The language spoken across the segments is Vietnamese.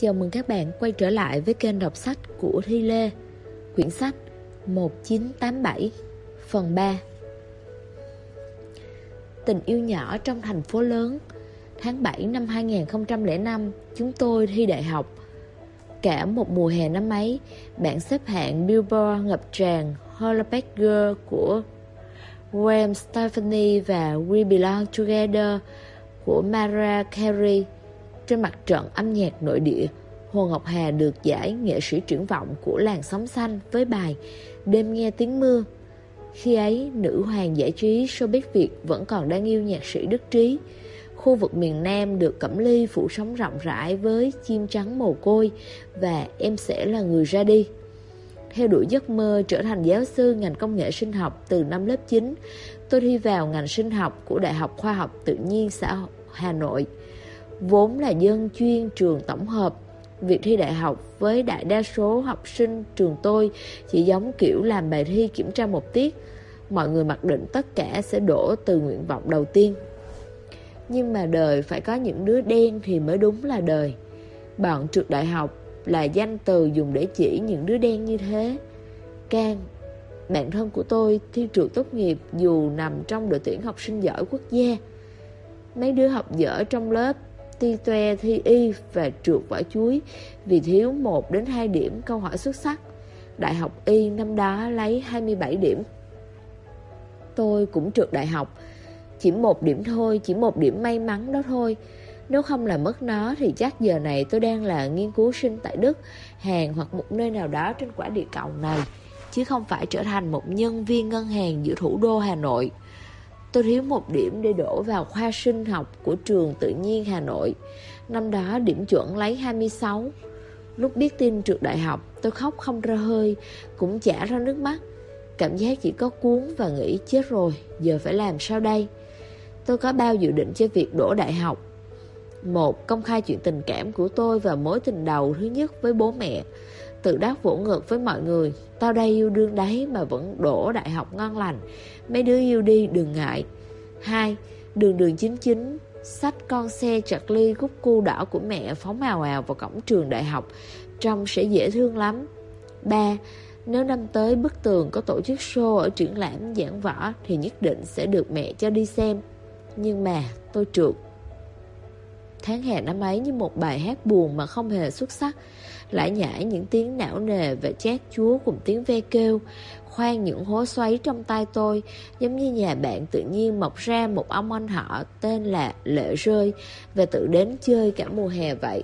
Chào mừng các bạn quay trở lại với kênh đọc sách của Thi Lê. Quyển sách 1987 phần 3. Tình yêu nhỏ trong thành phố lớn. Tháng 7 năm 2005, chúng tôi thi đại học. Cả một mùa hè năm ấy, bảng xếp hạng Billboard ngập tràn Hollaback Girl của Gwen Stefani và We Belong Together của Mariah Carey. Trên mặt trận âm nhạc nội địa, Hồ Ngọc Hà được giải nghệ sĩ triển vọng của làn sóng xanh với bài Đêm nghe tiếng mưa. Khi ấy, nữ hoàng giải trí showbiz Việt vẫn còn đang yêu nhạc sĩ Đức Trí. Khu vực miền Nam được Cẩm Ly phủ sóng rộng rãi với Chim trắng mồ côi và Em sẽ là người ra đi. Theo đuổi giấc mơ trở thành giáo sư ngành công nghệ sinh học từ năm lớp 9, tôi thi vào ngành sinh học của Đại học Khoa học Tự nhiên Xã hội Hà Nội. Vốn là dân chuyên trường tổng hợp, việc thi đại học với đại đa số học sinh trường tôi chỉ giống kiểu làm bài thi kiểm tra một tiết. Mọi người mặc định tất cả sẽ đỗ từ nguyện vọng đầu tiên. Nhưng mà đời phải có những đứa đen thì mới đúng là đời. Bọn trượt đại học là danh từ dùng để chỉ những đứa đen như thế. Can, bạn thân của tôi, thi trượt tốt nghiệp dù nằm trong đội tuyển học sinh giỏi quốc gia. Mấy đứa học dở trong lớp ti toe thi y và trượt vỏ chuối vì thiếu 1 đến 2 điểm câu hỏi xuất sắc. Đại học y năm đó lấy 27 điểm. Tôi cũng trượt đại học, chỉ 1 điểm thôi, chỉ 1 điểm may mắn đó thôi. Nếu không là mất nó thì chắc giờ này tôi đang là nghiên cứu sinh tại Đức, Hàn hoặc một nơi nào đó trên quả địa cầu này, chứ không phải trở thành một nhân viên ngân hàng giữa thủ đô Hà Nội. Tôi thiếu 1 điểm để đỗ vào khoa sinh học của trường Tự nhiên Hà Nội. Năm đó điểm chuẩn lấy 26. Lúc biết tin trượt đại học, tôi khóc không ra hơi, cũng chả ra nước mắt. Cảm giác chỉ có cuốn và nghĩ chết rồi, giờ phải làm sao đây? Tôi có bao dự định cho việc đỗ đại học. 1. Công khai chuyện tình cảm của tôi và mối tình đầu thứ nhất với bố mẹ. Tự đắc vỗ ngực với mọi người, tao đây yêu đương đấy mà vẫn đỗ đại học ngon lành. Mấy đứa yêu đi đừng ngại. 2. Đường 99 xách con xe chặt ly cúc cu đỏ của mẹ phóng ào ào vào cổng trường đại học, trông sẽ dễ thương lắm. 3. Nếu năm tới bức tường có tổ chức show ở triển lãm giảng võ thì nhất định sẽ được mẹ cho đi xem. Nhưng mà tôi trượt. Tháng hè năm ấy như một bài hát buồn mà không hề xuất sắc, lải nhải những tiếng não nề và chát chúa cùng tiếng ve kêu, khoan những hố xoáy trong tay tôi, giống như nhà bạn tự nhiên mọc ra một ông anh họ tên là Lệ Rơi và tự đến chơi cả mùa hè vậy.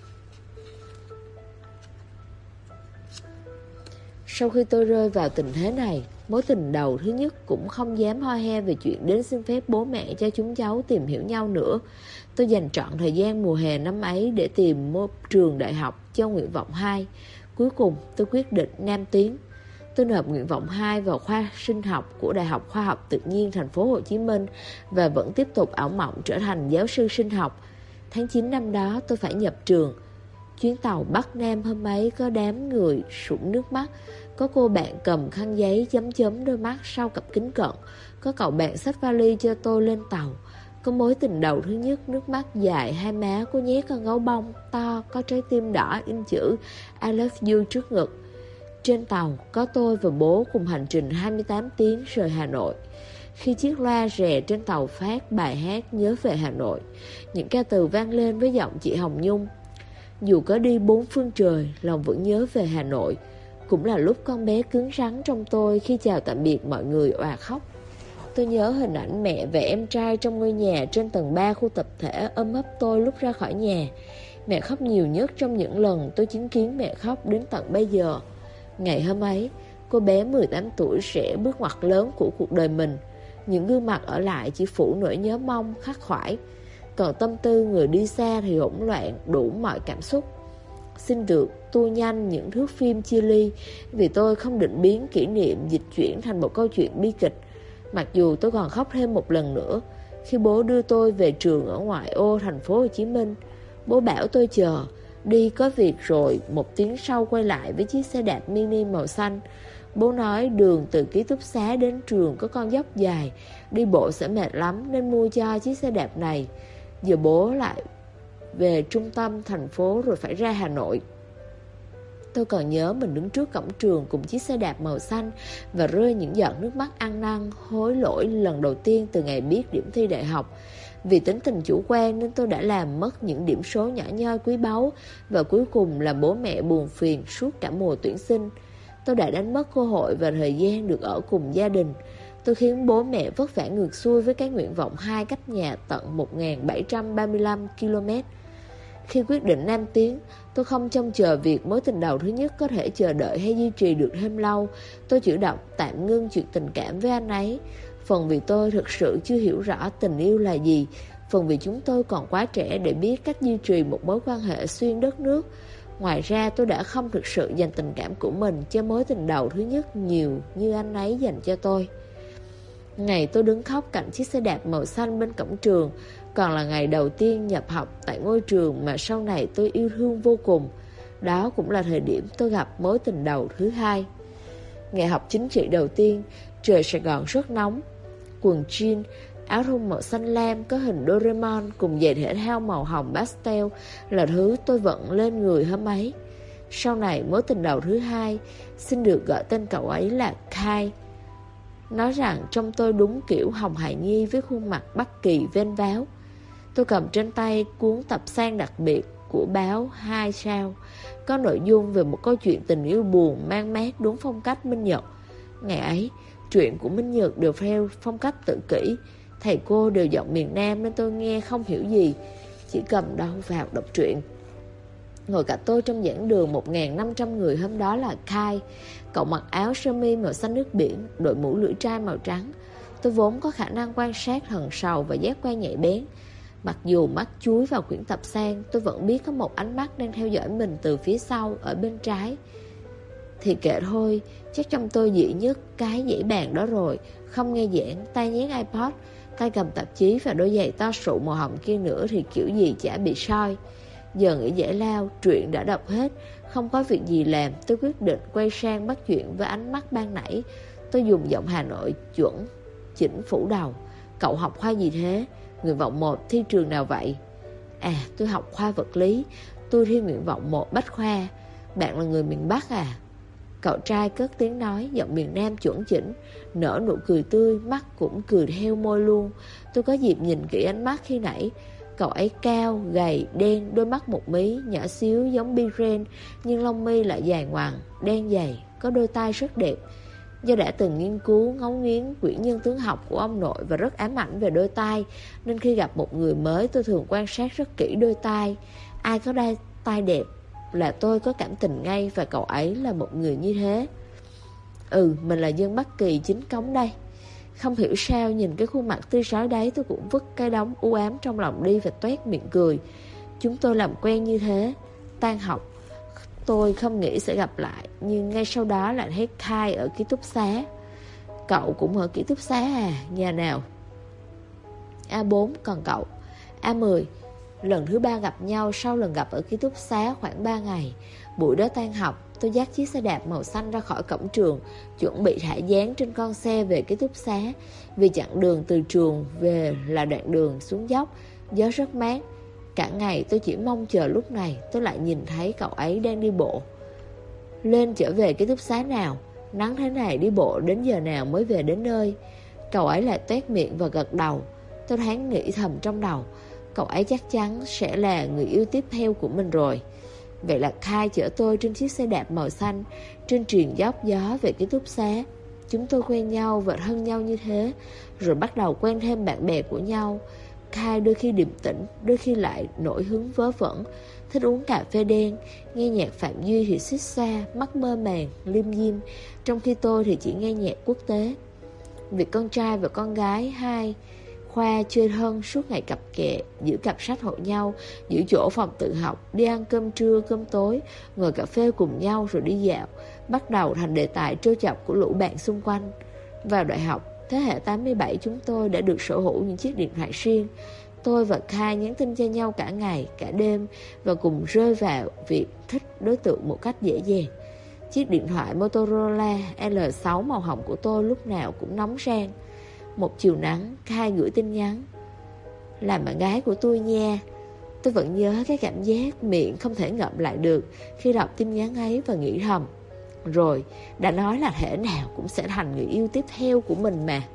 Sau khi tôi rơi vào tình thế này, mối tình đầu thứ nhất cũng không dám ho he về chuyện đến xin phép bố mẹ cho chúng cháu tìm hiểu nhau nữa. Tôi dành trọn thời gian mùa hè năm ấy để tìm một trường đại học cho nguyện vọng 2. Cuối cùng tôi quyết định Nam tiến. Tôi nộp nguyện vọng 2 vào khoa sinh học của Đại học Khoa học Tự nhiên Thành phố Hồ Chí Minh và vẫn tiếp tục ảo mộng trở thành giáo sư sinh học. Tháng 9 năm đó tôi phải nhập trường. Chuyến tàu Bắc Nam hôm ấy có đám người sũng nước mắt. Có cô bạn cầm khăn giấy chấm chấm đôi mắt sau cặp kính cận. Có cậu bạn xách vali cho tôi lên tàu. Có mối tình đầu thứ nhất, nước mắt dài hai má cô nhét con gấu bông to có trái tim đỏ in chữ I love you trước ngực. Trên tàu có tôi và bố cùng hành trình 28 tiếng rời Hà Nội. Khi chiếc loa rè trên tàu phát bài hát Nhớ về Hà Nội, những ca từ vang lên với giọng chị Hồng Nhung. Dù có đi 4 phương trời, lòng vẫn nhớ về Hà Nội. Cũng là lúc con bé cứng rắn trong tôi khi chào tạm biệt mọi người òa khóc. Tôi nhớ hình ảnh mẹ và em trai trong ngôi nhà trên tầng 3 khu tập thể ôm ấp tôi lúc ra khỏi nhà. Mẹ khóc nhiều nhất trong những lần tôi chứng kiến mẹ khóc đến tận bây giờ. Ngày hôm ấy, cô bé 18 tuổi sẽ bước ngoặt lớn của cuộc đời mình. Những gương mặt ở lại chỉ phủ nỗi nhớ mong khắc khoải. Còn tâm tư người đi xa thì hỗn loạn đủ mọi cảm xúc. Xin được tua nhanh những thước phim chia ly, vì tôi không định biến kỷ niệm dịch chuyển thành một câu chuyện bi kịch. Mặc dù tôi còn khóc thêm một lần nữa khi bố đưa tôi về trường ở ngoại ô thành phố Hồ Chí Minh. Bố bảo tôi chờ, đi có việc rồi. 1 tiếng sau quay lại với chiếc xe đạp mini màu xanh. Bố nói đường từ ký túc xá đến trường có con dốc dài, đi bộ sẽ mệt lắm nên mua cho chiếc xe đạp này. Giờ bố lại về trung tâm thành phố rồi phải ra Hà Nội. Tôi còn nhớ mình đứng trước cổng trường cùng chiếc xe đạp màu xanh và rơi những giọt nước mắt ăn năn, hối lỗi lần đầu tiên từ ngày biết điểm thi đại học. Vì tính tình chủ quan nên tôi đã làm mất những điểm số nhỏ nhoi quý báu và cuối cùng là bố mẹ buồn phiền suốt cả mùa tuyển sinh. Tôi đã đánh mất cơ hội và thời gian được ở cùng gia đình. Tôi khiến bố mẹ vất vả ngược xuôi với cái nguyện vọng 2 cách nhà tận 1.735 km. Khi quyết định nam tiến, tôi không trông chờ việc mối tình đầu thứ nhất có thể chờ đợi hay duy trì được thêm lâu. Tôi chủ động tạm ngưng chuyện tình cảm với anh ấy. Phần vì tôi thực sự chưa hiểu rõ tình yêu là gì, phần vì chúng tôi còn quá trẻ để biết cách duy trì một mối quan hệ xuyên đất nước. Ngoài ra tôi đã không thực sự dành tình cảm của mình cho mối tình đầu thứ nhất nhiều như anh ấy dành cho tôi. Ngày tôi đứng khóc cạnh chiếc xe đạp màu xanh bên cổng trường còn là ngày đầu tiên nhập học tại ngôi trường mà sau này tôi yêu thương vô cùng. Đó cũng là thời điểm tôi gặp mối tình đầu thứ hai. Ngày học chính trị đầu tiên, trời Sài Gòn rất nóng. Quần jean, áo thun màu xanh lam có hình Doraemon cùng giày thể thao màu hồng pastel là thứ tôi vận lên người hôm ấy. Sau này mối tình đầu thứ hai, xin được gọi tên cậu ấy là Kai. Nói rằng trông tôi đúng kiểu Hồng Hải Nhi với khuôn mặt Bắc Kỳ vênh váo. Tôi cầm trên tay cuốn tập san đặc biệt của báo 2 sao, có nội dung về một câu chuyện tình yêu buồn mang mát đúng phong cách Minh Nhật. Ngày ấy, truyện của Minh Nhật đều theo phong cách tự kỷ. Thầy cô đều giọng miền Nam nên tôi nghe không hiểu gì, chỉ cầm đầu vào đọc truyện. Ngồi cạnh tôi trong giảng đường 1.500 người hôm đó là Kai. Cậu mặc áo sơ mi màu xanh nước biển, đội mũ lưỡi trai màu trắng. Tôi vốn có khả năng quan sát thần sầu và giác quan nhạy bén. Mặc dù mắt chúi vào quyển tập san, tôi vẫn biết có một ánh mắt đang theo dõi mình từ phía sau ở bên trái. Thì kệ thôi, chắc trong tôi dĩ nhất cái dãy bàn đó rồi. Không nghe giảng, tay nhét iPod, tay cầm tạp chí và đôi giày to sụ màu hồng kia nữa thì kiểu gì chả bị soi. Giờ nghỉ giải lao, truyện đã đọc hết, không có việc gì làm, tôi quyết định quay sang bắt chuyện với ánh mắt ban nãy. Tôi dùng giọng Hà Nội chuẩn, chỉnh phủ đầu. Cậu học khoa gì thế? Nguyện vọng 1 thi trường nào vậy? À, tôi học khoa vật lý, tôi thi nguyện vọng 1 Bách Khoa. Bạn là người miền Bắc à? Cậu trai cất tiếng nói, giọng miền Nam chuẩn chỉnh, nở nụ cười tươi, mắt cũng cười theo môi luôn. Tôi có dịp nhìn kỹ ánh mắt khi nãy. Cậu ấy cao, gầy, đen, đôi mắt một mí, nhỏ xíu giống Biren, nhưng lông mi lại dài ngoằng, đen dày, có đôi tai rất đẹp. Do đã từng nghiên cứu ngấu nghiến quyển nhân tướng học của ông nội và rất ám ảnh về đôi tai, nên khi gặp một người mới tôi thường quan sát rất kỹ đôi tai. Ai có tai đẹp là tôi có cảm tình ngay, và cậu ấy là một người như thế. Mình là dân Bắc Kỳ chính cống đây. Không hiểu sao nhìn cái khuôn mặt tươi rói đấy, tôi cũng vứt cái đống u ám trong lòng đi và toét miệng cười. Chúng tôi làm quen như thế. Tan học tôi không nghĩ sẽ gặp lại, nhưng ngay sau đó lại thấy Kai ở ký túc xá. Cậu cũng ở ký túc xá à? Nhà nào? A4, còn cậu? A10. Lần thứ 3 gặp nhau sau lần gặp ở ký túc xá khoảng 3 ngày. Buổi đó tan học, tôi dắt chiếc xe đạp màu xanh ra khỏi cổng trường, chuẩn bị thả dáng trên con xe về ký túc xá. Vì chặng đường từ trường về là đoạn đường xuống dốc, gió rất mát. Cả ngày tôi chỉ mong chờ lúc này tôi lại nhìn thấy cậu ấy đang đi bộ. Lên trở về ký túc xá nào? Nắng thế này đi bộ đến giờ nào mới về đến nơi? Cậu ấy lại toét miệng và gật đầu. Tôi thoáng nghĩ thầm trong đầu, cậu ấy chắc chắn sẽ là người yêu tiếp theo của mình rồi. Vậy là Kai chở tôi trên chiếc xe đạp màu xanh trên triền dốc gió về ký túc xá. Chúng tôi quen nhau và thân nhau như thế, rồi bắt đầu quen thêm bạn bè của nhau. Kai đôi khi điềm tĩnh, đôi khi lại nổi hứng vớ vẩn, thích uống cà phê đen, nghe nhạc Phạm Duy thì xích xoa, mắt mơ màng, lim dim, trong khi tôi thì chỉ nghe nhạc quốc tế. Việc con trai và con gái hai khoa chơi thân suốt ngày cặp kè, giữ cặp sách hộ nhau, giữ chỗ phòng tự học, đi ăn cơm trưa, cơm tối, ngồi cà phê cùng nhau rồi đi dạo, bắt đầu thành đề tài trêu chọc của lũ bạn xung quanh. Vào đại học, thế hệ 87 chúng tôi đã được sở hữu những chiếc điện thoại riêng. Tôi và Kai nhắn tin cho nhau cả ngày, cả đêm và cùng rơi vào việc thích đối tượng một cách dễ dàng. Chiếc điện thoại Motorola L6 màu hồng của tôi lúc nào cũng nóng rang. Một chiều nắng, Kai gửi tin nhắn: "Làm bạn gái của tôi nha." Tôi vẫn nhớ cái cảm giác miệng không thể ngậm lại được khi đọc tin nhắn ấy và nghĩ thầm, rồi, đã nói là thể nào cũng sẽ thành người yêu tiếp theo của mình mà.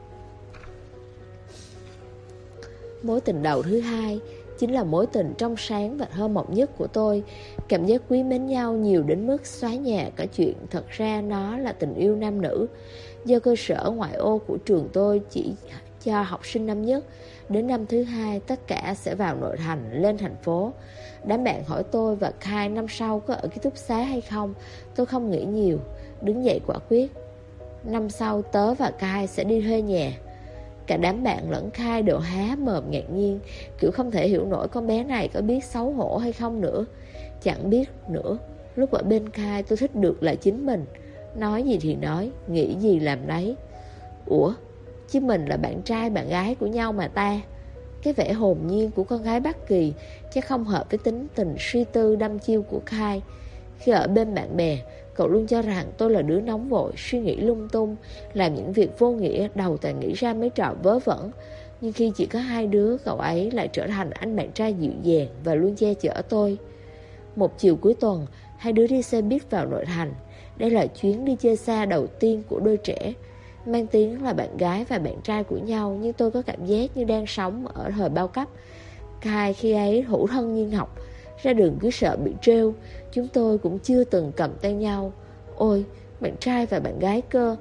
Mối tình đầu thứ hai chính là mối tình trong sáng và thơ mộng nhất của tôi. Cảm giác quý mến nhau nhiều đến mức xóa nhòa cả chuyện thật ra nó là tình yêu nam nữ. Do cơ sở ngoại ô của trường tôi chỉ cho học sinh năm nhất, đến năm thứ hai tất cả sẽ vào nội thành, lên thành phố. Đám bạn hỏi tôi và Khai năm sau có ở ký túc xá hay không. Tôi không nghĩ nhiều, đứng dậy quả quyết. Năm sau tớ và Khai sẽ đi thuê nhà. Cả đám bạn lẫn Khai đều há mồm ngạc nhiên, kiểu không thể hiểu nổi con bé này có biết xấu hổ hay không nữa. Chẳng biết nữa, lúc ở bên Khai tôi thích được là chính mình. Nói gì thì nói, nghĩ gì làm nấy. Ủa, chứ mình là bạn trai bạn gái của nhau mà ta. Cái vẻ hồn nhiên của con gái Bắc Kỳ chắc không hợp với tính tình suy tư đăm chiêu của Khai. Khi ở bên bạn bè, cậu luôn cho rằng tôi là đứa nóng vội, suy nghĩ lung tung, làm những việc vô nghĩa, đầu toàn nghĩ ra mấy trò vớ vẩn. Nhưng khi chỉ có hai đứa, cậu ấy lại trở thành anh bạn trai dịu dàng và luôn che chở tôi. Một chiều cuối tuần, hai đứa đi xe buýt vào nội thành. Đây là chuyến đi chơi xa đầu tiên của đôi trẻ. Mang tiếng là bạn gái và bạn trai của nhau, nhưng tôi có cảm giác như đang sống ở thời bao cấp. Khai khi ấy hữu thân như ngọc, ra đường cứ sợ bị trêu. Chúng tôi cũng chưa từng cầm tay nhau. Ôi, bạn trai và bạn gái cơ.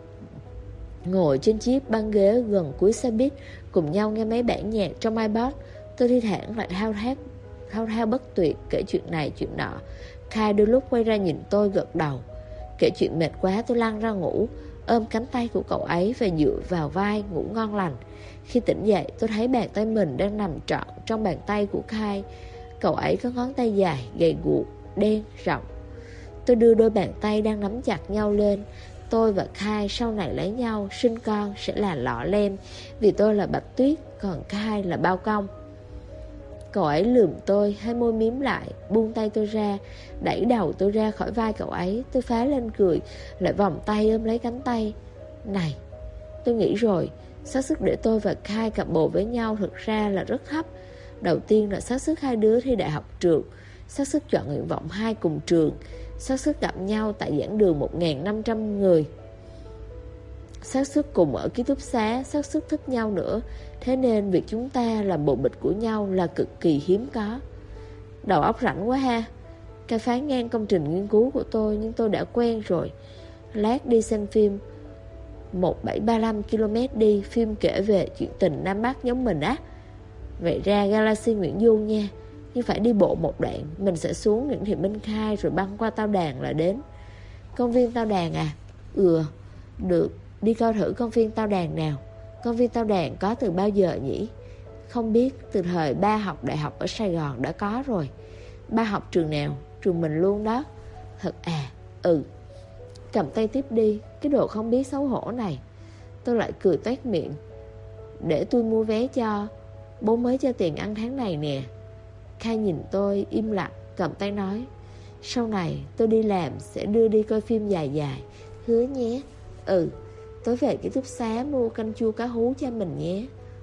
Ngồi trên chiếc băng ghế gần cuối xe buýt, cùng nhau nghe mấy bản nhạc trong iPod. Tôi thi thoảng lại thao thao bất tuyệt kể chuyện này chuyện nọ. Khai đôi lúc quay ra nhìn tôi gật đầu. Kể chuyện mệt quá tôi lăn ra ngủ, ôm cánh tay của cậu ấy và dựa vào vai ngủ ngon lành. Khi tỉnh dậy tôi thấy bàn tay mình đang nằm trọn trong bàn tay của Khai. Cậu ấy có ngón tay dài, gầy guộc, đen, rộng. Tôi đưa đôi bàn tay đang nắm chặt nhau lên. Tôi và Khai sau này lấy nhau, sinh con sẽ là lọ lem, vì tôi là Bạch Tuyết, còn Khai là Bao Công. Cậu ấy lườm tôi, hai môi mím lại, buông tay tôi ra, đẩy đầu tôi ra khỏi vai cậu ấy. Tôi phá lên cười, lại vòng tay ôm lấy cánh tay. Này, tôi nghĩ rồi, xác suất để tôi và Khai cặp bồ với nhau thực ra là rất thấp. Đầu tiên là xác suất hai đứa thi đại học trượt, xác suất chọn nguyện vọng hai cùng trường, xác suất gặp nhau tại giảng đường 1.500 người, xác suất cùng ở ký túc xá, xác suất thích nhau nữa. Thế nên việc chúng ta làm bộ bịch của nhau là cực kỳ hiếm có. Đầu óc rảnh quá ha. Cái phán ngang công trình nghiên cứu của tôi, nhưng tôi đã quen rồi. Lát đi xem phim 1735 km đi, phim kể về chuyện tình Nam Bắc giống mình á. Vậy ra Galaxy Nguyễn Du nha. Nhưng phải đi bộ một đoạn. Mình sẽ xuống Nguyễn Thị Minh Khai rồi băng qua Tao Đàn là đến. Công viên Tao Đàn à? Được. Đi coi thử công viên Tao Đàn nào. Công viên Tao Đàn có từ bao giờ nhỉ? Không biết, từ thời ba học đại học ở Sài Gòn đã có rồi. Ba học trường nào? Trường mình luôn đó. Thật à? Ừ. Cầm tay tiếp đi. Cái đồ không biết xấu hổ này. Tôi lại cười toét miệng. Để tôi mua vé cho. Bố mới cho tiền ăn tháng này nè. Khai nhìn tôi im lặng, cầm tay nói. Sau này tôi đi làm sẽ đưa đi coi phim dài dài. Hứa nhé. Ừ. Tối về ký túc xá mua canh chua cá hú cho mình nhé.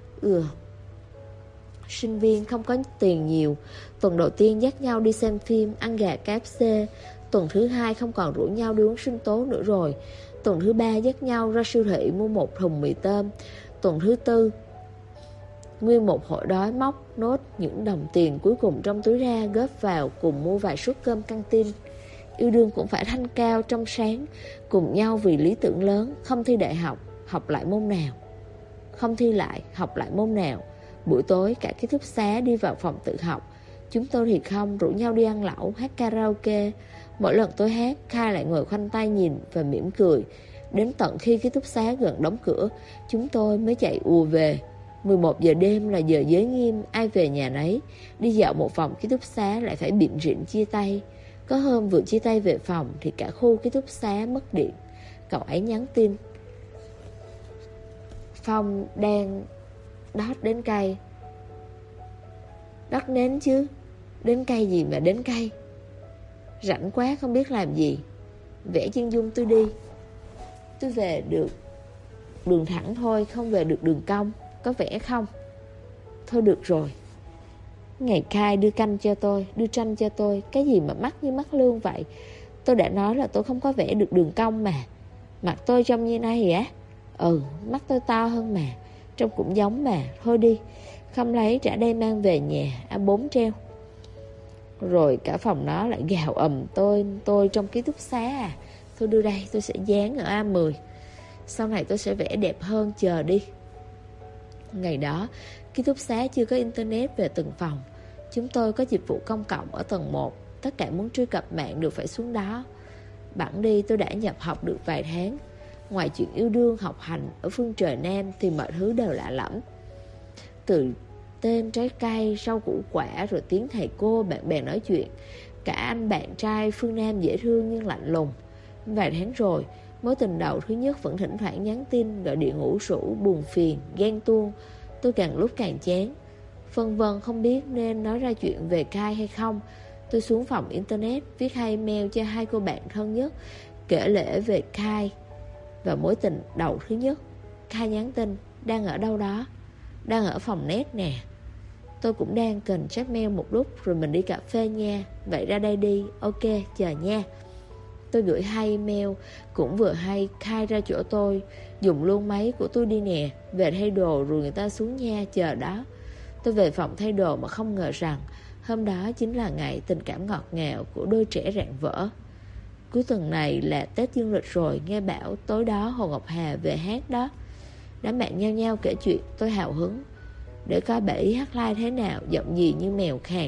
Sinh viên không có tiền nhiều. Tuần đầu tiên dắt nhau đi xem phim, ăn gà KFC. Tuần thứ hai không còn rủ nhau đi uống sinh tố nữa rồi. Tuần thứ ba dắt nhau ra siêu thị mua một thùng mì tôm. Tuần thứ tư nguyên một hội đói móc nốt những đồng tiền cuối cùng trong túi ra, góp vào cùng mua vài suất cơm căng tin. Yêu đương cũng phải thanh cao trong sáng, cùng nhau vì lý tưởng lớn. Không thi đại học, học lại môn nào. Không thi lại, học lại môn nào. Buổi tối cả ký túc xá đi vào phòng tự học. Chúng tôi thì không, rủ nhau đi ăn lẩu, hát karaoke. Mỗi lần tôi hát, Khai lại ngồi khoanh tay nhìn và mỉm cười. Đến tận khi ký túc xá gần đóng cửa, chúng tôi mới chạy ùa về. 11 giờ đêm là giờ giới nghiêm, ai về nhà nấy. Đi dạo một vòng ký túc xá lại phải bịn rịn chia tay. Có hôm vừa chia tay về phòng thì cả khu ký túc xá mất điện. Cậu ấy nhắn tin. Phong đang đót đến cây. Đót nến chứ. Đến cây gì mà đến cây. Rảnh quá không biết làm gì. Vẽ chân dung tôi đi. Tôi về được đường thẳng thôi, không về được đường cong. Có vẽ không? Thôi được rồi. Ngày Khai đưa tranh cho tôi. Cái gì mà mắt như mắt lương vậy? Tôi đã nói là tôi không có vẽ được đường cong mà. Mặt tôi trông như này á? Ừ, mắt tôi to hơn mà, trông cũng giống mà. Thôi đi, không lấy trả đây mang về nhà A4 treo. Rồi cả phòng nó lại gào ầm tôi trong ký túc xá à. Thôi đưa đây, tôi sẽ dán ở A10. Sau này tôi sẽ vẽ đẹp hơn, chờ đi. Ngày đó, ký túc xá chưa có internet về từng phòng. Chúng tôi có dịch vụ công cộng ở tầng 1. Tất cả muốn truy cập mạng đều phải xuống đó. Bẵng đi tôi đã nhập học được vài tháng. Ngoài chuyện yêu đương học hành ở phương trời Nam thì mọi thứ đều lạ lẫm. Từ tên trái cây, rau củ quả, rồi tiếng thầy cô, bạn bè nói chuyện. Cả anh bạn trai phương Nam dễ thương nhưng lạnh lùng. Vài tháng rồi, mối tình đầu thứ nhất vẫn thỉnh thoảng nhắn tin, gọi điện ngủ rũ, buồn phiền, ghen tuông. Tôi càng lúc càng chán. Phân vân không biết nên nói ra chuyện về Khai hay không. Tôi xuống phòng internet, viết 2 email cho 2 cô bạn thân nhất, kể lể về Khai và mối tình đầu thứ nhất. Khai nhắn tin, đang ở đâu đó? Đang ở phòng net nè. Tôi cũng đang cần check mail một lúc rồi mình đi cà phê nha. Vậy ra đây đi, ok, chờ nha. Tôi gửi 2 email, cũng vừa hay Khai ra chỗ tôi, dùng luôn máy của tôi đi nè. Về thay đồ rồi người ta xuống nha, chờ đó. Tôi về phòng thay đồ mà không ngờ rằng hôm đó chính là ngày tình cảm ngọt ngào của đôi trẻ rạng vỡ. Cuối tuần này là Tết dương lịch rồi, nghe bảo tối đó Hồ Ngọc Hà về hát đó. Đám bạn nhao nhao kể chuyện, tôi hào hứng. Để coi bà ý hát live thế nào, giọng gì như mèo khàn.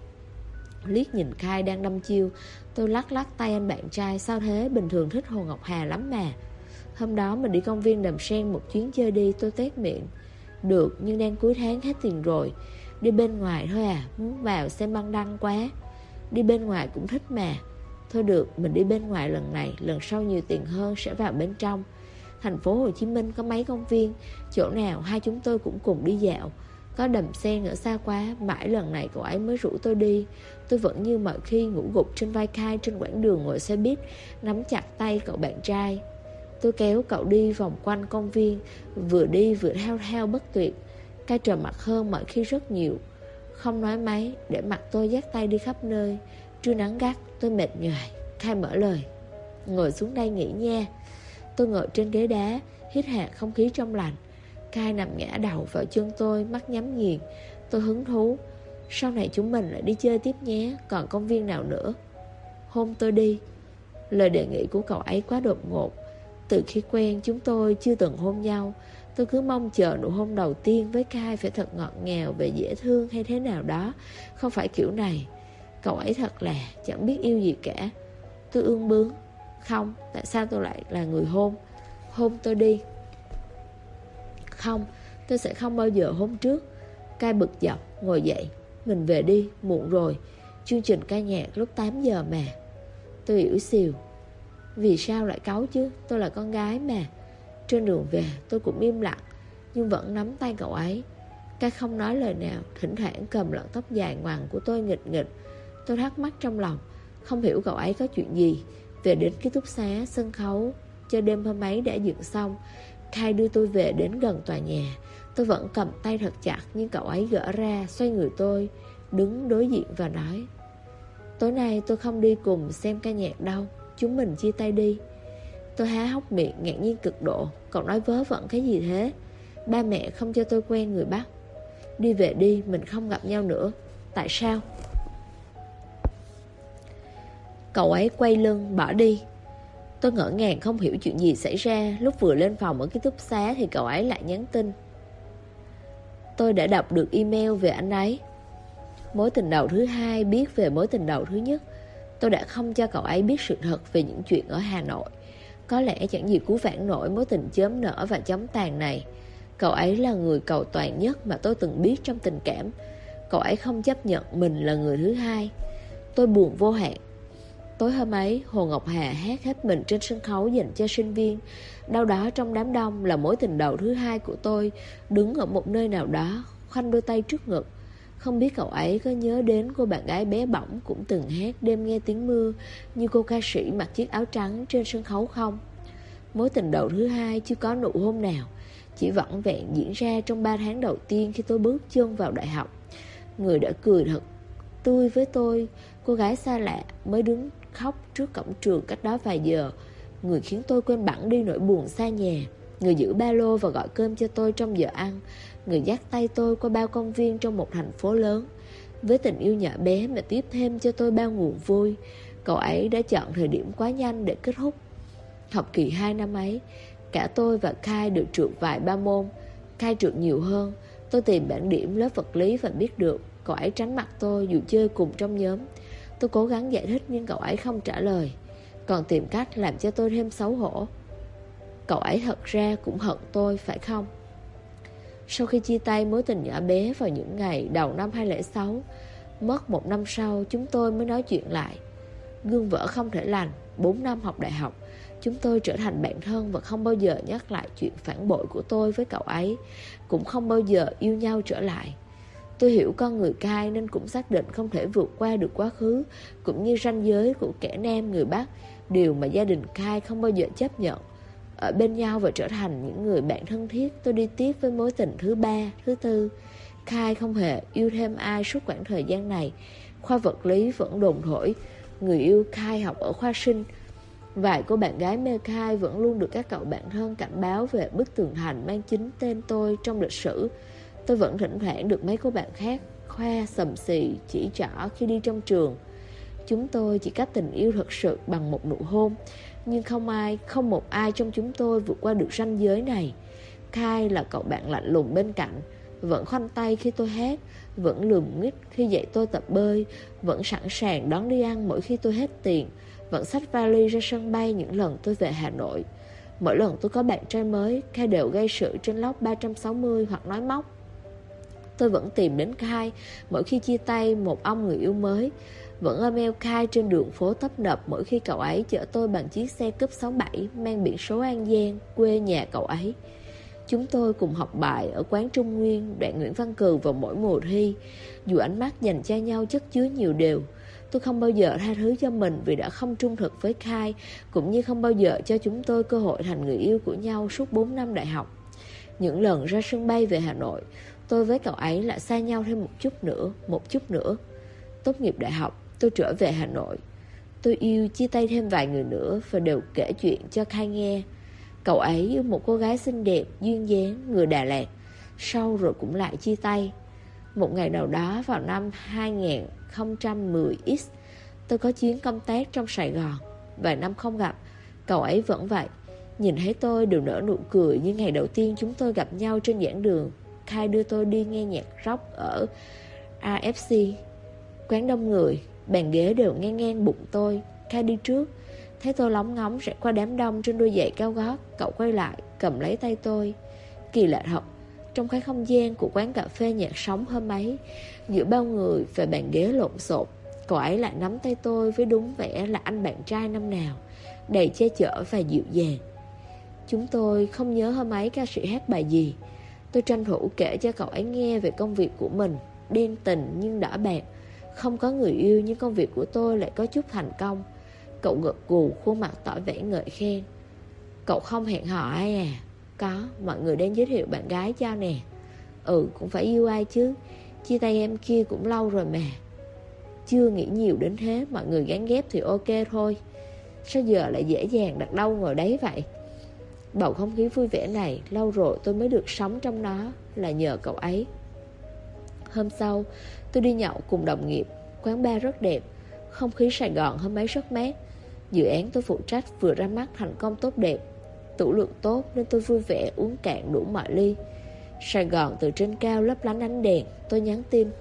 Liếc nhìn Khai đang đâm chiêu, tôi lắc lắc tay anh bạn trai. Sao thế, bình thường thích Hồ Ngọc Hà lắm mà. Hôm đó mình đi công viên Đầm Sen một chuyến chơi đi, tôi tét miệng. Được, nhưng đang cuối tháng hết tiền rồi. Đi bên ngoài thôi à, muốn vào xem băng đăng quá. Đi bên ngoài cũng thích mà. Thôi được, mình đi bên ngoài lần này, lần sau nhiều tiền hơn sẽ vào bên trong. Thành phố Hồ Chí Minh có mấy công viên, chỗ nào hai chúng tôi cũng cùng đi dạo. Có Đầm Sen ở xa quá, mãi lần này cậu ấy mới rủ tôi đi. Tôi vẫn như mọi khi ngủ gục trên vai Khai trên quãng đường ngồi xe buýt, nắm chặt tay cậu bạn trai. Tôi kéo cậu đi vòng quanh công viên, vừa đi vừa thao thao bất tuyệt. Khai trầm mặc hơn mọi khi rất nhiều. Không nói mấy, để mặc tôi dắt tay đi khắp nơi. Trưa nắng gắt, tôi mệt nhoài. Khai mở lời, ngồi xuống đây nghỉ nha. Tôi ngồi trên ghế đá, hít hạt không khí trong lành. Khai nằm ngã đầu vào chân tôi, mắt nhắm nghiền. Tôi hứng thú. Sau này chúng mình lại đi chơi tiếp nhé, còn công viên nào nữa? Hôn tôi đi. Lời đề nghị của cậu ấy quá đột ngột. Từ khi quen chúng tôi chưa từng hôn nhau. Tôi cứ mong chờ nụ hôn đầu tiên với Khai phải thật ngọt ngào và dễ thương hay thế nào đó. Không phải kiểu này. Cậu ấy thật là chẳng biết yêu gì cả. Tôi ương bướng. Không, tại sao tôi lại là người hôn? Hôn tôi đi. Không, tôi sẽ không bao giờ hôn trước. Khai bực dọc, ngồi dậy. Mình về đi, muộn rồi. Chương trình ca nhạc lúc 8 giờ mà. Tôi ỉu xìu. Vì sao lại cáu chứ, tôi là con gái mà. Trên đường về tôi cũng im lặng, nhưng vẫn nắm tay cậu ấy. Khai không nói lời nào, thỉnh thoảng cầm lọn tóc dài ngoằng của tôi nghịch nghịch. Tôi thắc mắc trong lòng, không hiểu cậu ấy có chuyện gì. Về đến ký túc xá, sân khấu cho đêm hôm ấy đã dựng xong. Khai đưa tôi về đến gần tòa nhà. Tôi vẫn cầm tay thật chặt, nhưng cậu ấy gỡ ra, xoay người tôi, đứng đối diện và nói: tối nay tôi không đi cùng xem ca nhạc đâu, chúng mình chia tay đi. Tôi há hốc miệng, ngạc nhiên cực độ. Cậu nói vớ vẩn cái gì thế? Ba mẹ không cho tôi quen người Bắc. Đi về đi, mình không gặp nhau nữa. Tại sao? Cậu ấy quay lưng bỏ đi. Tôi ngỡ ngàng không hiểu chuyện gì xảy ra. Lúc vừa lên phòng ở ký túc xá thì cậu ấy lại nhắn tin. Tôi đã đọc được email về anh ấy. Mối tình đầu thứ hai biết về mối tình đầu thứ nhất. Tôi đã không cho cậu ấy biết sự thật về những chuyện ở Hà Nội. Có lẽ chẳng gì cứu vãn nổi mối tình chớm nở và chóng tàn này. Cậu ấy là người cầu toàn nhất mà tôi từng biết trong tình cảm. Cậu ấy không chấp nhận mình là người thứ hai. Tôi buồn vô hạn. Tối hôm ấy, Hồ Ngọc Hà hát hết mình trên sân khấu dành cho sinh viên. Đâu đó trong đám đông là mối tình đầu thứ hai của tôi, đứng ở một nơi nào đó, khoanh đôi tay trước ngực. Không biết cậu ấy có nhớ đến cô bạn gái bé bỏng cũng từng hát Đêm Nghe Tiếng Mưa như cô ca sĩ mặc chiếc áo trắng trên sân khấu không? Mối tình đầu thứ hai chưa có nụ hôn nào, chỉ vỏn vẹn diễn ra trong 3 tháng đầu tiên khi tôi bước chân vào đại học. người đã cười thật tươi với tôi. Cô gái xa lạ mới đứng khóc trước cổng trường cách đó vài giờ. Người khiến tôi quên bẵng đi nỗi buồn xa nhà. Người giữ ba lô và gọi cơm cho tôi trong giờ ăn. Người dắt tay tôi qua bao công viên trong một thành phố lớn. Với tình yêu nhỏ bé mà tiếp thêm cho tôi bao nguồn vui. Cậu ấy đã chọn thời điểm quá nhanh để kết thúc học kỳ 2 năm ấy. Cả tôi và Kai được trượt vài ba môn. Kai trượt nhiều hơn. Tôi tìm bảng điểm lớp vật lý và biết được cậu ấy tránh mặt tôi dù chơi cùng trong nhóm. Tôi cố gắng giải thích nhưng cậu ấy không trả lời, còn tìm cách làm cho tôi thêm xấu hổ. Cậu ấy thật ra cũng hận tôi phải không? Sau khi chia tay mối tình nhỏ bé vào những ngày đầu năm 2006, mất 1 năm sau chúng tôi mới nói chuyện lại. Gương vỡ không thể lành. 4 năm học đại học, chúng tôi trở thành bạn thân và không bao giờ nhắc lại chuyện phản bội của tôi với cậu ấy, cũng không bao giờ yêu nhau trở lại. Tôi hiểu con người Kai nên cũng xác định không thể vượt qua được quá khứ, cũng như ranh giới của kẻ nam người Bắc, điều mà gia đình Kai không bao giờ chấp nhận. Ở bên nhau và trở thành những người bạn thân thiết, tôi đi tiếp với mối tình thứ 3, thứ 4. Kai không hề yêu thêm ai suốt quãng thời gian này. Khoa vật lý vẫn đồn thổi người yêu Kai học ở khoa sinh. Vài cô bạn gái mê Kai vẫn luôn được các cậu bạn thân cảnh báo về bức tường thành mang chính tên tôi trong lịch sử. Tôi vẫn thỉnh thoảng được mấy cô bạn khác khoe sầm xì chỉ trỏ khi đi trong trường. Chúng tôi chỉ cách tình yêu thật sự bằng một nụ hôn, nhưng không một ai trong chúng tôi vượt qua được ranh giới này. Kai là cậu bạn lạnh lùng bên cạnh, vẫn khoanh tay khi tôi hát, vẫn lườm nguyết khi dạy tôi tập bơi, vẫn sẵn sàng đón đi ăn mỗi khi tôi hết tiền, vẫn xách vali ra sân bay những lần tôi về Hà Nội. Mỗi lần tôi có bạn trai mới, Kai đều gây sự trên lóc 360 hoặc nói móc. Tôi vẫn tìm đến Kai mỗi khi chia tay một ông người yêu mới, vẫn ôm eo Kai trên đường phố tấp nập mỗi khi cậu ấy chở tôi bằng chiếc xe cúp 67 mang biển số An Giang, quê nhà cậu ấy. Chúng tôi cùng học bài ở quán Trung Nguyên, đoạn Nguyễn Văn Cừ vào mỗi mùa thi. Dù ánh mắt dành cho nhau chất chứa nhiều điều, tôi không bao giờ tha thứ cho mình vì đã không trung thực với Kai, cũng như không bao giờ cho chúng tôi cơ hội thành người yêu của nhau suốt 4 năm đại học. Những lần ra sân bay về Hà Nội, tôi với cậu ấy lại xa nhau thêm một chút nữa. Tốt nghiệp đại học, tôi trở về Hà Nội. Tôi yêu chia tay thêm vài người nữa và đều kể chuyện cho Kai nghe. Cậu ấy yêu một cô gái xinh đẹp, duyên dáng, người Đà Lạt. Sau rồi cũng lại chia tay. Một ngày nào đó vào năm 2010X, tôi có chuyến công tác trong Sài Gòn. Vài năm không gặp, cậu ấy vẫn vậy. Nhìn thấy tôi đều nở nụ cười như ngày đầu tiên chúng tôi gặp nhau trên giảng đường. Kai đưa tôi đi nghe nhạc rock ở AFC. Quán đông người, bàn ghế đều ngang ngang bụng tôi. Kai đi trước. Thấy tôi lóng ngóng rẽ qua đám đông trên đôi giày cao gót, cậu quay lại cầm lấy tay tôi. Kỳ lạ thật, trong cái không gian của quán cà phê nhạc sống hôm ấy, giữa bao người và bàn ghế lộn xộn, cậu ấy lại nắm tay tôi với đúng vẻ là anh bạn trai năm nào, đầy che chở và dịu dàng. Chúng tôi không nhớ hôm ấy ca sĩ hát bài gì. Tôi tranh thủ kể cho cậu ấy nghe về công việc của mình, đen tình nhưng đỏ bạc. Không có người yêu nhưng công việc của tôi lại có chút thành công. Cậu gật gù, khuôn mặt tỏ vẻ ngợi khen. Cậu không hẹn hò ai à? Có, mọi người đang giới thiệu bạn gái cho nè. Ừ, cũng phải yêu ai chứ. Chia tay em kia cũng lâu rồi mà. Chưa nghĩ nhiều đến thế, mọi người gán ghép thì ok thôi. Sao giờ lại dễ dàng đặt đâu ngồi đấy vậy? Bầu không khí vui vẻ này, lâu rồi tôi mới được sống trong nó, là nhờ cậu ấy. Hôm sau, tôi đi nhậu cùng đồng nghiệp. Quán bar rất đẹp. Không khí Sài Gòn hôm ấy rất mát. Dự án tôi phụ trách vừa ra mắt thành công tốt đẹp. Tủ lượng tốt nên tôi vui vẻ uống cạn đủ mọi ly. Sài Gòn từ trên cao lấp lánh ánh đèn. Tôi nhắn tin.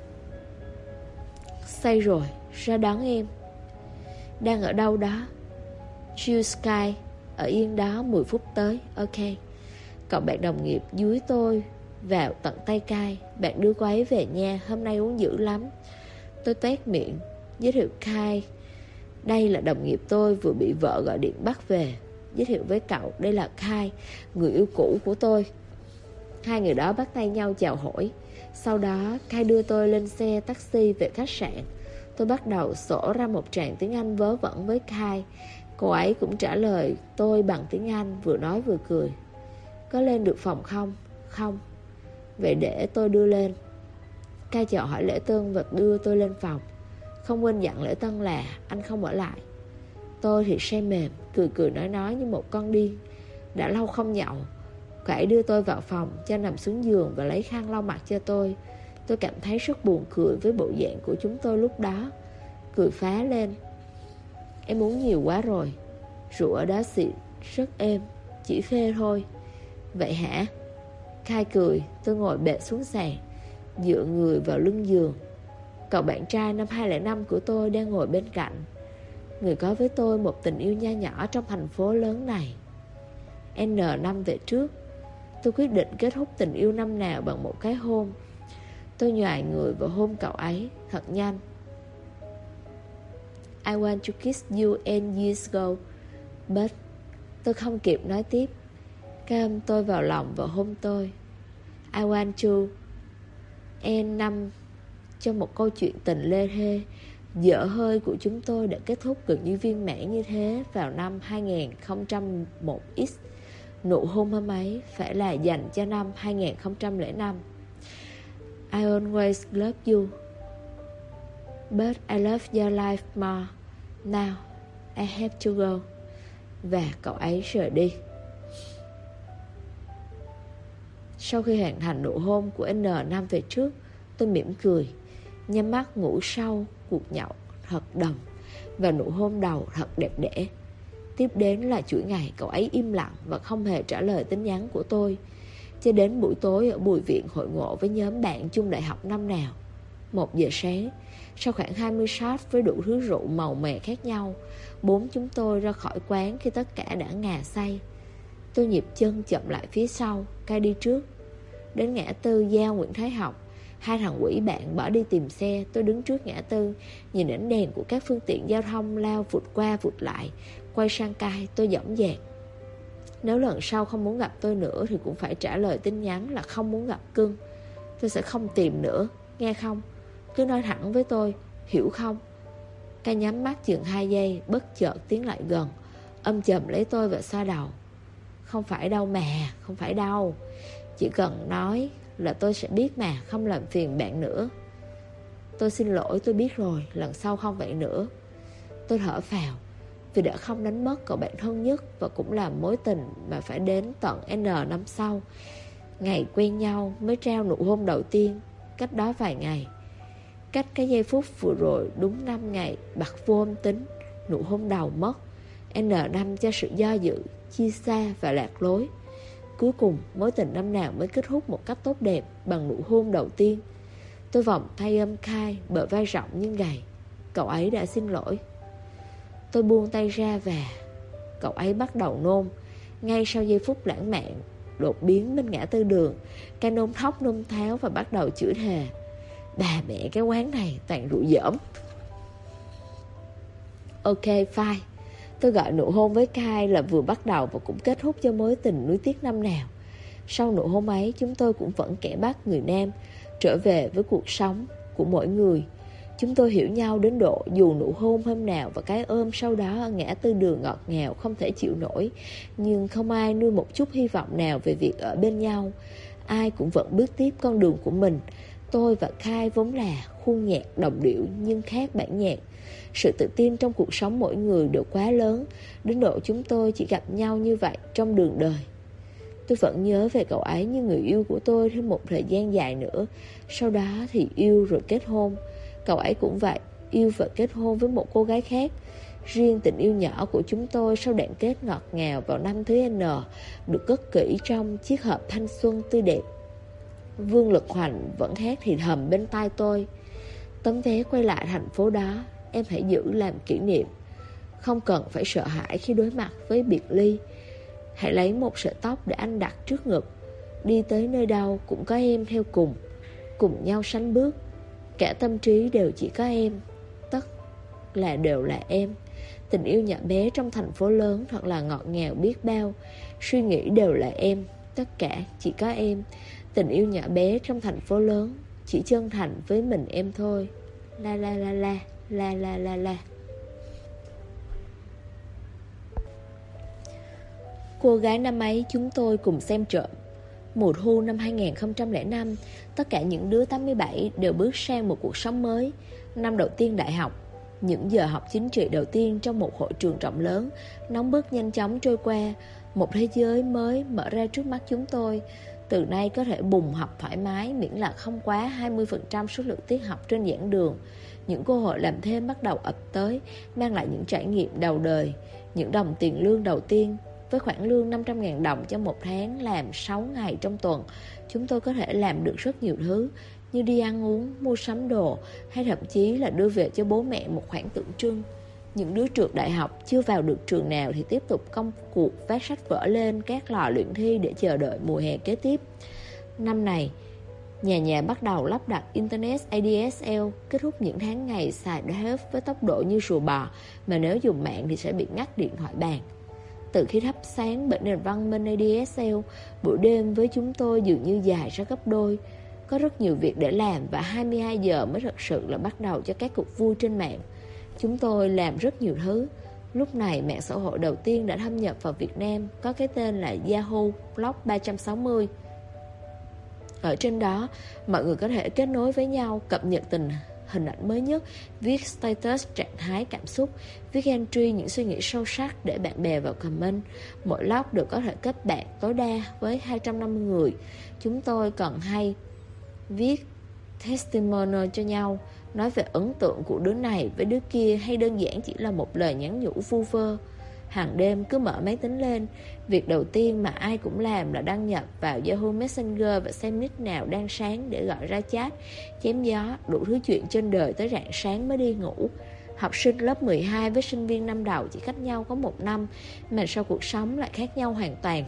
Say rồi, ra đón em. Đang ở đâu đó? Chill Sky. Ở yên đó 10 phút tới. Ok. Cậu bạn đồng nghiệp dúi tôi vào tận tay Kai. Bạn đưa cô ấy về nhà, hôm nay uống dữ lắm. Tôi toét miệng giới thiệu Kai. Đây là đồng nghiệp tôi vừa bị vợ gọi điện bắt về. Giới thiệu với cậu, đây là Kai, người yêu cũ của tôi. Hai người đó bắt tay nhau chào hỏi. Sau đó Kai đưa tôi lên xe taxi về khách sạn. Tôi bắt đầu sổ ra một tràng tiếng Anh vớ vẩn với Kai. Cô ấy cũng trả lời tôi bằng tiếng Anh, vừa nói vừa cười. Có lên được phòng không? Không. Vậy để tôi đưa lên. Ca chào hỏi Lễ Tân và đưa tôi lên phòng. Không quên dặn Lễ Tân là anh không ở lại. Tôi thì say mềm, cười cười nói như một con điên. Đã lâu không nhậu. Cậu ấy đưa tôi vào phòng, cho nằm xuống giường và lấy khăn lau mặt cho tôi. Tôi cảm thấy rất buồn cười với bộ dạng của chúng tôi lúc đó. Cười phá lên. Em uống nhiều quá rồi. Rượu ở đó xịn, rất êm, chỉ phê thôi. Vậy hả? Khai cười. Tôi ngồi bệt xuống sàn, dựa người vào lưng giường. Cậu bạn trai năm 2005 của tôi đang ngồi bên cạnh. Người có với tôi một tình yêu nho nhỏ trong thành phố lớn này. N năm về trước, tôi quyết định kết thúc tình yêu năm nào bằng một cái hôn. Tôi nhoài người và hôn cậu ấy thật nhanh. I want to kiss you and years ago, but... Tôi không kịp nói tiếp. Cái ôm tôi vào lòng và hôn tôi. I want to... N năm cho một câu chuyện tình lê thê dở hơi của chúng tôi đã kết thúc gần như viên mãn như thế vào năm 2001X. Nụ hôn hôm ấy phải là dành cho năm 2005. I always love you, but I love your life more. Now I have to go. Và cậu ấy rời đi. Sau khi hoàn thành nụ hôn của N năm về trước, tôi mỉm cười, nhắm mắt ngủ sâu cuộc nhậu thật đầm và nụ hôn đầu thật đẹp đẽ. Tiếp đến là chuỗi ngày cậu ấy im lặng và không hề trả lời tin nhắn của tôi, cho đến buổi tối ở Bùi Viện hội ngộ với nhóm bạn chung đại học năm nào. 1 giờ sáng, sau khoảng 20 shot với đủ thứ rượu màu mè khác nhau, 4 chúng tôi ra khỏi quán khi tất cả đã ngà say. Tôi nhịp chân chậm lại phía sau, Cai đi trước. Đến ngã tư giao Nguyễn Thái Học, 2 thằng quỷ bạn bỏ đi tìm xe. Tôi đứng trước ngã tư, nhìn ánh đèn của các phương tiện giao thông lao vụt qua vụt lại. Quay sang Cai, tôi dõng dạc. Nếu lần sau không muốn gặp tôi nữa thì cũng phải trả lời tin nhắn là không muốn gặp cưng. Tôi sẽ không tìm nữa, nghe không? Cứ nói thẳng với tôi, hiểu không? Cai nhắm mắt chừng 2 giây, bất chợt tiến lại gần, ôm chầm lấy tôi và xoa đầu. Không phải đâu mà, không phải đâu. Chỉ cần nói là tôi sẽ biết mà, không làm phiền bạn nữa. Tôi xin lỗi, tôi biết rồi, lần sau không vậy nữa. Tôi thở phào, vì đã không đánh mất cậu bạn thân nhất và cũng là mối tình mà phải đến tận N năm sau. Ngày quen nhau mới trao nụ hôn đầu tiên, cách đó vài ngày. Cách cái giây phút vừa rồi đúng 5 ngày bặt vô âm tính, nụ hôn đầu mất. N năm cho sự do dự, chia xa và lạc lối. Cuối cùng mối tình năm nào mới kết thúc một cách tốt đẹp bằng nụ hôn đầu tiên. Tôi vòng tay ôm Khai, bờ vai rộng nhưng gầy. Cậu ấy đã xin lỗi. Tôi buông tay ra và cậu ấy bắt đầu nôn. Ngay sau giây phút lãng mạn đột biến bên ngã tư đường, Cái nôn thóc nôn tháo và bắt đầu chửi thề. Bà mẹ cái quán này toàn rượu dởm. Ok fine. Tôi gọi nụ hôn với Kai là vừa bắt đầu và cũng kết thúc cho mối tình nuối tiếc năm nào. Sau nụ hôn ấy, chúng tôi cũng vẫn kẻ bắt người nam trở về với cuộc sống của mỗi người. Chúng tôi hiểu nhau đến độ dù nụ hôn hôm nào và cái ôm sau đó ở ngã tư đường ngọt ngào không thể chịu nổi, nhưng không ai nuôi một chút hy vọng nào về việc ở bên nhau. Ai cũng vẫn bước tiếp con đường của mình. Tôi và Kai vốn là khuôn nhạc đồng điệu nhưng khác bản nhạc. Sự tự tin trong cuộc sống mỗi người đều quá lớn, đến độ chúng tôi chỉ gặp nhau như vậy trong đường đời. Tôi vẫn nhớ về cậu ấy như người yêu của tôi thêm một thời gian dài nữa. Sau đó thì yêu rồi kết hôn. Cậu ấy cũng vậy, yêu và kết hôn với một cô gái khác. Riêng tình yêu nhỏ của chúng tôi sau đoạn kết ngọt ngào vào năm thứ N được cất kỹ trong chiếc hộp thanh xuân tươi đẹp. Vương Lực Hoành vẫn hát thì thầm bên tai tôi. Tấm vé quay lại thành phố đó em hãy giữ làm kỷ niệm. Không cần phải sợ hãi khi đối mặt với biệt ly. Hãy lấy một sợi tóc để anh đặt trước ngực. Đi tới nơi đâu cũng có em theo cùng. Cùng nhau sánh bước. Cả tâm trí đều chỉ có em. Tất là đều là em. Tình yêu nhỏ bé trong thành phố lớn thật là ngọt ngào biết bao. Suy nghĩ đều là em. Tất cả chỉ có em. Tình yêu nhỏ bé trong thành phố lớn chỉ chân thành với mình em thôi. La la la la, la la la la. Cô gái năm ấy chúng tôi cùng xem trộm. Mùa thu năm 2005, tất cả những đứa 87 đều bước sang một cuộc sống mới. Năm đầu tiên đại học, những giờ học chính trị đầu tiên trong một hội trường rộng lớn, nóng bức nhanh chóng trôi qua. Một thế giới mới mở ra trước mắt chúng tôi. Từ nay có thể bùng học thoải mái, miễn là không quá 20% số lượng tiết học trên giảng đường. Những cơ hội làm thêm bắt đầu ập tới, mang lại những trải nghiệm đầu đời. Những đồng tiền lương đầu tiên, với khoản lương 500.000 đồng cho một tháng làm 6 ngày trong tuần, chúng tôi có thể làm được rất nhiều thứ, như đi ăn uống, mua sắm đồ, hay thậm chí là đưa về cho bố mẹ một khoản tượng trưng. Những đứa trượt đại học chưa vào được trường nào thì tiếp tục công cuộc vác sách vở lên các lò luyện thi để chờ đợi mùa hè kế tiếp. Năm này, nhà nhà bắt đầu lắp đặt Internet ADSL, kết thúc những tháng ngày xài data với tốc độ như rùa bò, mà nếu dùng mạng thì sẽ bị ngắt điện thoại bàn. Từ khi thắp sáng bởi nền văn minh ADSL, buổi đêm với chúng tôi dường như dài ra gấp đôi. Có rất nhiều việc để làm và 22 giờ mới thật sự là bắt đầu cho các cuộc vui trên mạng. Chúng tôi làm rất nhiều thứ. Lúc này mạng xã hội đầu tiên đã thâm nhập vào Việt Nam, có cái tên là Yahoo Blog 360. Ở trên đó, mọi người có thể kết nối với nhau, cập nhật hình ảnh mới nhất, viết status trạng thái cảm xúc, viết entry những suy nghĩ sâu sắc để bạn bè vào comment. Mỗi blog đều có thể kết bạn tối đa với 250 người. Chúng tôi còn hay viết testimonial cho nhau, nói về ấn tượng của đứa này với đứa kia, hay đơn giản chỉ là một lời nhắn nhủ vu vơ. Hàng đêm cứ mở máy tính lên, việc đầu tiên mà ai cũng làm là đăng nhập vào Yahoo Messenger và xem nick nào đang sáng để gọi ra chat, chém gió, đủ thứ chuyện trên đời tới rạng sáng mới đi ngủ. Học sinh lớp 12 với sinh viên năm đầu chỉ cách nhau có 1 năm, mà sau cuộc sống lại khác nhau hoàn toàn.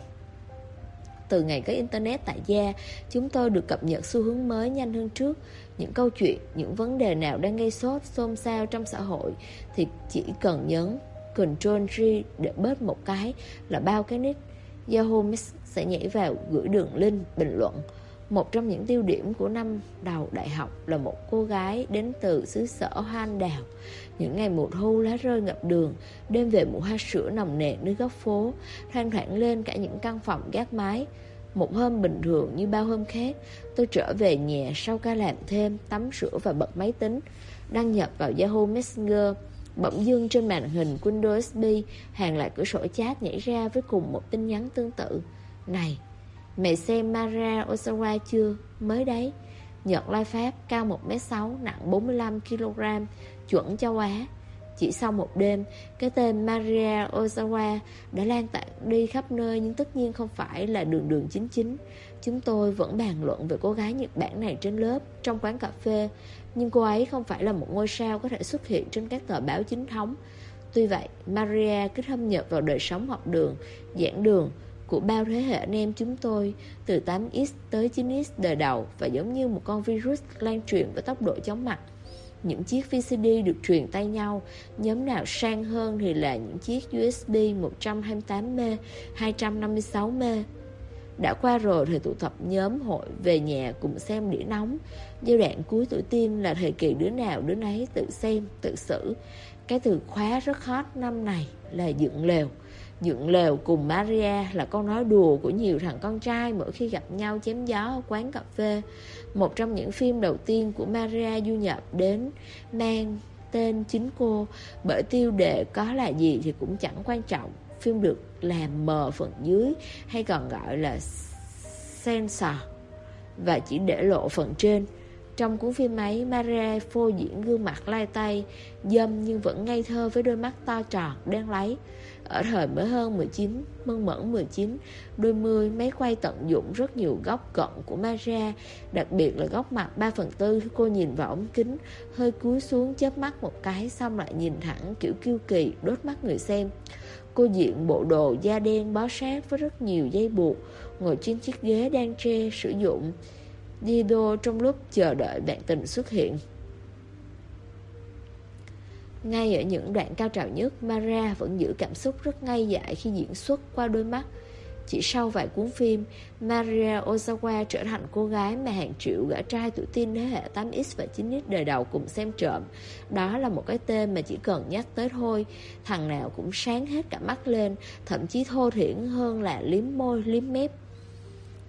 Từ ngày có Internet tại gia, chúng tôi được cập nhật xu hướng mới nhanh hơn trước. Những câu chuyện, những vấn đề nào đang gây sốt, xôn xao trong xã hội thì chỉ cần nhấn Ctrl-G để bớt một cái là bao cái nick. Yahoo sẽ nhảy vào gửi đường link, bình luận. Một trong những tiêu điểm của năm đầu đại học là một cô gái đến từ xứ sở hoa anh đào. Những ngày mùa thu lá rơi ngập đường, đêm về mùi hoa sữa nồng nàn nơi góc phố, thoang thoảng lên cả những căn phòng gác mái. Một hôm bình thường như bao hôm khác, tôi trở về nhà sau ca làm thêm, tắm rửa và bật máy tính, đăng nhập vào Yahoo Messenger. Bỗng dưng trên màn hình Windows XP, hàng loạt cửa sổ chat nhảy ra với cùng một tin nhắn tương tự. Này, mày xem Maria Ozawa chưa? Mới đấy. Nhật lai Pháp, cao 1m6, nặng 45kg, chuẩn châu Á. Chỉ sau một đêm, cái tên Maria Ozawa đã lan tỏa đi khắp nơi, nhưng tất nhiên không phải là đường 99. Chúng tôi vẫn bàn luận về cô gái Nhật Bản này trên lớp, trong quán cà phê, nhưng cô ấy không phải là một ngôi sao có thể xuất hiện trên các tờ báo chính thống. Tuy vậy, Maria cứ thâm nhập vào đời sống học đường, giảng đường của bao thế hệ anh em chúng tôi, từ 8X tới 9X đời đầu, và giống như một con virus lan truyền với tốc độ chóng mặt. Những chiếc VCD được truyền tay nhau, nhóm nào sang hơn thì là những chiếc USB 128M, 256M. Đã qua rồi thời tụ tập nhóm hội về nhà cùng xem đĩa nóng. Giai đoạn cuối tuổi teen là thời kỳ đứa nào đứa nấy tự xem, tự xử. Cái từ khóa rất hot năm này là dựng lều. Dựng lều cùng Maria là câu nói đùa của nhiều thằng con trai mỗi khi gặp nhau chém gió ở quán cà phê. Một trong những phim đầu tiên của Maria du nhập đến mang tên chính cô, bởi tiêu đề có là gì thì cũng chẳng quan trọng. Phim được làm mờ phần dưới, hay còn gọi là censor, và chỉ để lộ phần trên. Trong cuốn phim ấy, Maria phô diễn gương mặt lai tây, dâm nhưng vẫn ngây thơ với đôi mắt to tròn, đen láy. Ở thời mới hơn 19, mơn 19, đôi mươi, máy quay tận dụng rất nhiều góc cận của Maria, đặc biệt là góc mặt 3/4 khi cô nhìn vào ống kính, hơi cúi xuống chớp mắt một cái, xong lại nhìn thẳng kiểu kiêu kỳ, đốt mắt người xem. Cô diện bộ đồ da đen bó sát với rất nhiều dây buộc, ngồi trên chiếc ghế đan tre, sử dụng dildo trong lúc chờ đợi bạn tình xuất hiện. Ngay ở những đoạn cao trào nhất, Maria vẫn giữ cảm xúc rất ngây dại khi diễn xuất qua đôi mắt. Chỉ sau vài cuốn phim, Maria Ozawa trở thành cô gái mà hàng triệu gã trai tuổi teen thế hệ 8X và 9X đời đầu cùng xem trộm. Đó là một cái tên mà chỉ cần nhắc tới thôi, thằng nào cũng sáng hết cả mắt lên, thậm chí thô thiển hơn là liếm môi, liếm mép.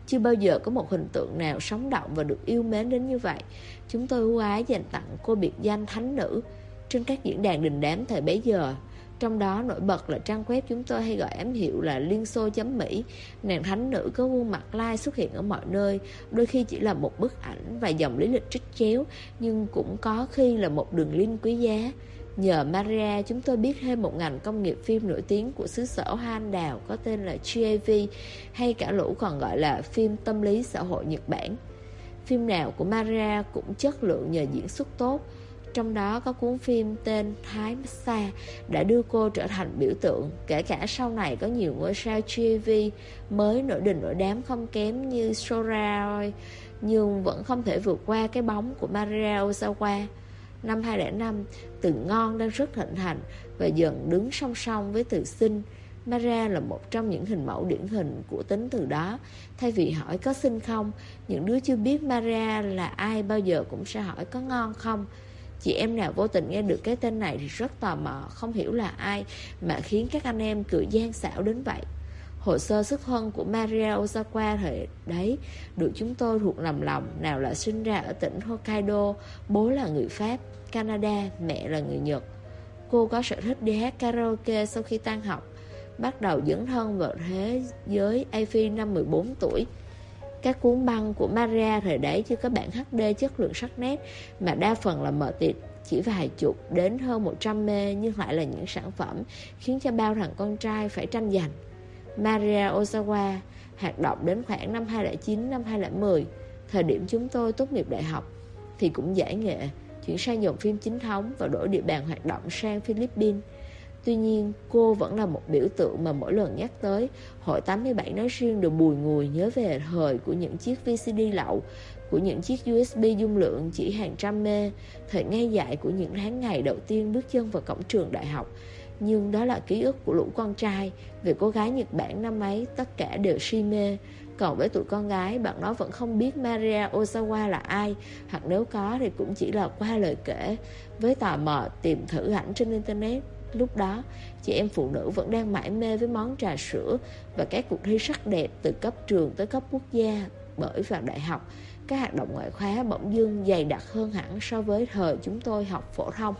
Chưa bao giờ có một hình tượng nào sống động và được yêu mến đến như vậy. Chúng tôi ưu ái dành tặng cô biệt danh thánh nữ trên các diễn đàn đình đám thời bấy giờ. Trong đó nổi bật là trang web chúng tôi hay gọi ám hiệu là Liên Xô.Mỹ. Nàng thánh nữ có khuôn mặt lai xuất hiện ở mọi nơi, đôi khi chỉ là một bức ảnh và dòng lý lịch trích chéo, nhưng cũng có khi là một đường link quý giá. Nhờ Maria, chúng tôi biết thêm một ngành công nghiệp phim nổi tiếng của xứ sở Hoa Anh Đào có tên là GAV, hay cả lũ còn gọi là phim tâm lý xã hội Nhật Bản. Phim nào của Maria cũng chất lượng nhờ diễn xuất tốt. Trong đó có cuốn phim tên Thái Massage đã đưa cô trở thành biểu tượng. Kể cả sau này có nhiều ngôi sao GAV mới nổi đình nổi đám không kém như Sora, nhưng vẫn không thể vượt qua cái bóng của Maria Ozawa. Năm 2005, từ ngon đang rất thịnh hành và dần đứng song song với từ xinh. Maria là một trong những hình mẫu điển hình của tính từ đó. Thay vì hỏi có xinh không, những đứa chưa biết Maria là ai bao giờ cũng sẽ hỏi có ngon không. Chị em nào vô tình nghe được cái tên này thì rất tò mò, không hiểu là ai mà khiến các anh em cười gian xảo đến vậy. Hồ sơ xuất thân của Maria Ozawa thời đấy được chúng tôi thuộc lầm lòng. Nào là sinh ra ở tỉnh Hokkaido, bố là người Pháp, Canada, mẹ là người Nhật. Cô có sở thích đi hát karaoke sau khi tan học, bắt đầu dấn thân vào thế giới AV năm 14 tuổi. Các cuốn băng của Maria thời đấy chưa có bản HD chất lượng sắc nét, mà đa phần là mờ tịt, chỉ vài chục đến hơn 100 mê, nhưng lại là những sản phẩm khiến cho bao thằng con trai phải tranh giành. Maria Ozawa hoạt động đến khoảng năm 2009, năm 2010. Thời điểm chúng tôi tốt nghiệp đại học thì cũng giải nghệ, chuyển sang dòng phim chính thống và đổi địa bàn hoạt động sang Philippines. Tuy nhiên, cô vẫn là một biểu tượng mà mỗi lần nhắc tới, Hội 87 nói riêng đều bùi ngùi nhớ về thời của những chiếc VCD lậu, của những chiếc USB dung lượng chỉ hàng trăm mê, thời ngây dại của những tháng ngày đầu tiên bước chân vào cổng trường đại học. Nhưng đó là ký ức của lũ con trai. Về cô gái Nhật Bản năm ấy, tất cả đều si mê. Còn với tụi con gái, bạn nó vẫn không biết Maria Ozawa là ai, hoặc nếu có thì cũng chỉ là qua lời kể, với tò mò tìm thử ảnh trên internet. Lúc đó, chị em phụ nữ vẫn đang mải mê với món trà sữa và các cuộc thi sắc đẹp từ cấp trường tới cấp quốc gia. Bởi vào đại học, các hoạt động ngoại khóa bỗng dưng dày đặc hơn hẳn so với thời chúng tôi học phổ thông.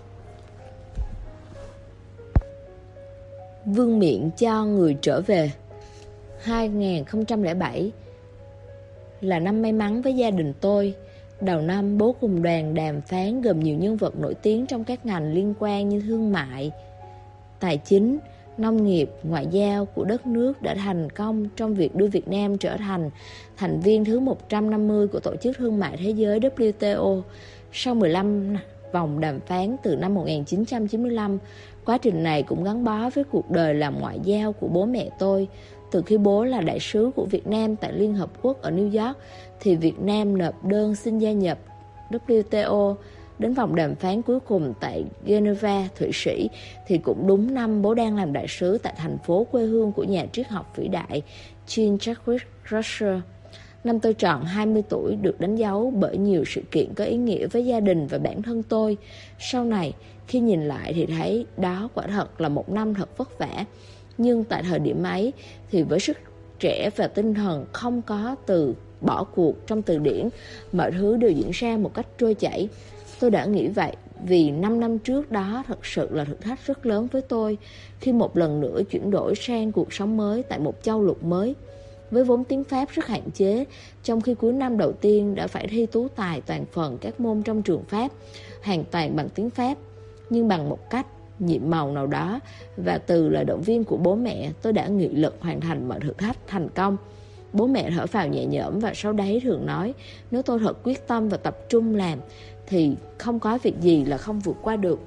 Vương miện cho người trở về. 2007 là năm may mắn với gia đình tôi. Đầu năm, bố cùng đoàn đàm phán gồm nhiều nhân vật nổi tiếng trong các ngành liên quan như thương mại, tài chính, nông nghiệp, ngoại giao của đất nước đã thành công trong việc đưa Việt Nam trở thành thành viên thứ 150 của Tổ chức Thương mại Thế giới WTO. Sau 15 vòng đàm phán từ năm 1995, quá trình này cũng gắn bó với cuộc đời làm ngoại giao của bố mẹ tôi. Từ khi bố là đại sứ của Việt Nam tại Liên Hợp Quốc ở New York, thì Việt Nam nộp đơn xin gia nhập WTO. Đến vòng đàm phán cuối cùng tại Geneva, Thụy Sĩ, thì cũng đúng năm bố đang làm đại sứ tại thành phố quê hương của nhà triết học vĩ đại Jean-Jacques Rousseau. Năm tôi tròn 20 tuổi được đánh dấu bởi nhiều sự kiện có ý nghĩa với gia đình và bản thân tôi. Sau này, khi nhìn lại thì thấy đó quả thật là một năm thật vất vả. Nhưng tại thời điểm ấy thì với sức trẻ và tinh thần không có từ bỏ cuộc trong từ điển, mọi thứ đều diễn ra một cách trôi chảy. Tôi đã nghĩ vậy vì 5 năm trước đó thật sự là thử thách rất lớn với tôi, khi một lần nữa chuyển đổi sang cuộc sống mới tại một châu lục mới. Với vốn tiếng Pháp rất hạn chế, trong khi cuối năm đầu tiên đã phải thi tú tài toàn phần các môn trong trường Pháp, hoàn toàn bằng tiếng Pháp, nhưng bằng một cách nhiệm màu nào đó, và từ lời động viên của bố mẹ, tôi đã nghị lực hoàn thành mọi thử thách thành công. Bố mẹ thở phào nhẹ nhõm và sau đấy thường nói, nếu tôi thật quyết tâm và tập trung làm thì không có việc gì là không vượt qua được.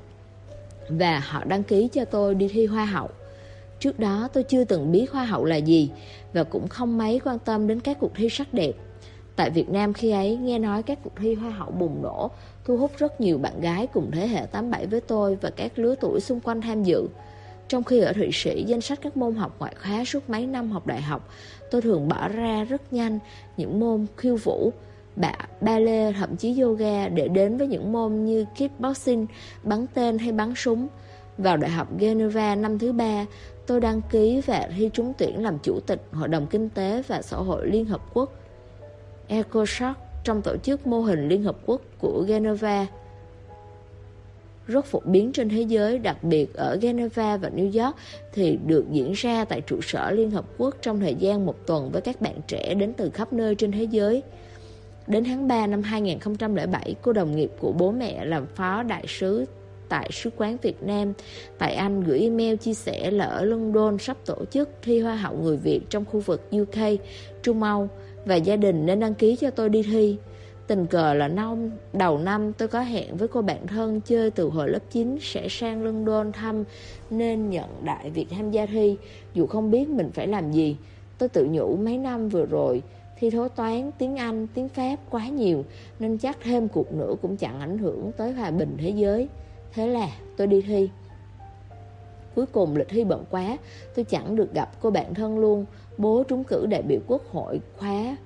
Và họ đăng ký cho tôi đi thi Hoa hậu. Trước đó tôi chưa từng biết Hoa hậu là gì và cũng không mấy quan tâm đến các cuộc thi sắc đẹp. Tại Việt Nam khi ấy, nghe nói các cuộc thi Hoa hậu bùng nổ, thu hút rất nhiều bạn gái cùng thế hệ 87 với tôi và các lứa tuổi xung quanh tham dự. Trong khi ở Thụy Sĩ, danh sách các môn học ngoại khóa suốt mấy năm học đại học, tôi thường bỏ ra rất nhanh những môn khiêu vũ, ballet, thậm chí yoga, để đến với những môn như kickboxing, bắn tên hay bắn súng. Vào Đại học Geneva năm thứ 3, tôi đăng ký và thi trúng tuyển làm chủ tịch Hội đồng Kinh tế và Xã hội Liên Hợp Quốc ECOSOC trong tổ chức mô hình Liên Hợp Quốc của Geneva. Rất phổ biến trên thế giới, đặc biệt ở Geneva và New York, thì được diễn ra tại trụ sở Liên Hợp Quốc trong thời gian 1 tuần với các bạn trẻ đến từ khắp nơi trên thế giới. Đến tháng 3 năm 2007, cô đồng nghiệp của bố mẹ làm phó đại sứ tại Sứ quán Việt Nam tại Anh gửi email chia sẻ là ở London sắp tổ chức thi Hoa hậu người Việt trong khu vực UK, Trung Âu và gia đình nên đăng ký cho tôi đi thi. Tình cờ là đầu năm tôi có hẹn với cô bạn thân chơi từ hồi lớp 9 sẽ sang London thăm nên nhận đại việc tham gia thi, dù không biết mình phải làm gì. Tôi tự nhủ mấy năm vừa rồi thi thố toán, tiếng Anh, tiếng Pháp quá nhiều nên chắc thêm cuộc nữa cũng chẳng ảnh hưởng tới hòa bình thế giới. Thế là tôi đi thi. Cuối cùng lịch thi bận quá, tôi chẳng được gặp cô bạn thân luôn. Bố trúng cử đại biểu Quốc hội khóa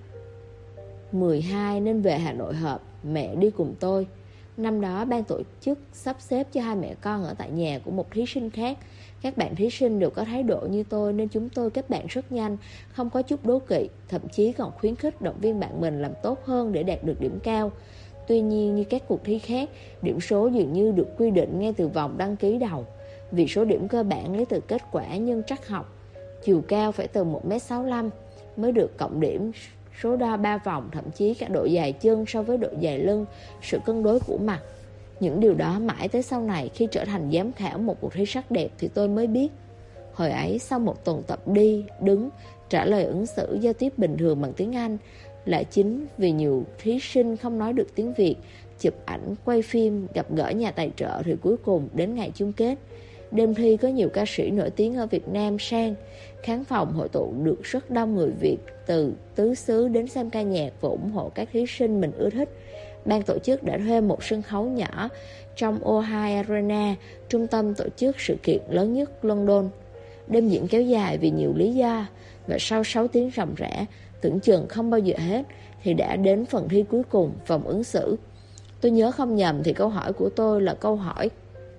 12 nên về Hà Nội họp, mẹ đi cùng tôi. Năm đó ban tổ chức sắp xếp cho hai mẹ con ở tại nhà của một thí sinh khác. Các bạn thí sinh đều có thái độ như tôi nên chúng tôi kết bạn rất nhanh, không có chút đố kỵ, thậm chí còn khuyến khích động viên bạn mình làm tốt hơn để đạt được điểm cao. Tuy nhiên như các cuộc thi khác, điểm số dường như được quy định ngay từ vòng đăng ký đầu. Vì số điểm cơ bản lấy từ kết quả nhân trắc học, chiều cao phải từ 1m65 mới được cộng điểm, số đo 3 vòng, thậm chí cả độ dài chân so với độ dài lưng, sự cân đối của mặt. Những điều đó mãi tới sau này khi trở thành giám khảo một cuộc thi sắc đẹp thì tôi mới biết. Hồi ấy sau một tuần tập đi, đứng, trả lời ứng xử giao tiếp bình thường bằng tiếng Anh, lại chính vì nhiều thí sinh không nói được tiếng Việt, chụp ảnh, quay phim, gặp gỡ nhà tài trợ thì cuối cùng đến ngày chung kết. Đêm thi có nhiều ca sĩ nổi tiếng ở Việt Nam sang, khán phòng hội tụ được rất đông người Việt từ tứ xứ đến xem ca nhạc và ủng hộ các thí sinh mình ưa thích. Ban tổ chức đã thuê một sân khấu nhỏ trong O2 Arena, trung tâm tổ chức sự kiện lớn nhất London. Đêm diễn kéo dài vì nhiều lý do, và sau 6 tiếng ròng rã, tưởng chừng không bao giờ hết, thì đã đến phần thi cuối cùng, vòng ứng xử. Tôi nhớ không nhầm thì câu hỏi của tôi là câu hỏi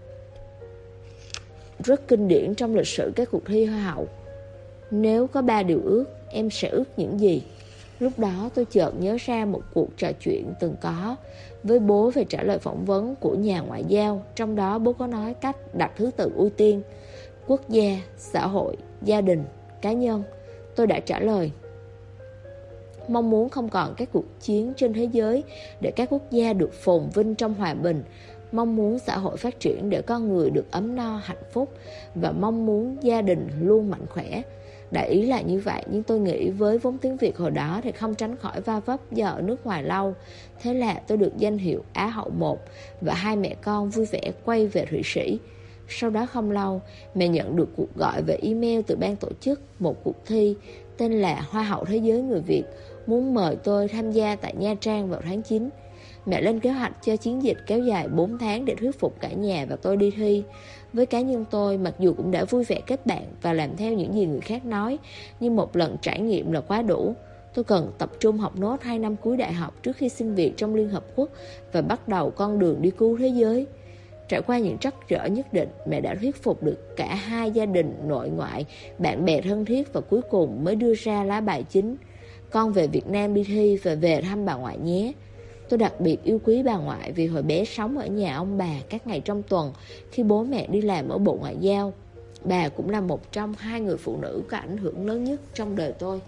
rất kinh điển trong lịch sử các cuộc thi Hoa hậu. Nếu có 3 điều ước, em sẽ ước những gì? Lúc đó tôi chợt nhớ ra một cuộc trò chuyện từng có với bố về trả lời phỏng vấn của nhà ngoại giao. Trong đó bố có nói cách đặt thứ tự ưu tiên: quốc gia, xã hội, gia đình, cá nhân. Tôi đã trả lời mong muốn không còn các cuộc chiến trên thế giới để các quốc gia được phồn vinh trong hòa bình, mong muốn xã hội phát triển để con người được ấm no, hạnh phúc, và mong muốn gia đình luôn mạnh khỏe. Đại ý là như vậy, nhưng tôi nghĩ với vốn tiếng Việt hồi đó thì không tránh khỏi va vấp do ở nước ngoài lâu. Thế là tôi được danh hiệu Á hậu 1 và hai mẹ con vui vẻ quay về Thụy Sĩ. Sau đó không lâu, mẹ nhận được cuộc gọi về email từ ban tổ chức một cuộc thi tên là Hoa hậu Thế giới người Việt, muốn mời tôi tham gia tại Nha Trang vào tháng 9. Mẹ lên kế hoạch cho chiến dịch kéo dài 4 tháng để thuyết phục cả nhà và tôi đi thi. Với cá nhân tôi, mặc dù cũng đã vui vẻ kết bạn và làm theo những gì người khác nói, nhưng một lần trải nghiệm là quá đủ. Tôi cần tập trung học nốt 2 năm cuối đại học trước khi xin việc trong Liên Hợp Quốc và bắt đầu con đường đi cứu thế giới. Trải qua những trắc trở nhất định, mẹ đã thuyết phục được cả hai gia đình, nội ngoại, bạn bè thân thiết, và cuối cùng mới đưa ra lá bài chính: con về Việt Nam đi thi và về thăm bà ngoại nhé. Tôi đặc biệt yêu quý bà ngoại vì hồi bé sống ở nhà ông bà các ngày trong tuần khi bố mẹ đi làm ở Bộ Ngoại giao. Bà cũng là một trong 2 người phụ nữ có ảnh hưởng lớn nhất trong đời tôi.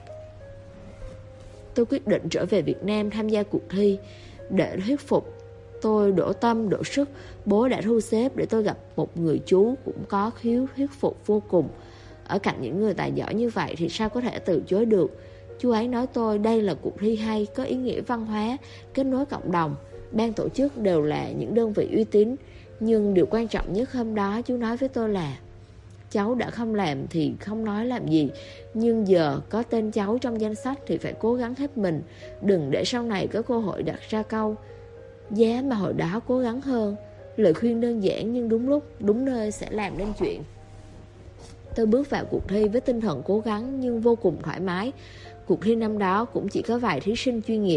Tôi quyết định trở về Việt Nam tham gia cuộc thi. Để thuyết phục tôi đổ tâm đổ sức, bố đã thu xếp để tôi gặp một người chú cũng có khiếu thuyết phục vô cùng. Ở cạnh những người tài giỏi như vậy thì sao có thể từ chối được. Chú ấy nói tôi đây là cuộc thi hay, có ý nghĩa văn hóa, kết nối cộng đồng. Ban tổ chức đều là những đơn vị uy tín. Nhưng điều quan trọng nhất hôm đó chú nói với tôi là: cháu đã không làm thì không nói làm gì, nhưng giờ có tên cháu trong danh sách thì phải cố gắng hết mình. Đừng để sau này có cơ hội đặt ra câu giá mà hồi đó cố gắng hơn. Lời khuyên đơn giản nhưng đúng lúc, đúng nơi sẽ làm nên chuyện. Tôi bước vào cuộc thi với tinh thần cố gắng nhưng vô cùng thoải mái. Cuộc thi năm đó cũng chỉ có vài thí sinh chuyên nghiệp.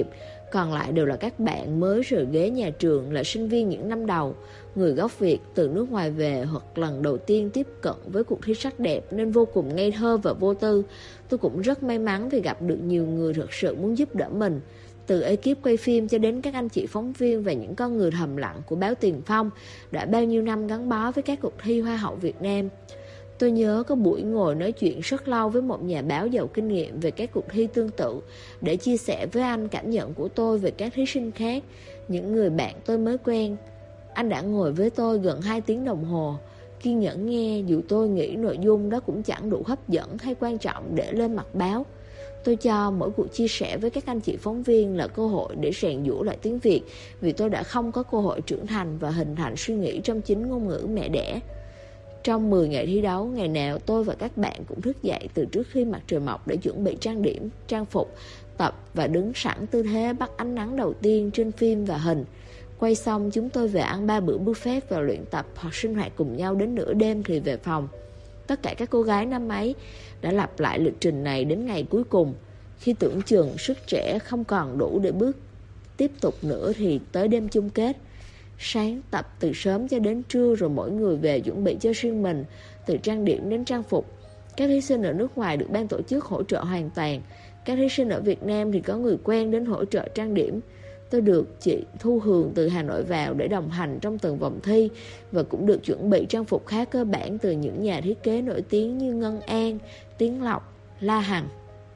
Còn lại đều là các bạn mới rời ghế nhà trường, là sinh viên những năm đầu, người gốc Việt từ nước ngoài về hoặc lần đầu tiên tiếp cận với cuộc thi sắc đẹp nên vô cùng ngây thơ và vô tư. Tôi cũng rất may mắn vì gặp được nhiều người thực sự muốn giúp đỡ mình, từ ekip quay phim cho đến các anh chị phóng viên và những con người thầm lặng của báo Tiền Phong đã bao nhiêu năm gắn bó với các cuộc thi Hoa hậu Việt Nam. Tôi nhớ có buổi ngồi nói chuyện rất lâu với một nhà báo giàu kinh nghiệm về các cuộc thi tương tự để chia sẻ với anh cảm nhận của tôi về các thí sinh khác, những người bạn tôi mới quen. Anh đã ngồi với tôi gần 2 tiếng đồng hồ, kiên nhẫn nghe dù tôi nghĩ nội dung đó cũng chẳng đủ hấp dẫn hay quan trọng để lên mặt báo. Tôi cho mỗi cuộc chia sẻ với các anh chị phóng viên là cơ hội để rèn giũa lại tiếng Việt, vì tôi đã không có cơ hội trưởng thành và hình thành suy nghĩ trong chính ngôn ngữ mẹ đẻ. Trong 10 ngày thi đấu, ngày nào tôi và các bạn cũng thức dậy từ trước khi mặt trời mọc để chuẩn bị trang điểm, trang phục, tập và đứng sẵn tư thế bắt ánh nắng đầu tiên trên phim và hình. Quay xong chúng tôi về ăn 3 bữa buffet và luyện tập hoặc sinh hoạt cùng nhau đến nửa đêm thì về phòng. Tất cả các cô gái năm ấy đã lặp lại lịch trình này đến ngày cuối cùng. Khi tưởng chừng sức trẻ không còn đủ để bước tiếp tục nữa thì tới đêm chung kết. Sáng tập từ sớm cho đến trưa, rồi mỗi người về chuẩn bị cho riêng mình, từ trang điểm đến trang phục. Các thí sinh ở nước ngoài được ban tổ chức hỗ trợ hoàn toàn. Các thí sinh ở Việt Nam thì có người quen đến hỗ trợ trang điểm. Tôi được chị Thu Hường từ Hà Nội vào để đồng hành trong từng vòng thi, và cũng được chuẩn bị trang phục khá cơ bản từ những nhà thiết kế nổi tiếng như Ngân An, Tiến Lộc, La Hằng.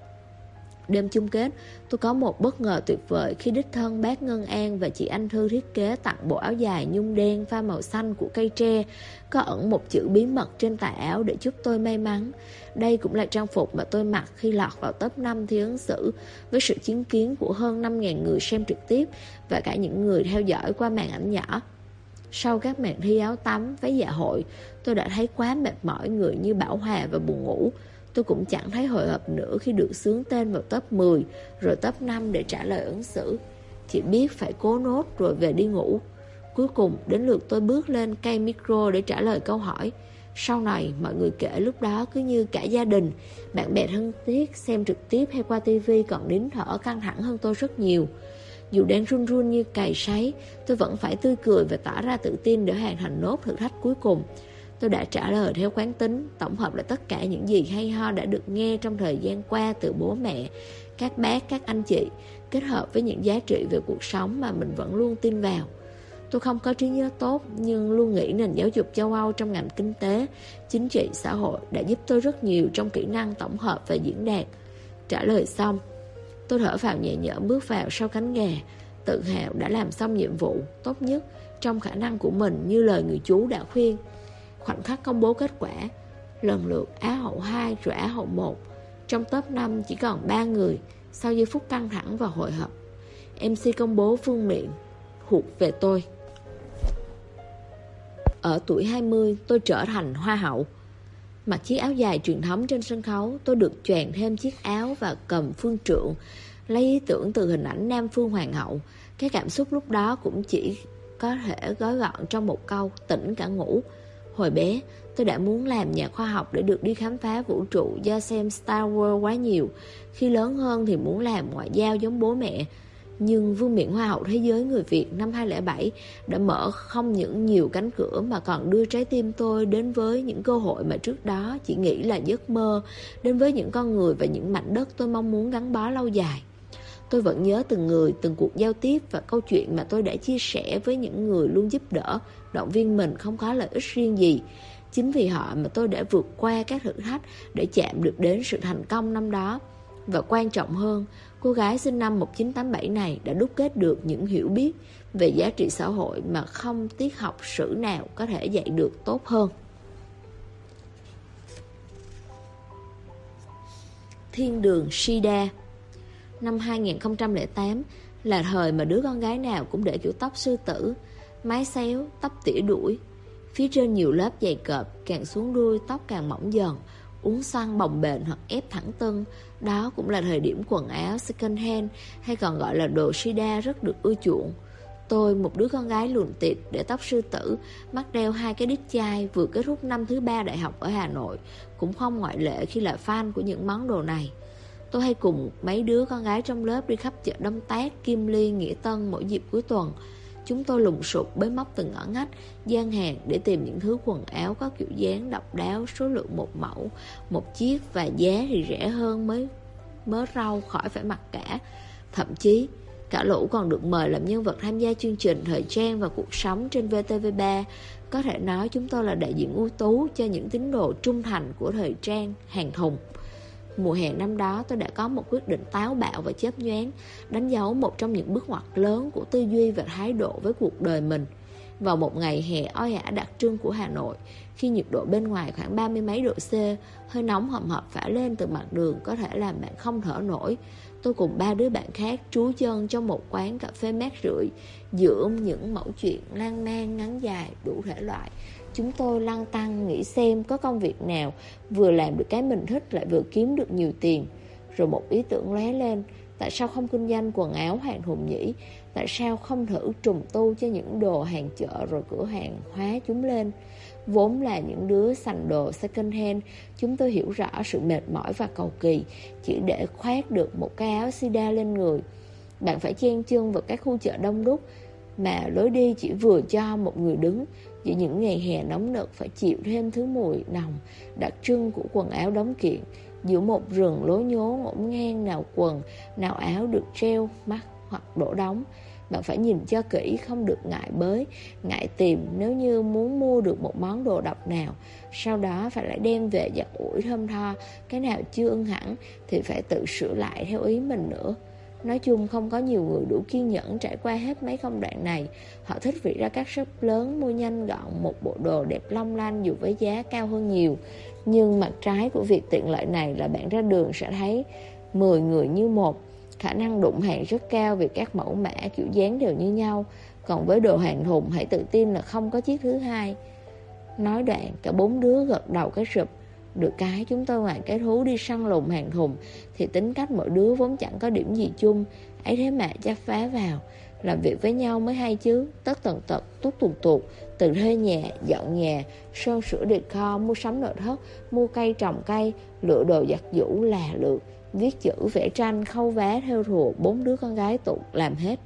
Đêm chung kết, tôi có một bất ngờ tuyệt vời khi đích thân bác Ngân An và chị Anh Thư thiết kế tặng bộ áo dài nhung đen pha màu xanh của cây tre, có ẩn một chữ bí mật trên tà áo để giúp tôi may mắn. Đây cũng là trang phục mà tôi mặc khi lọt vào top 5 thi ứng xử, với sự chứng kiến của hơn 5.000 người xem trực tiếp và cả những người theo dõi qua màn ảnh nhỏ. Sau các màn thi áo tắm, váy dạ hội, tôi đã thấy quá mệt mỏi người như bão hòa và buồn ngủ. Tôi cũng chẳng thấy hồi hộp nữa khi được xướng tên vào top 10, rồi top 5 để trả lời ứng xử. Chỉ biết phải cố nốt rồi về đi ngủ. Cuối cùng đến lượt tôi bước lên cây micro để trả lời câu hỏi. Sau này mọi người kể lúc đó cứ như cả gia đình, bạn bè thân thiết xem trực tiếp hay qua tivi còn nín thở căng thẳng hơn tôi rất nhiều. Dù đang run run như cày sấy, tôi vẫn phải tươi cười và tỏ ra tự tin để hoàn thành nốt thử thách cuối cùng. Tôi đã trả lời theo quán tính, tổng hợp lại tất cả những gì hay ho đã được nghe trong thời gian qua từ bố mẹ, các bác, các anh chị, kết hợp với những giá trị về cuộc sống mà mình vẫn luôn tin vào. Tôi không có trí nhớ tốt, nhưng luôn nghĩ nền giáo dục châu Âu trong ngành kinh tế, chính trị, xã hội đã giúp tôi rất nhiều trong kỹ năng tổng hợp và diễn đạt. Trả lời xong, tôi thở phào nhẹ nhõm bước vào sau cánh gà, tự hào đã làm xong nhiệm vụ tốt nhất trong khả năng của mình như lời người chú đã khuyên. Khoảnh khắc công bố kết quả, lần lượt Á hậu 2 rồi Á hậu 1. Trong top 5 chỉ còn 3 người. Sau giây phút căng thẳng và hồi hộp, MC công bố vương miện thuộc về tôi. Ở tuổi 20, tôi trở thành hoa hậu. Mặc chiếc áo dài truyền thống trên sân khấu, tôi được choàng thêm chiếc áo và cầm phương trượng, lấy ý tưởng từ hình ảnh Nam Phương Hoàng hậu. Cái cảm xúc lúc đó cũng chỉ có thể gói gọn trong một câu: tỉnh cả ngủ. Hồi bé, tôi đã muốn làm nhà khoa học để được đi khám phá vũ trụ do xem Star Wars quá nhiều. Khi lớn hơn thì muốn làm ngoại giao giống bố mẹ. Nhưng Vương miện Hoa hậu Thế giới người Việt năm 2007 đã mở không những nhiều cánh cửa mà còn đưa trái tim tôi đến với những cơ hội mà trước đó chỉ nghĩ là giấc mơ, đến với những con người và những mảnh đất tôi mong muốn gắn bó lâu dài. Tôi vẫn nhớ từng người, từng cuộc giao tiếp và câu chuyện mà tôi đã chia sẻ với những người luôn giúp đỡ, động viên mình không có lợi ích riêng gì. Chính vì họ mà tôi đã vượt qua các thử thách để chạm được đến sự thành công năm đó. Và quan trọng hơn, cô gái sinh năm 1987 này đã đúc kết được những hiểu biết về giá trị xã hội mà không tiết học sử nào có thể dạy được tốt hơn. Thiên đường Shida. Năm 2008 là thời mà đứa con gái nào cũng để kiểu tóc sư tử, mái xéo, tóc tỉa đuổi. Phía trên nhiều lớp dày cộp, càng xuống đuôi tóc càng mỏng dần, uốn xoăn bồng bềnh hoặc ép thẳng tưng. Đó cũng là thời điểm quần áo second hand, hay còn gọi là đồ Shida, rất được ưa chuộng. Tôi, một đứa con gái lùn tịt, để tóc sư tử, mắt đeo 2 cái đít chai, vừa kết thúc năm thứ 3 đại học ở Hà Nội, cũng không ngoại lệ khi là fan của những món đồ này. Tôi hay cùng mấy đứa con gái trong lớp đi khắp chợ Đông Tác, Kim Liên, Nghĩa Tân mỗi dịp cuối tuần. Chúng tôi lùng sục bới móc từng ngõ ngách, gian hàng để tìm những thứ quần áo có kiểu dáng độc đáo, số lượng một mẫu, một chiếc và giá thì rẻ hơn mớ rau khỏi phải mặc cả. Thậm chí, cả lũ còn được mời làm nhân vật tham gia chương trình thời trang và cuộc sống trên VTV3. Có thể nói chúng tôi là đại diện ưu tú cho những tín đồ trung thành của thời trang hàng thùng. Mùa hè năm đó tôi đã có một quyết định táo bạo và chớp nhoáng, đánh dấu một trong những bước ngoặt lớn của tư duy và thái độ với cuộc đời mình. Vào một ngày hè oi ả đặc trưng của Hà Nội, khi nhiệt độ bên ngoài khoảng 30 mấy độ C, hơi nóng hầm hập phả lên từ mặt đường có thể làm bạn không thở nổi, tôi cùng 3 đứa bạn khác trú chân trong một quán cà phê mát rượi, giữa những mẩu chuyện lan man ngắn dài đủ thể loại. Chúng tôi lăn tăn nghĩ xem có công việc nào vừa làm được cái mình thích lại vừa kiếm được nhiều tiền. Rồi một ý tưởng lóe lên, tại sao không kinh doanh quần áo hàng thùng nhỉ? Tại sao không thử trùng tu cho những đồ hàng chợ rồi cửa hàng hóa chúng lên? Vốn là những đứa sành đồ second hand, chúng tôi hiểu rõ sự mệt mỏi và cầu kỳ chỉ để khoác được một cái áo sida lên người. Bạn phải chen chân vào các khu chợ đông đúc mà lối đi chỉ vừa cho một người đứng. Giữa những ngày hè nóng nực phải chịu thêm thứ mùi nồng đặc trưng của quần áo đóng kiện. Giữa một rừng lối nhố ngổn ngang, nào quần, nào áo được treo, mắc hoặc đổ đóng. Bạn phải nhìn cho kỹ, không được ngại bới, ngại tìm nếu như muốn mua được một món đồ độc nào. Sau đó phải lại đem về giặt ủi thơm tho, cái nào chưa ưng hẳn thì phải tự sửa lại theo ý mình nữa. Nói chung không có nhiều người đủ kiên nhẫn trải qua hết mấy công đoạn này. Họ thích vị ra các shop lớn mua nhanh gọn một bộ đồ đẹp long lanh dù với giá cao hơn nhiều. Nhưng mặt trái của việc tiện lợi này là bạn ra đường sẽ thấy 10 người như một. Khả năng đụng hàng rất cao vì các mẫu mã kiểu dáng đều như nhau. Còn với đồ hàng thùng hãy tự tin là không có chiếc thứ hai. Nói đoạn cả 4 đứa gật đầu cái sụp. Được cái chúng tôi ngoài cái thú đi săn lùng hàng thùng thì tính cách mỗi đứa vốn chẳng có điểm gì chung. Ấy thế mà chắc phá vào. Làm việc với nhau mới hay chứ. Tất tần tật, tút tuột tuột. Từ thuê nhà, dọn nhà, sơn sửa decor, mua sắm nội thất, mua cây trồng cây, lựa đồ giặt giũ là lượt, viết chữ, vẽ tranh, khâu vá, thêu thùa, 4 đứa con gái tụ làm hết.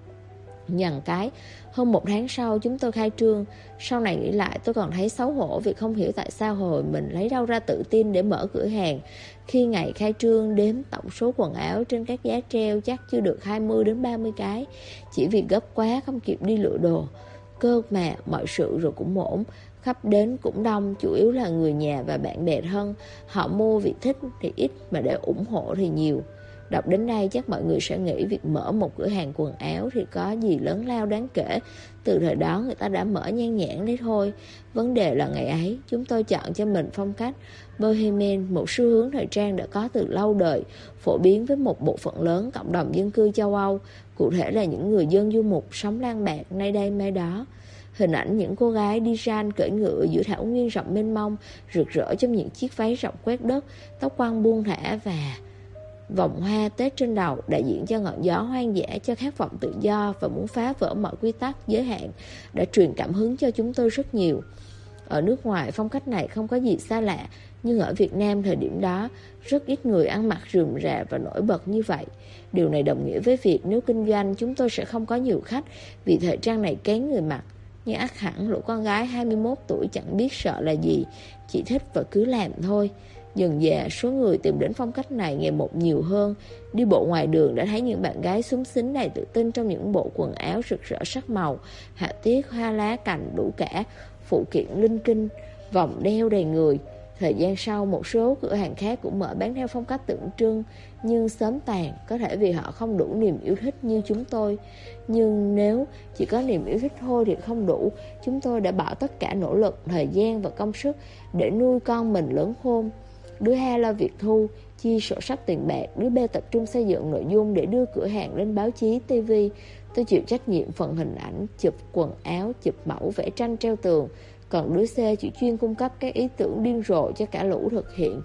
Nhằn cái, hơn 1 tháng sau chúng tôi khai trương. Sau này nghĩ lại tôi còn thấy xấu hổ vì không hiểu tại sao hồi mình lấy đâu ra tự tin để mở cửa hàng. Khi ngày khai trương đếm tổng số quần áo trên các giá treo chắc chưa được 20 đến 30 cái. Chỉ vì gấp quá không kịp đi lựa đồ. Cơ mà mọi sự rồi cũng ổn. Khách đến cũng đông, chủ yếu là người nhà và bạn bè thân. Họ mua vì thích thì ít mà để ủng hộ thì nhiều. Đọc đến đây chắc mọi người sẽ nghĩ việc mở một cửa hàng quần áo thì có gì lớn lao đáng kể. Từ thời đó người ta đã mở nhan nhản đấy thôi. Vấn đề là ngày ấy chúng tôi chọn cho mình phong cách Bohemian, một xu hướng thời trang đã có từ lâu đời, phổ biến với một bộ phận lớn cộng đồng dân cư châu Âu, cụ thể là những người dân du mục sống lang bạc nay đây mai đó. Hình ảnh những cô gái đi ran cưỡi ngựa giữa thảo nguyên rộng mênh mông, rực rỡ trong những chiếc váy rộng quét đất, tóc quăn buông thả và vòng hoa Tết trên đầu, đại diện cho ngọn gió hoang dã, cho khát vọng tự do và muốn phá vỡ mọi quy tắc giới hạn, đã truyền cảm hứng cho chúng tôi rất nhiều. Ở nước ngoài phong cách này không có gì xa lạ, nhưng ở Việt Nam thời điểm đó rất ít người ăn mặc rườm rà và nổi bật như vậy. Điều này đồng nghĩa với việc nếu kinh doanh chúng tôi sẽ không có nhiều khách vì thời trang này kén người mặc. Nhưng ắt hẳn lũ con gái 21 tuổi chẳng biết sợ là gì, chỉ thích và cứ làm thôi. Dần dà số người tìm đến phong cách này ngày một nhiều hơn. Đi bộ ngoài đường đã thấy những bạn gái xúng xính đầy tự tin trong những bộ quần áo rực rỡ sắc màu, họa tiết, hoa lá cành đủ cả, phụ kiện linh kinh, vòng đeo đầy người. Thời gian sau một số cửa hàng khác cũng mở bán theo phong cách tượng trưng, nhưng sớm tàn, có thể vì họ không đủ niềm yêu thích như chúng tôi. Nhưng nếu chỉ có niềm yêu thích thôi thì không đủ. Chúng tôi đã bỏ tất cả nỗ lực, thời gian và công sức để nuôi con mình lớn khôn. Đứa A lo việc thu, chia sổ sách tiền bạc, đứa B tập trung xây dựng nội dung để đưa cửa hàng lên báo chí, TV. Tôi chịu trách nhiệm phần hình ảnh, chụp quần áo, chụp mẫu, vẽ tranh treo tường. Còn đứa C chỉ chuyên cung cấp các ý tưởng điên rồ cho cả lũ thực hiện.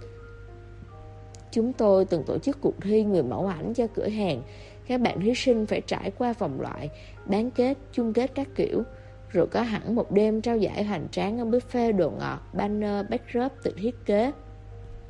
Chúng tôi từng tổ chức cuộc thi người mẫu ảnh cho cửa hàng. Các bạn thí sinh phải trải qua vòng loại, bán kết, chung kết các kiểu. Rồi có hẳn một đêm trao giải hoành tráng ở buffet đồ ngọt, banner, backdrop tự thiết kế.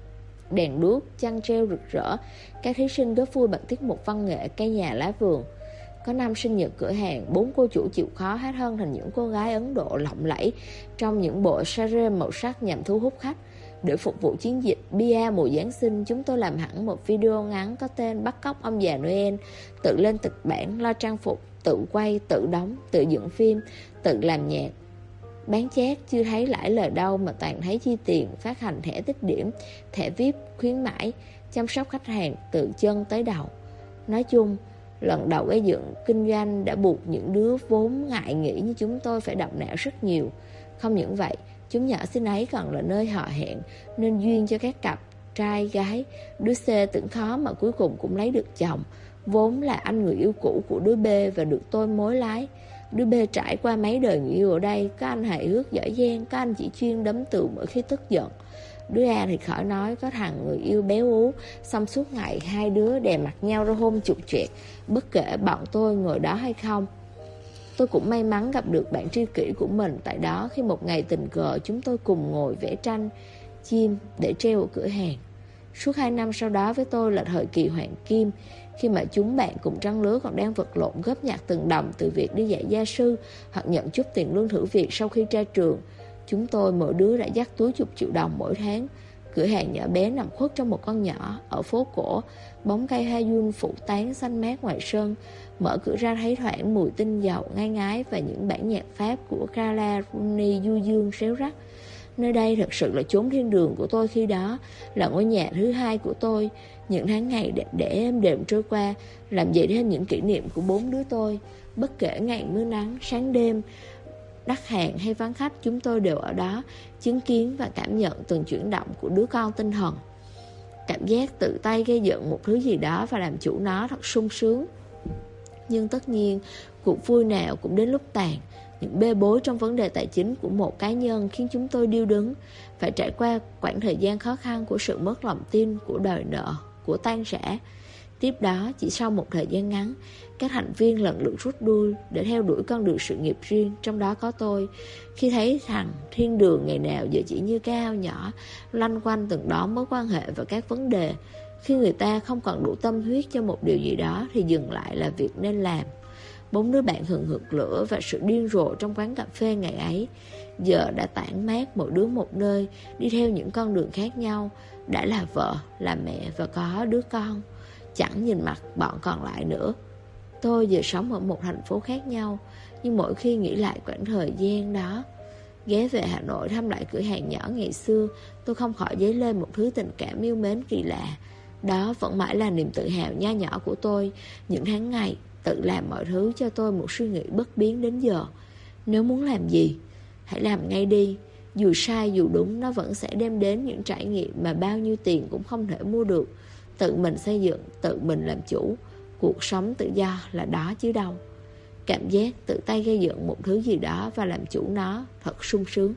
đèn đuốc, chăn treo rực rỡ. Các thí sinh góp vui bằng tiết mục văn nghệ cây nhà lá vườn. Có năm sinh nhật cửa hàng, 4 cô chủ chịu khó hát hơn thành những cô gái Ấn Độ lộng lẫy trong những bộ sare màu sắc nhằm thu hút khách. Để phục vụ chiến dịch bia mùa Giáng sinh, chúng tôi làm hẳn một video ngắn có tên Bắt cóc ông già Noel, tự lên kịch bản, lo trang phục, tự quay, tự đóng, tự dựng phim, tự làm nhạc. Bán chát chưa thấy lãi lời đâu mà toàn thấy chi tiền, phát hành thẻ tích điểm, thẻ VIP, khuyến mãi, chăm sóc khách hàng từ chân tới đầu. Nói chung, lần đầu gây dựng kinh doanh đã buộc những đứa vốn ngại nghĩ như chúng tôi phải động não rất nhiều. Không những vậy, chúng nhỏ xinh ấy còn là nơi họ hẹn, nên duyên cho các cặp trai gái. Đứa C tưởng khó mà cuối cùng cũng lấy được chồng, vốn là anh người yêu cũ của đứa B và được tôi mối lái. Đứa B trải qua mấy đời người yêu ở đây, có anh hài hước giỏi giang, có anh chỉ chuyên đấm tường mỗi khi tức giận. Đứa A thì khỏi nói, có thằng người yêu béo ú, xong suốt ngày hai đứa đè mặt nhau rồi hôn chụp chẹt, bất kể bọn tôi ngồi đó hay không. Tôi cũng may mắn gặp được bạn tri kỷ của mình tại đó khi một ngày tình cờ chúng tôi cùng ngồi vẽ tranh chim để treo ở cửa hàng. Suốt 2 năm sau đó với tôi là thời kỳ hoàng kim, khi mà chúng bạn cùng trang lứa còn đang vật lộn góp nhặt từng đồng từ việc đi dạy gia sư hoặc nhận chút tiền lương thử việc sau khi ra trường. Chúng tôi mỗi đứa đã dắt túi chục triệu đồng mỗi tháng. Cửa hàng nhỏ bé nằm khuất trong một con nhỏ ở phố cổ, bóng cây hoa yun phủ tán xanh mát ngoài sân. Mở cửa ra thấy thoảng mùi tinh dầu ngai ngái và những bản nhạc Pháp của Carla Bruni du dương réo rắt. Nơi đây thật sự là chốn thiên đường của tôi khi đó, là ngôi nhà thứ hai của tôi. Những tháng ngày để êm đềm trôi qua, làm dậy thêm những kỷ niệm của 4 đứa tôi. Bất kể ngày mưa nắng, sáng đêm, đắt hàng hay vắng khách, chúng tôi đều ở đó, chứng kiến và cảm nhận từng chuyển động của đứa con tinh thần. Cảm giác tự tay gây dựng một thứ gì đó và làm chủ nó thật sung sướng. Nhưng tất nhiên, cuộc vui nào cũng đến lúc tàn. Những bê bối trong vấn đề tài chính của một cá nhân khiến chúng tôi điêu đứng, phải trải qua quãng thời gian khó khăn của sự mất lòng tin, của đòi nợ, của tan rã. Tiếp đó, chỉ sau một thời gian ngắn, các thành viên lần lượt rút lui để theo đuổi con đường sự nghiệp riêng, trong đó có tôi. Khi thấy rằng thiên đường ngày nào giờ chỉ như cái ao nhỏ, loanh quanh từng đó mối quan hệ và các vấn đề. Khi người ta không còn đủ tâm huyết cho một điều gì đó thì dừng lại là việc nên làm. 4 đứa bạn hừng hực lửa và sự điên rồ trong quán cà phê ngày ấy giờ đã tản mát mỗi đứa một nơi, đi theo những con đường khác nhau, đã là vợ, là mẹ và có đứa con. Chẳng nhìn mặt bọn còn lại nữa. Tôi giờ sống ở một thành phố khác nhau, nhưng mỗi khi nghĩ lại quãng thời gian đó, ghé về Hà Nội thăm lại cửa hàng nhỏ ngày xưa, tôi không khỏi dấy lên một thứ tình cảm yêu mến kỳ lạ. Đó vẫn mãi là niềm tự hào nho nhỏ của tôi. Những tháng ngày tự làm mọi thứ cho tôi một suy nghĩ bất biến đến giờ. Nếu muốn làm gì, hãy làm ngay đi. Dù sai dù đúng, nó vẫn sẽ đem đến những trải nghiệm mà bao nhiêu tiền cũng không thể mua được. Tự mình xây dựng, tự mình làm chủ. Cuộc sống tự do là đó chứ đâu. Cảm giác tự tay gây dựng một thứ gì đó và làm chủ nó thật sung sướng.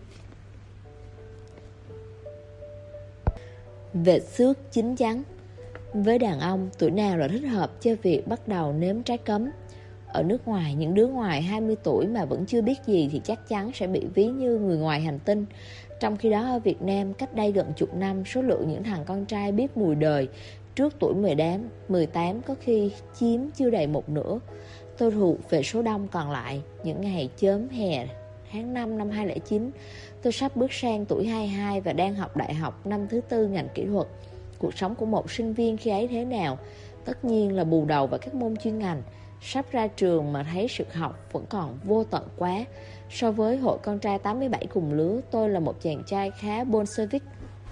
Vệt xước chín chắn. Với đàn ông, tuổi nào là thích hợp cho việc bắt đầu nếm trái cấm? Ở nước ngoài, những đứa ngoài 20 tuổi mà vẫn chưa biết gì thì chắc chắn sẽ bị ví như người ngoài hành tinh. Trong khi đó ở Việt Nam, cách đây gần chục năm, số lượng những thằng con trai biết mùi đời trước tuổi 18 có khi chiếm chưa đầy một nửa. Tôi thuộc về số đông còn lại. Những ngày chớm hè tháng 5 năm 2009, tôi sắp bước sang tuổi 22 và đang học đại học năm thứ 4 ngành kỹ thuật. Cuộc sống của một sinh viên khi ấy thế nào? Tất nhiên là bù đầu vào các môn chuyên ngành. Sắp ra trường mà thấy sự học vẫn còn vô tận quá. So với hội con trai 87 cùng lứa, tôi là một chàng trai khá Bolshevik.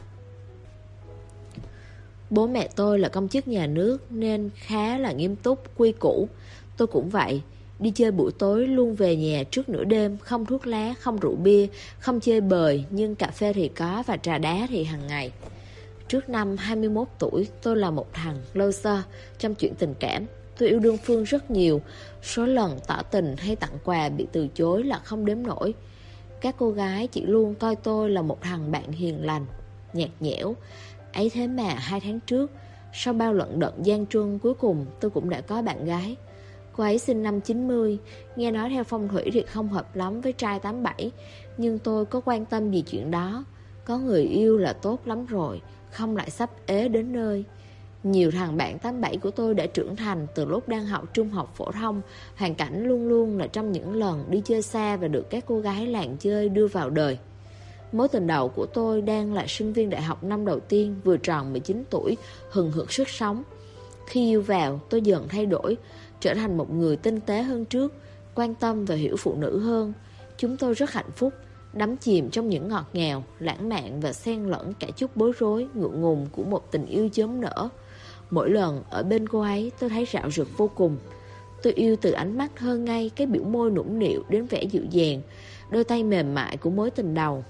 Bố mẹ tôi là công chức nhà nước nên khá là nghiêm túc, quy củ. Tôi cũng vậy. Đi chơi buổi tối luôn về nhà trước nửa đêm, không thuốc lá, không rượu bia, không chơi bời, nhưng cà phê thì có và trà đá thì hàng ngày. Trước năm 21 tuổi, tôi là một thằng loser trong chuyện tình cảm. Tôi yêu đương Phương rất nhiều. Số lần tỏ tình hay tặng quà bị từ chối là không đếm nổi. Các cô gái chỉ luôn coi tôi là một thằng bạn hiền lành, nhạt nhẽo. Ấy thế mà 2 tháng trước, sau bao lận đận gian truân, cuối cùng tôi cũng đã có bạn gái. Cô ấy sinh năm 90, nghe nói theo phong thủy thì không hợp lắm với trai 87, nhưng tôi có quan tâm gì chuyện đó. Có người yêu là tốt lắm rồi, không lại sắp ế đến nơi. Nhiều thằng bạn 87 của tôi đã trưởng thành từ lúc đang học trung học phổ thông. Hoàn cảnh luôn luôn là trong những lần đi chơi xa và được các cô gái làng chơi đưa vào đời. Mối tình đầu của tôi đang là sinh viên đại học năm đầu tiên, vừa tròn 19 tuổi, hừng hực sức sống. Khi yêu vào, tôi dần thay đổi, trở thành một người tinh tế hơn trước, quan tâm và hiểu phụ nữ hơn. Chúng tôi rất hạnh phúc, đắm chìm trong những ngọt ngào, lãng mạn và xen lẫn cả chút bối rối, ngượng ngùng của một tình yêu chớm nở. Mỗi lần ở bên cô ấy, tôi thấy rạo rực vô cùng. Tôi yêu từ ánh mắt thơ ngây, cái biểu môi nũng nịu đến vẻ dịu dàng, đôi tay mềm mại của mối tình đầu.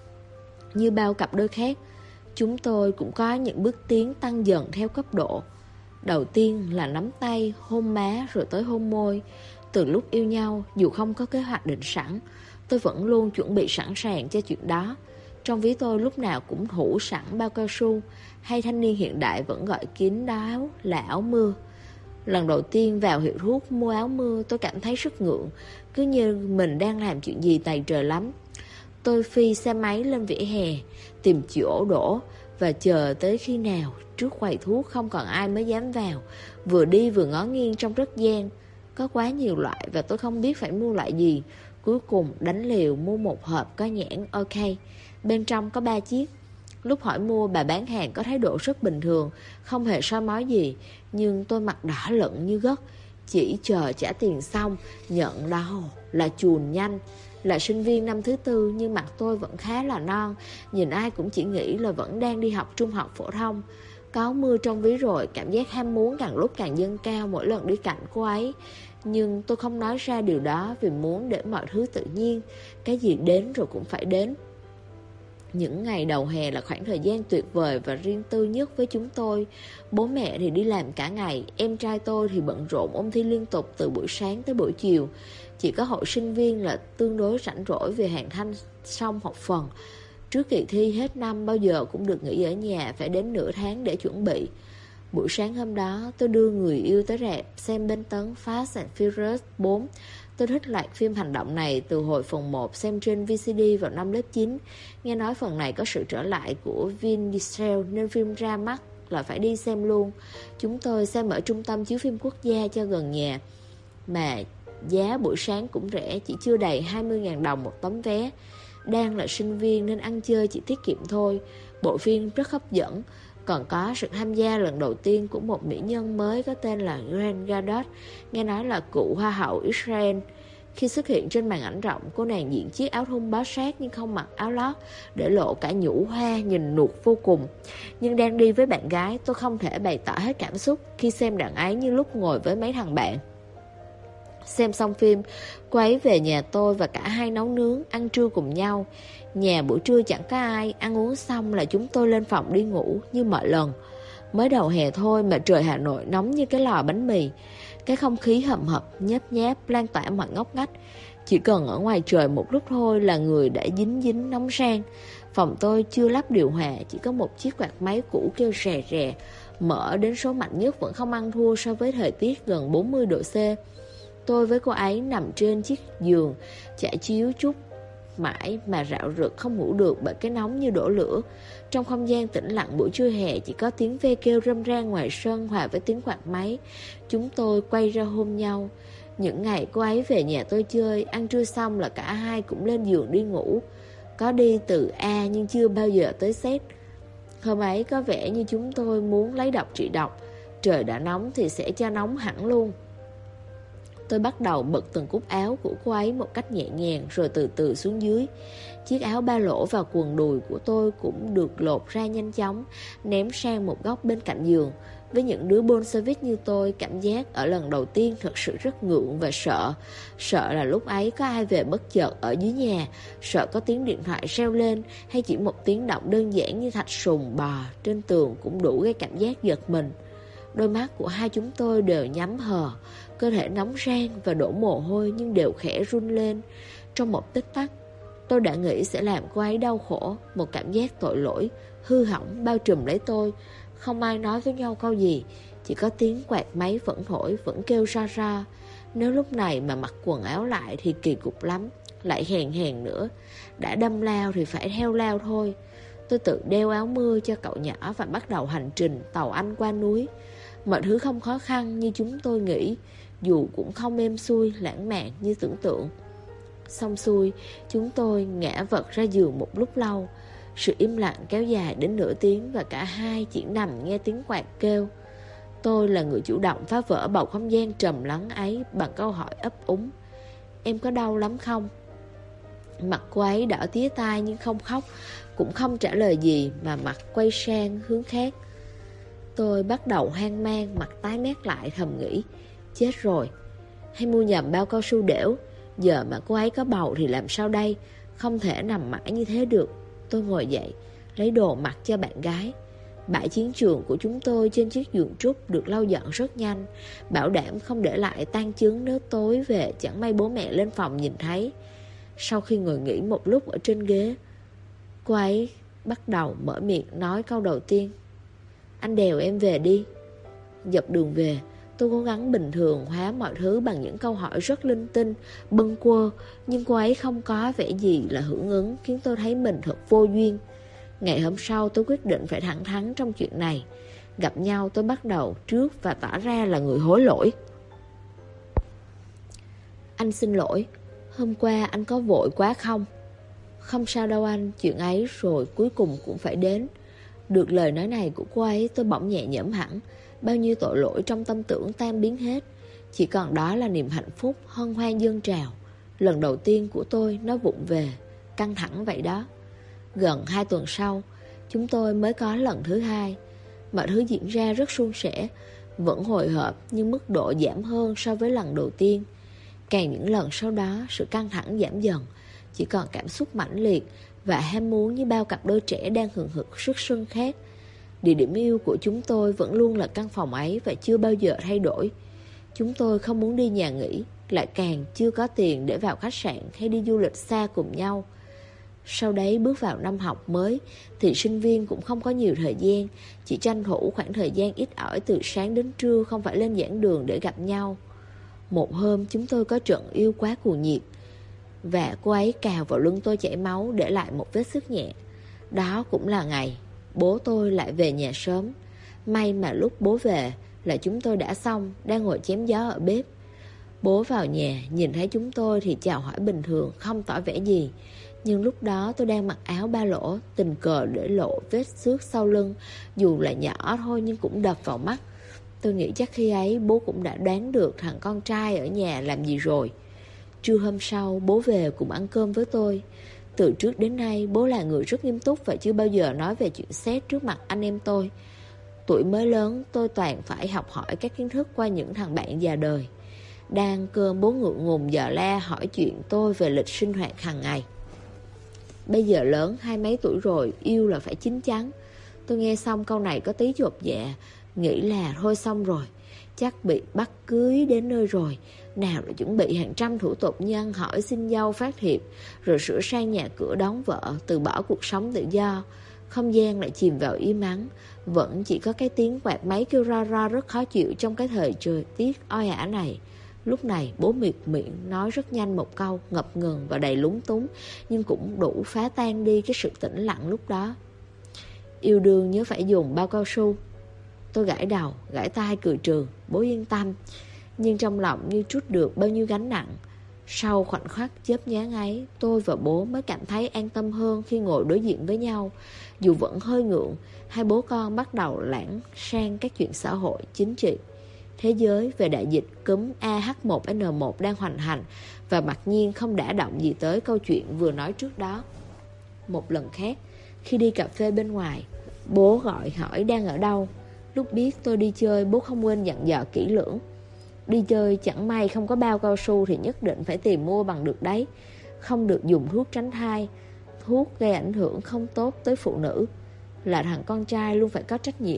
Như bao cặp đôi khác, chúng tôi cũng có những bước tiến tăng dần theo cấp độ. Đầu tiên là nắm tay, hôn má rồi tới hôn môi. Từ lúc yêu nhau, dù không có kế hoạch định sẵn, tôi vẫn luôn chuẩn bị sẵn sàng cho chuyện đó. Trong ví tôi lúc nào cũng thủ sẵn bao cao su, hay thanh niên hiện đại vẫn gọi kín đó là áo mưa. Lần đầu tiên vào hiệu thuốc mua áo mưa, tôi cảm thấy rất ngượng, cứ như mình đang làm chuyện gì tày trời lắm. Tôi phi xe máy lên vỉa hè, tìm chỗ đổ và chờ tới khi nào trước quầy thuốc không còn ai mới dám vào. Vừa đi vừa ngó nghiêng trong rất gian. Có quá nhiều loại và tôi không biết phải mua loại gì. Cuối cùng đánh liều mua một hộp có nhãn OK. Bên trong có 3 chiếc. Lúc hỏi mua, bà bán hàng có thái độ rất bình thường, không hề soi mói gì. Nhưng tôi mặt đỏ lựng như gấc, chỉ chờ trả tiền xong nhận đâu là chuồn nhanh. Là sinh viên năm thứ tư nhưng mặt tôi vẫn khá là non, nhìn ai cũng chỉ nghĩ là vẫn đang đi học trung học phổ thông. Có áo mưa trong ví rồi, cảm giác ham muốn càng lúc càng dâng cao mỗi lần đi cạnh cô ấy. Nhưng tôi không nói ra điều đó vì muốn để mọi thứ tự nhiên, cái gì đến rồi cũng phải đến. Những ngày đầu hè là khoảng thời gian tuyệt vời và riêng tư nhất với chúng tôi. Bố mẹ thì đi làm cả ngày, em trai tôi thì bận rộn ôn thi liên tục từ buổi sáng tới buổi chiều. Chỉ có hội sinh viên là tương đối rảnh rỗi vì hoàn thành xong học phần. Trước kỳ thi hết năm bao giờ cũng được nghỉ ở nhà, phải đến nửa tháng để chuẩn bị. Buổi sáng hôm đó, tôi đưa người yêu tới rạp xem bên tấn Fast and Furious 4. Tôi thích loạt phim hành động này từ hồi phần 1 xem trên VCD vào năm lớp 9. Nghe nói phần này có sự trở lại của Vin Diesel nên phim ra mắt là phải đi xem luôn. Chúng tôi xem ở trung tâm chiếu phim quốc gia cho gần nhà. Mà giá buổi sáng cũng rẻ, chỉ chưa đầy 20.000 đồng một tấm vé. Đang là sinh viên nên ăn chơi chỉ tiết kiệm thôi. Bộ phim rất hấp dẫn. Còn có sự tham gia lần đầu tiên của một mỹ nhân mới có tên là Gal Gadot, nghe nói là cựu hoa hậu Israel. Khi xuất hiện trên màn ảnh rộng, cô nàng diện chiếc áo thun bó sát nhưng không mặc áo lót, để lộ cả nhũ hoa, nhìn nuột vô cùng. Nhưng đang đi với bạn gái, tôi không thể bày tỏ hết cảm xúc khi xem đàn ấy như lúc ngồi với mấy thằng bạn. Xem xong phim, cô ấy về nhà tôi và cả hai nấu nướng, ăn trưa cùng nhau. Nhà buổi trưa chẳng có ai, ăn uống xong là chúng tôi lên phòng đi ngủ như mọi lần. Mới đầu hè thôi mà trời Hà Nội nóng như cái lò bánh mì. Cái không khí hầm hập, nhấp nháp, lan tỏa mọi ngóc ngách. Chỉ cần ở ngoài trời một lúc thôi là người đã dính dính nóng rang. Phòng tôi chưa lắp điều hòa, chỉ có một chiếc quạt máy cũ kêu rè rè. Mở đến số mạnh nhất vẫn không ăn thua so với thời tiết gần 40 độ C. Tôi với cô ấy nằm trên chiếc giường, trải chiếu chút mãi mà rạo rực không ngủ được bởi cái nóng như đổ lửa. Trong không gian tĩnh lặng buổi trưa hè chỉ có tiếng ve kêu râm ran ngoài sân hòa với tiếng quạt máy. Chúng tôi quay ra hôn nhau. Những ngày cô ấy về nhà tôi chơi, ăn trưa xong là cả hai cũng lên giường đi ngủ. Có đi từ A nhưng chưa bao giờ tới Z. Hôm ấy có vẻ như chúng tôi muốn lấy độc trị độc. Trời đã nóng thì sẽ cho nóng hẳn luôn. Tôi bắt đầu bật từng cúc áo của cô ấy một cách nhẹ nhàng rồi từ từ xuống dưới. Chiếc áo ba lỗ và quần đùi của tôi cũng được lột ra nhanh chóng, ném sang một góc bên cạnh giường. Với những đứa Bolshevik như tôi, cảm giác ở lần đầu tiên thật sự rất ngượng và sợ. Sợ là lúc ấy có ai về bất chợt ở dưới nhà, sợ có tiếng điện thoại reo lên, hay chỉ một tiếng động đơn giản như thạch sùng bò trên tường cũng đủ gây cảm giác giật mình. Đôi mắt của hai chúng tôi đều nhắm hờ, cơ thể nóng rang và đổ mồ hôi nhưng đều khẽ run lên. Trong một tích tắc, tôi đã nghĩ sẽ làm cô ấy đau khổ. Một cảm giác tội lỗi, hư hỏng bao trùm lấy tôi. Không ai nói với nhau câu gì, chỉ có tiếng quạt máy vẫn thổi, vẫn kêu ra ra. Nếu lúc này mà mặc quần áo lại thì kỳ cục lắm, lại hèn hèn nữa. Đã đâm lao thì phải theo lao thôi. Tôi tự đeo áo mưa cho cậu nhỏ và bắt đầu hành trình tàu Anh qua núi. Mọi thứ không khó khăn như chúng tôi nghĩ, dù cũng không êm xuôi, lãng mạn như tưởng tượng. Xong xuôi, chúng tôi ngã vật ra giường một lúc lâu. Sự im lặng kéo dài đến nửa tiếng và cả hai chỉ nằm nghe tiếng quạt kêu. Tôi là người chủ động phá vỡ bầu không gian trầm lắng ấy bằng câu hỏi ấp úng: "Em có đau lắm không?" Mặt cô ấy đỏ tía tai nhưng không khóc, cũng không trả lời gì mà mặt quay sang hướng khác. Tôi bắt đầu hoang mang, mặt tái mét lại, thầm nghĩ: chết rồi, hay mua nhầm bao cao su đểu. Giờ mà cô ấy có bầu thì làm sao đây? Không thể nằm mãi như thế được. Tôi ngồi dậy, lấy đồ mặc cho bạn gái. Bãi chiến trường của chúng tôi trên chiếc giường trúc được lau dọn rất nhanh, bảo đảm không để lại tang chứng nếu tối về chẳng may bố mẹ lên phòng nhìn thấy. Sau khi ngồi nghỉ một lúc ở trên ghế, cô ấy bắt đầu mở miệng nói câu đầu tiên: "Anh đèo em về đi." Dọc đường về, tôi cố gắng bình thường hóa mọi thứ bằng những câu hỏi rất linh tinh, bâng quơ, nhưng cô ấy không có vẻ gì là hưởng ứng, khiến tôi thấy mình thật vô duyên. Ngày hôm sau tôi quyết định phải thẳng thắn trong chuyện này. Gặp nhau tôi bắt đầu trước và tỏ ra là người hối lỗi. "Anh xin lỗi, hôm qua anh có vội quá không?" "Không sao đâu anh, chuyện ấy rồi cuối cùng cũng phải đến." Được lời nói này của cô ấy, tôi bỗng nhẹ nhõm hẳn. Bao nhiêu tội lỗi trong tâm tưởng tan biến hết, chỉ còn đó là niềm hạnh phúc hân hoan dâng trào. Lần đầu tiên của tôi nó vụng về, căng thẳng vậy đó. Gần 2 tuần sau, chúng tôi mới có lần thứ hai. Mọi thứ diễn ra rất suôn sẻ, vẫn hồi hộp nhưng mức độ giảm hơn so với lần đầu tiên. Càng những lần sau đó, sự căng thẳng giảm dần, chỉ còn cảm xúc mãnh liệt và ham muốn như bao cặp đôi trẻ đang hừng hực sức xuân khác. Địa điểm yêu của chúng tôi vẫn luôn là căn phòng ấy và chưa bao giờ thay đổi. Chúng tôi không muốn đi nhà nghỉ, lại càng chưa có tiền để vào khách sạn hay đi du lịch xa cùng nhau. Sau đấy bước vào năm học mới thì sinh viên cũng không có nhiều thời gian, chỉ tranh thủ khoảng thời gian ít ỏi từ sáng đến trưa không phải lên giảng đường để gặp nhau. Một hôm chúng tôi có trận yêu quá cuồng nhiệt và cô ấy cào vào lưng tôi chảy máu, để lại một vết xước nhẹ. Đó cũng là ngày bố tôi lại về nhà sớm. May mà lúc bố về là chúng tôi đã xong, đang ngồi chém gió ở bếp. Bố vào nhà nhìn thấy chúng tôi thì chào hỏi bình thường, không tỏ vẻ gì. Nhưng lúc đó tôi đang mặc áo ba lỗ, tình cờ để lộ vết xước sau lưng, dù là nhỏ thôi nhưng cũng đập vào mắt. Tôi nghĩ chắc khi ấy bố cũng đã đoán được thằng con trai ở nhà làm gì rồi. Trưa hôm sau bố về cùng ăn cơm với tôi. Từ trước đến nay bố là người rất nghiêm túc và chưa bao giờ nói về chuyện xét trước mặt anh em tôi. Tuổi mới lớn tôi toàn phải học hỏi các kiến thức qua những thằng bạn già đời. Đang cơm bố ngượng ngùng dò la hỏi chuyện tôi về lịch sinh hoạt hàng ngày. Bây giờ lớn 20 mấy tuổi rồi, yêu là phải chín chắn. Tôi nghe xong câu này có tí chột dạ, nghĩ là thôi xong rồi, chắc bị bắt cưới đến nơi rồi. Nào là chuẩn bị hàng trăm thủ tục như ăn hỏi, xin dâu, phát thiệp, rồi sửa sang nhà cửa, đón vợ, từ bỏ cuộc sống tự do. Không gian lại chìm vào im ắng, vẫn chỉ có cái tiếng quạt máy kêu ra ra rất khó chịu trong cái thời trời tiết oi ả này. Lúc này bố miệt miệng nói rất nhanh một câu ngập ngừng và đầy lúng túng, nhưng cũng đủ phá tan đi cái sự tĩnh lặng lúc đó. "Yêu đương nhớ phải dùng bao cao su." Tôi gãi đầu, gãi tai cười trừ. Bố yên tâm. Nhưng trong lòng như trút được bao nhiêu gánh nặng. Sau khoảnh khắc chớp nhoáng ấy, tôi và bố mới cảm thấy an tâm hơn khi ngồi đối diện với nhau. Dù vẫn hơi ngượng, hai bố con bắt đầu lãng sang các chuyện xã hội, chính trị, thế giới, về đại dịch cúm AH1N1 đang hoành hành, và mặc nhiên không đả động gì tới câu chuyện vừa nói trước đó. Một lần khác, khi đi cà phê bên ngoài, bố gọi hỏi đang ở đâu. Lúc biết tôi đi chơi, bố không quên dặn dò kỹ lưỡng: "Đi chơi chẳng may không có bao cao su thì nhất định phải tìm mua bằng được đấy. Không được dùng thuốc tránh thai, thuốc gây ảnh hưởng không tốt tới phụ nữ. Là thằng con trai luôn phải có trách nhiệm."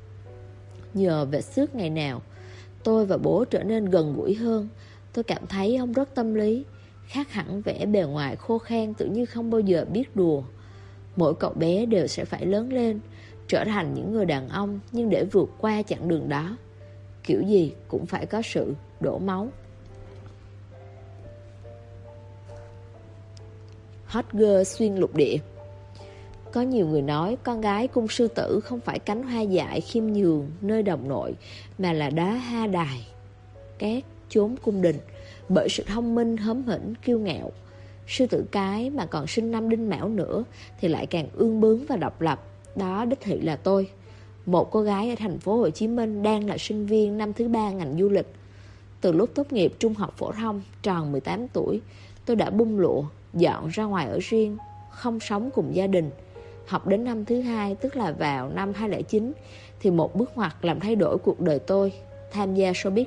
Nhờ vết xước ngày nào, tôi và bố trở nên gần gũi hơn. Tôi cảm thấy ông rất tâm lý, khác hẳn vẻ bề ngoài khô khan tự như không bao giờ biết đùa. Mỗi cậu bé đều sẽ phải lớn lên, trở thành những người đàn ông, nhưng để vượt qua chặng đường đó, kiểu gì cũng phải có sự đổ máu. Hot girl xuyên lục địa. Có nhiều người nói con gái cung sư tử không phải cánh hoa dại khiêm nhường nơi đồng nội, mà là đóa hoa đài cát chốn cung đình, bởi sự thông minh hớm hỉnh kiêu ngạo. Sư tử cái mà còn sinh năm đinh mão nữa thì lại càng ương bướng và độc lập. Đó đích thị là tôi, một cô gái ở thành phố Hồ Chí Minh, đang là sinh viên năm thứ 3 ngành du lịch. Từ lúc tốt nghiệp trung học phổ thông tròn 18 tuổi, tôi đã bung lụa, dọn ra ngoài ở riêng, không sống cùng gia đình. Học đến năm thứ 2, tức là vào năm 2009, thì một bước ngoặt làm thay đổi cuộc đời tôi, tham gia showbiz.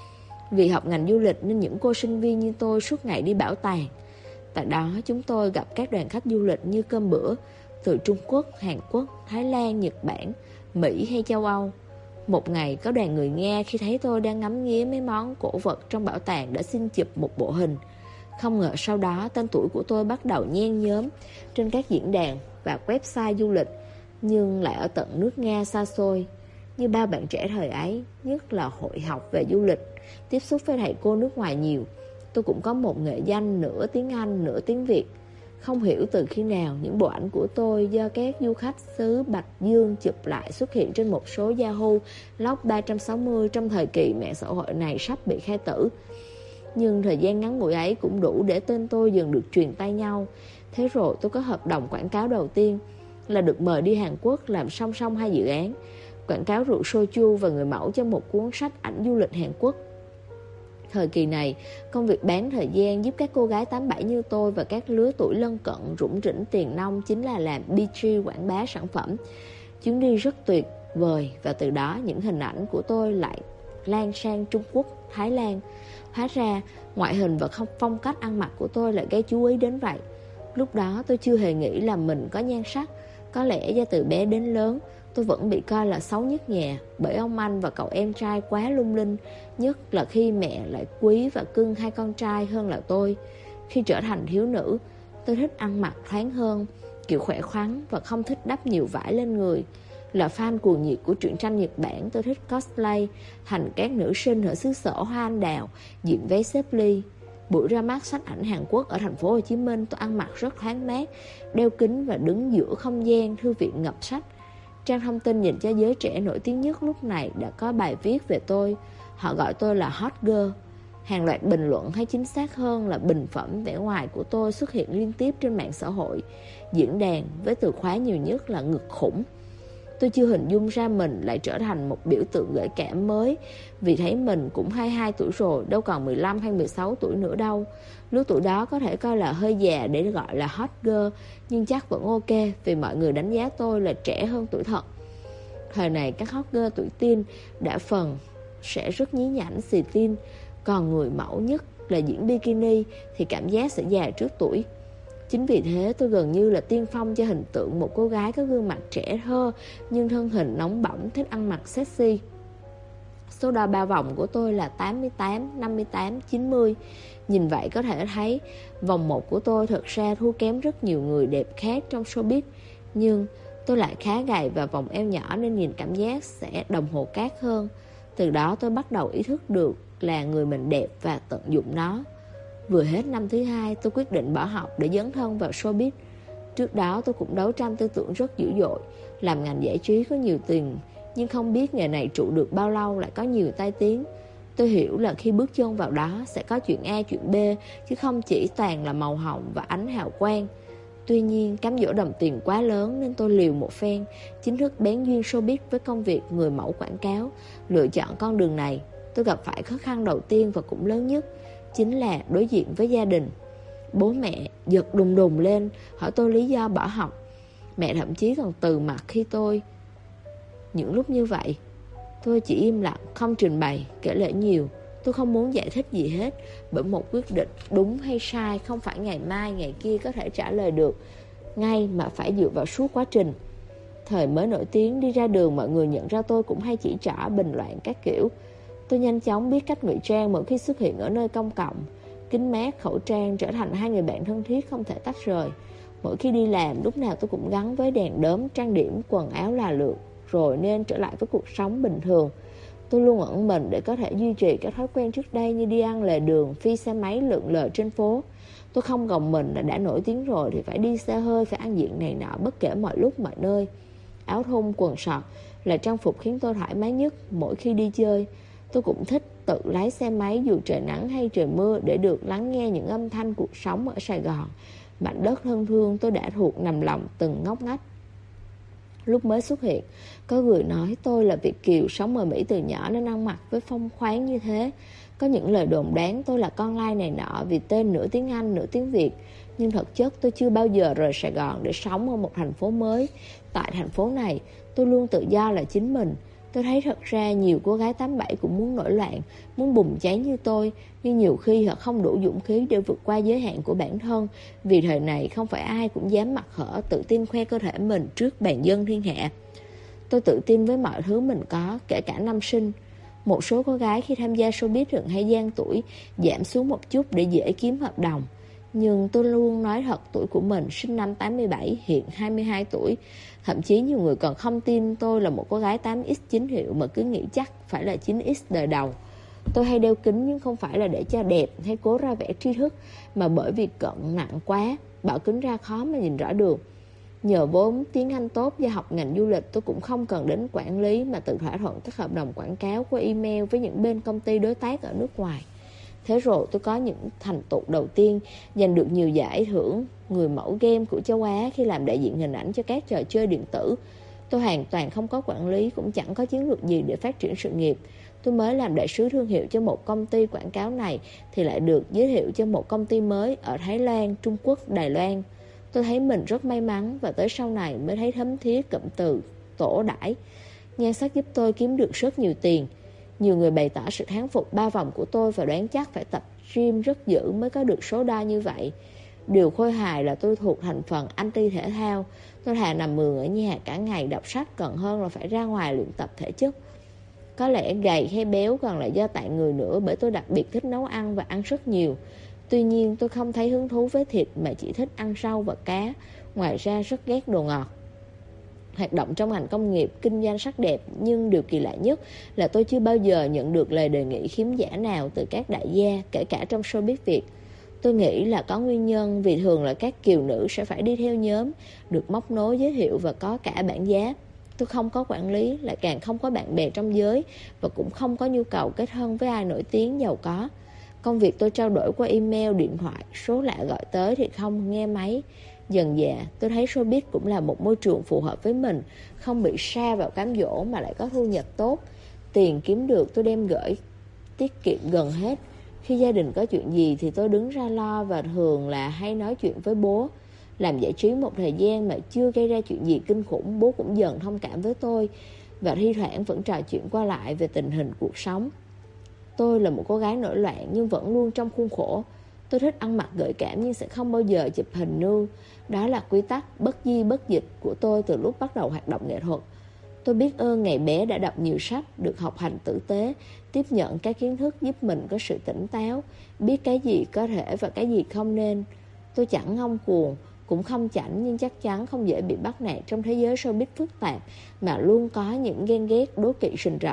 Vì học ngành du lịch nên những cô sinh viên như tôi suốt ngày đi bảo tàng. Tại đó chúng tôi gặp các đoàn khách du lịch như cơm bữa, từ Trung Quốc, Hàn Quốc, Thái Lan, Nhật Bản, Mỹ hay châu Âu. Một ngày có đoàn người Nga khi thấy tôi đang ngắm nghía mấy món cổ vật trong bảo tàng đã xin chụp một bộ hình. Không ngờ sau đó tên tuổi của tôi bắt đầu nhen nhóm trên các diễn đàn và website du lịch, nhưng lại ở tận nước Nga xa xôi. Như bao bạn trẻ thời ấy, nhất là hội học về du lịch, tiếp xúc với thầy cô nước ngoài nhiều, tôi cũng có một nghệ danh nửa tiếng Anh nửa tiếng Việt. Không hiểu từ khi nào những bộ ảnh của tôi do các du khách xứ Bạch Dương chụp lại xuất hiện trên một số Yahoo Log 360 trong thời kỳ mạng xã hội này sắp bị khai tử. Nhưng thời gian ngắn ngủi ấy cũng đủ để tên tôi dần được truyền tay nhau. Thế rồi tôi có hợp đồng quảng cáo đầu tiên là được mời đi Hàn Quốc làm song song hai dự án, quảng cáo rượu soju và người mẫu cho một cuốn sách ảnh du lịch Hàn Quốc. Thời kỳ này, công việc bán thời gian giúp các cô gái 87 như tôi và các lứa tuổi lân cận rủng rỉnh tiền nong chính là làm BG quảng bá sản phẩm. Chuyến đi rất tuyệt vời, và từ đó những hình ảnh của tôi lại lan sang Trung Quốc, Thái Lan. Hóa ra, ngoại hình và phong cách ăn mặc của tôi lại gây chú ý đến vậy. Lúc đó tôi chưa hề nghĩ là mình có nhan sắc. Có lẽ do từ bé đến lớn, tôi vẫn bị coi là xấu nhất nhà, bởi ông anh và cậu em trai quá lung linh, nhất là khi mẹ lại quý và cưng hai con trai hơn là tôi. Khi trở thành thiếu nữ, tôi thích ăn mặc thoáng hơn, kiểu khỏe khoắn và không thích đắp nhiều vải lên người. Là fan cuồng nhiệt của truyện tranh Nhật Bản, tôi thích cosplay thành các nữ sinh ở xứ sở hoa anh đào, diện váy xếp ly. Buổi ra mắt sách ảnh Hàn Quốc ở thành phố Hồ Chí Minh, tôi ăn mặc rất thoáng mát, đeo kính và đứng giữa không gian thư viện ngập sách. Trang thông tin dành cho giới trẻ nổi tiếng nhất lúc này đã có bài viết về tôi. Họ gọi tôi là hot girl. Hàng loạt bình luận, hay chính xác hơn là bình phẩm vẻ ngoài của tôi xuất hiện liên tiếp trên mạng xã hội, diễn đàn với từ khóa nhiều nhất là ngực khủng. Tôi chưa hình dung ra mình lại trở thành một biểu tượng gợi cảm mới, vì thấy mình cũng 22 tuổi rồi, đâu còn 15 hay 16 tuổi nữa đâu. Lứa tuổi đó có thể coi là hơi già để gọi là hot girl, nhưng chắc vẫn ok, vì mọi người đánh giá tôi là trẻ hơn tuổi thật. Thời này các hot girl tuổi teen đã phần sẽ rất nhí nhảnh xì tin, còn người mẫu nhất là diễn bikini thì cảm giác sẽ già trước tuổi. Chính vì thế tôi gần như là tiên phong cho hình tượng một cô gái có gương mặt trẻ thơ nhưng thân hình nóng bỏng, thích ăn mặc sexy. Số đo ba vòng của tôi là 88, 58, 90. Nhìn vậy có thể thấy vòng 1 của tôi thật ra thua kém rất nhiều người đẹp khác trong showbiz. Nhưng tôi lại khá gầy và vòng eo nhỏ nên nhìn cảm giác sẽ đồng hồ cát hơn. Từ đó tôi bắt đầu ý thức được là người mình đẹp và tận dụng nó. Vừa hết năm thứ 2, tôi quyết định bỏ học để dấn thân vào showbiz. Trước đó tôi cũng đấu tranh tư tưởng rất dữ dội, làm ngành giải trí có nhiều tiền, nhưng không biết nghề này trụ được bao lâu lại có nhiều tai tiếng. Tôi hiểu là khi bước chân vào đó sẽ có chuyện A chuyện B, chứ không chỉ toàn là màu hồng và ánh hào quang. Tuy nhiên cám dỗ đồng tiền quá lớn nên tôi liều một phen, chính thức bén duyên showbiz với công việc người mẫu quảng cáo. Lựa chọn con đường này, tôi gặp phải khó khăn đầu tiên và cũng lớn nhất, chính là đối diện với gia đình. Bố mẹ giật đùng đùng lên, hỏi tôi lý do bỏ học. Mẹ thậm chí còn từ mặt khi tôi. Những lúc như vậy, tôi chỉ im lặng, không trình bày, kể lể nhiều. Tôi không muốn giải thích gì hết, bởi một quyết định đúng hay sai không phải ngày mai, ngày kia có thể trả lời được ngay, mà phải dựa vào suốt quá trình. Thời mới nổi tiếng, đi ra đường mọi người nhận ra tôi cũng hay chỉ trỏ, bình loạn các kiểu. Tôi nhanh chóng biết cách ngụy trang mỗi khi xuất hiện ở nơi công cộng. Kính mát, khẩu trang trở thành hai người bạn thân thiết không thể tách rời. Mỗi khi đi làm, lúc nào tôi cũng gắn với đèn đóm, trang điểm, quần áo là lượt, rồi nên trở lại với cuộc sống bình thường. Tôi luôn ẩn mình để có thể duy trì các thói quen trước đây như đi ăn lề đường, phi xe máy lượn lờ trên phố. Tôi không gồng mình là đã nổi tiếng rồi thì phải đi xe hơi, phải ăn diện này nọ bất kể mọi lúc mọi nơi. Áo thun, quần sọt là trang phục khiến tôi thoải mái nhất mỗi khi đi chơi. Tôi cũng thích tự lái xe máy dù trời nắng hay trời mưa để được lắng nghe những âm thanh cuộc sống ở Sài Gòn, mảnh đất thân thương tôi đã thuộc nằm lòng từng ngóc ngách. Lúc mới xuất hiện, có người nói tôi là Việt kiều sống ở Mỹ từ nhỏ nên ăn mặc với phong khoáng như thế. Có những lời đồn đoán tôi là con lai này nọ vì tên nửa tiếng Anh nửa tiếng Việt. Nhưng thực chất tôi chưa bao giờ rời Sài Gòn để sống ở một thành phố mới. Tại thành phố này, tôi luôn tự do là chính mình. Tôi thấy thật ra nhiều cô gái 87 cũng muốn nổi loạn, muốn bùng cháy như tôi. Nhưng nhiều khi họ không đủ dũng khí để vượt qua giới hạn của bản thân. Vì thời này không phải ai cũng dám mặc hở, tự tin khoe cơ thể mình trước bàn dân thiên hạ. Tôi tự tin với mọi thứ mình có, kể cả năm sinh. Một số cô gái khi tham gia showbiz thường hay gian tuổi, giảm xuống một chút để dễ kiếm hợp đồng. Nhưng tôi luôn nói thật tuổi của mình, sinh năm 87, hiện 22 tuổi. Thậm chí nhiều người còn không tin tôi là một cô gái 8X chính hiệu mà cứ nghĩ chắc phải là 9X đời đầu. Tôi hay đeo kính nhưng không phải là để cho đẹp hay cố ra vẻ tri thức, mà bởi vì cận nặng quá, bảo kính ra khó mà nhìn rõ được. Nhờ vốn tiếng Anh tốt do học ngành du lịch, tôi cũng không cần đến quản lý mà tự thỏa thuận các hợp đồng quảng cáo qua email với những bên công ty đối tác ở nước ngoài. Thế rồi tôi có những thành tựu đầu tiên, giành được nhiều giải thưởng người mẫu game của châu Á khi làm đại diện hình ảnh cho các trò chơi điện tử. Tôi hoàn toàn không có quản lý, cũng chẳng có chiến lược gì để phát triển sự nghiệp. Tôi mới làm đại sứ thương hiệu cho một công ty quảng cáo này thì lại được giới thiệu cho một công ty mới ở Thái Lan, Trung Quốc, Đài Loan. Tôi thấy mình rất may mắn và tới sau này mới thấy thấm thía cụm từ tổ đãi. Nhan sắc giúp tôi kiếm được rất nhiều tiền. Nhiều người bày tỏ sự thán phục 3 vòng của tôi và đoán chắc phải tập gym rất dữ mới có được số đo như vậy. Điều khôi hài là tôi thuộc thành phần anti thể thao. Tôi thà nằm mườn ở nhà cả ngày đọc sách còn hơn là phải ra ngoài luyện tập thể chất. Có lẽ gầy hay béo còn là do tại người nữa, bởi tôi đặc biệt thích nấu ăn và ăn rất nhiều. Tuy nhiên tôi không thấy hứng thú với thịt mà chỉ thích ăn rau và cá. Ngoài ra rất ghét đồ ngọt. Hoạt động trong ngành công nghiệp, kinh doanh sắc đẹp, nhưng điều kỳ lạ nhất là tôi chưa bao giờ nhận được lời đề nghị khiếm giả nào từ các đại gia, kể cả trong showbiz Việt. Tôi nghĩ là có nguyên nhân vì thường là các kiều nữ sẽ phải đi theo nhóm, được móc nối giới thiệu và có cả bảng giá. Tôi không có quản lý, lại càng không có bạn bè trong giới và cũng không có nhu cầu kết thân với ai nổi tiếng giàu có. Công việc tôi trao đổi qua email, điện thoại, số lạ gọi tới thì không nghe máy. Dần dà tôi thấy showbiz cũng là một môi trường phù hợp với mình, không bị sa vào cám dỗ mà lại có thu nhập tốt. Tiền kiếm được tôi đem gửi tiết kiệm gần hết. Khi gia đình có chuyện gì thì tôi đứng ra lo và thường là hay nói chuyện với bố. Làm giải trí một thời gian mà chưa gây ra chuyện gì kinh khủng, bố cũng dần thông cảm với tôi và thi thoảng vẫn trò chuyện qua lại về tình hình cuộc sống. Tôi là một cô gái nổi loạn nhưng vẫn luôn trong khuôn khổ. Tôi thích ăn mặc gợi cảm nhưng sẽ không bao giờ chụp hình nude. Đó là quy tắc bất di bất dịch của tôi từ lúc bắt đầu hoạt động nghệ thuật. Tôi biết ơn ngày bé đã đọc nhiều sách, được học hành tử tế, tiếp nhận các kiến thức giúp mình có sự tỉnh táo, biết cái gì có thể và cái gì không nên. Tôi chẳng ngông cuồng, cũng không chảnh nhưng chắc chắn không dễ bị bắt nạt trong thế giới showbiz phức tạp mà luôn có những ghen ghét, đố kỵ rình rập.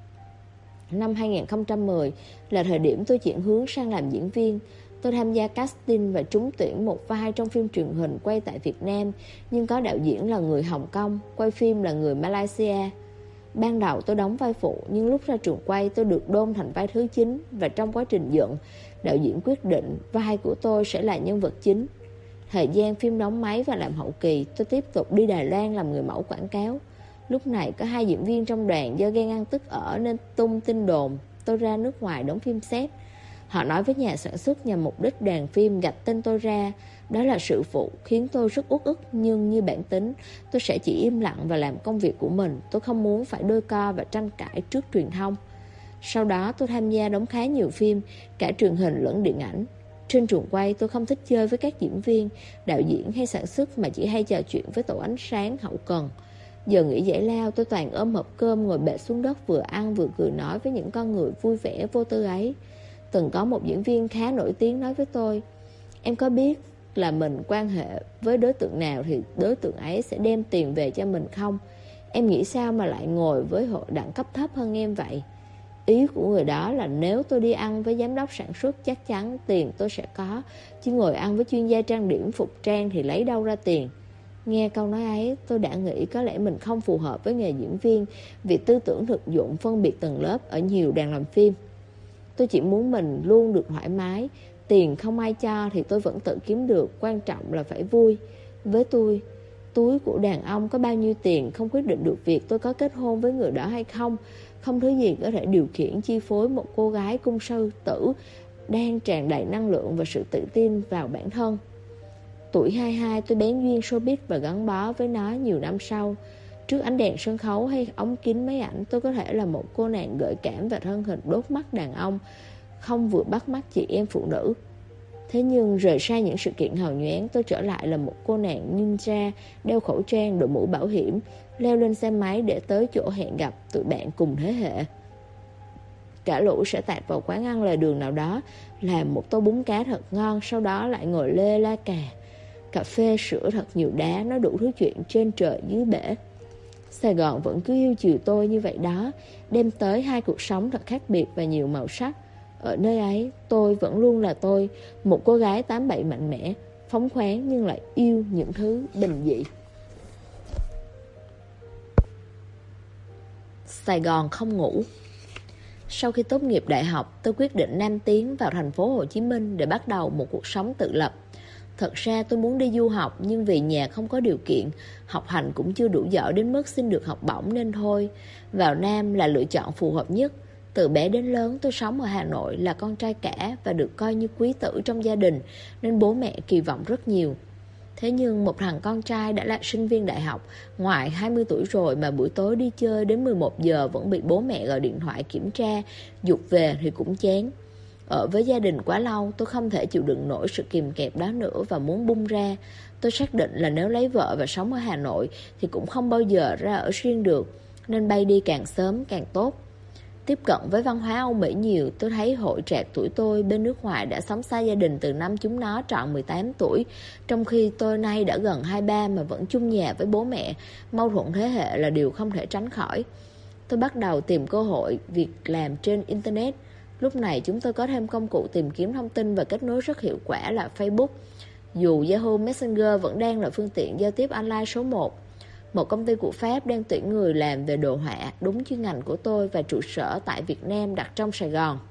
Năm 2010 là thời điểm tôi chuyển hướng sang làm diễn viên. Tôi tham gia casting và trúng tuyển một vai trong phim truyền hình quay tại Việt Nam, nhưng có đạo diễn là người Hồng Kông, quay phim là người Malaysia. Ban đầu tôi đóng vai phụ, nhưng lúc ra trường quay tôi được đôn thành vai thứ 9 và trong quá trình dựng, đạo diễn quyết định vai của tôi sẽ là nhân vật chính. Thời gian phim đóng máy và làm hậu kỳ, tôi tiếp tục đi Đài Loan làm người mẫu quảng cáo. Lúc này có 2 diễn viên trong đoàn do ghen ăn tức ở nên tung tin đồn tôi ra nước ngoài đóng phim xét. Họ nói với nhà sản xuất nhằm mục đích đoàn phim gạch tên tôi ra. Đó là sự phụ, khiến tôi rất uất ức, nhưng như bản tính, tôi sẽ chỉ im lặng và làm công việc của mình. Tôi không muốn phải đôi co và tranh cãi trước truyền thông. Sau đó tôi tham gia đóng khá nhiều phim, cả truyền hình lẫn điện ảnh. Trên trường quay tôi không thích chơi với các diễn viên, đạo diễn hay sản xuất mà chỉ hay trò chuyện với tổ ánh sáng, hậu cần. Giờ nghỉ giải lao tôi toàn ôm hộp cơm ngồi bệt xuống đất vừa ăn vừa cười nói với những con người vui vẻ vô tư ấy. Từng có một diễn viên khá nổi tiếng nói với tôi: em có biết là mình quan hệ với đối tượng nào thì đối tượng ấy sẽ đem tiền về cho mình không? Em nghĩ sao mà lại ngồi với hội đẳng cấp thấp hơn em vậy? Ý của người đó là nếu tôi đi ăn với giám đốc sản xuất chắc chắn tiền tôi sẽ có, chứ ngồi ăn với chuyên gia trang điểm phục trang thì lấy đâu ra tiền. Nghe câu nói ấy, tôi đã nghĩ có lẽ mình không phù hợp với nghề diễn viên vì tư tưởng thực dụng phân biệt tầng lớp ở nhiều đoàn làm phim. Tôi chỉ muốn mình luôn được thoải mái, tiền không ai cho thì tôi vẫn tự kiếm được, quan trọng là phải vui. Với tôi, túi của đàn ông có bao nhiêu tiền không quyết định được việc tôi có kết hôn với người đó hay không. Không thứ gì có thể điều khiển chi phối một cô gái cung sư tử đang tràn đầy năng lượng và sự tự tin vào bản thân. Tuổi 22 tôi bén duyên showbiz và gắn bó với nó nhiều năm sau. Trước ánh đèn sân khấu hay ống kính máy ảnh, tôi có thể là một cô nàng gợi cảm và thân hình đốt mắt đàn ông, không vừa bắt mắt chị em phụ nữ. Thế nhưng rời xa những sự kiện hào nhoáng, tôi trở lại là một cô nàng ninja, đeo khẩu trang, đội mũ bảo hiểm, leo lên xe máy để tới chỗ hẹn gặp tụi bạn cùng thế hệ. Cả lũ sẽ tạt vào quán ăn lề đường nào đó, làm một tô bún cá thật ngon, sau đó lại ngồi lê la cà phê sữa thật nhiều đá, nói đủ thứ chuyện trên trời dưới bể. Sài Gòn vẫn cứ yêu chiều tôi như vậy đó, đem tới hai cuộc sống thật khác biệt và nhiều màu sắc. Ở nơi ấy, tôi vẫn luôn là tôi, một cô gái 87 mạnh mẽ, phóng khoáng nhưng lại yêu những thứ bình dị. Sài Gòn không ngủ. Sau khi tốt nghiệp đại học, tôi quyết định nam tiến vào thành phố Hồ Chí Minh để bắt đầu một cuộc sống tự lập. Thật ra tôi muốn đi du học nhưng vì nhà không có điều kiện, học hành cũng chưa đủ giỏi đến mức xin được học bổng nên thôi. Vào Nam là lựa chọn phù hợp nhất. Từ bé đến lớn tôi sống ở Hà Nội, là con trai cả và được coi như quý tử trong gia đình nên bố mẹ kỳ vọng rất nhiều. Thế nhưng một thằng con trai đã là sinh viên đại học, ngoài 20 tuổi rồi mà buổi tối đi chơi đến 11 giờ vẫn bị bố mẹ gọi điện thoại kiểm tra, giục về thì cũng chán. Ở với gia đình quá lâu, tôi không thể chịu đựng nổi sự kìm kẹp đó nữa và muốn bung ra. Tôi xác định là nếu lấy vợ và sống ở Hà Nội thì cũng không bao giờ ra ở riêng được, nên bay đi càng sớm càng tốt. Tiếp cận với văn hóa Âu Mỹ nhiều, tôi thấy hội trạc tuổi tôi bên nước ngoài đã sống xa gia đình từ năm chúng nó tròn 18 tuổi, trong khi tôi nay đã gần 23 mà vẫn chung nhà với bố mẹ. Mâu thuẫn thế hệ là điều không thể tránh khỏi. Tôi bắt đầu tìm cơ hội việc làm trên Internet. Lúc này chúng tôi có thêm công cụ tìm kiếm thông tin và kết nối rất hiệu quả là Facebook. Dù Yahoo Messenger vẫn đang là phương tiện giao tiếp online số 1. Một công ty của Pháp đang tuyển người làm về đồ họa đúng chuyên ngành của tôi và trụ sở tại Việt Nam đặt trong Sài Gòn.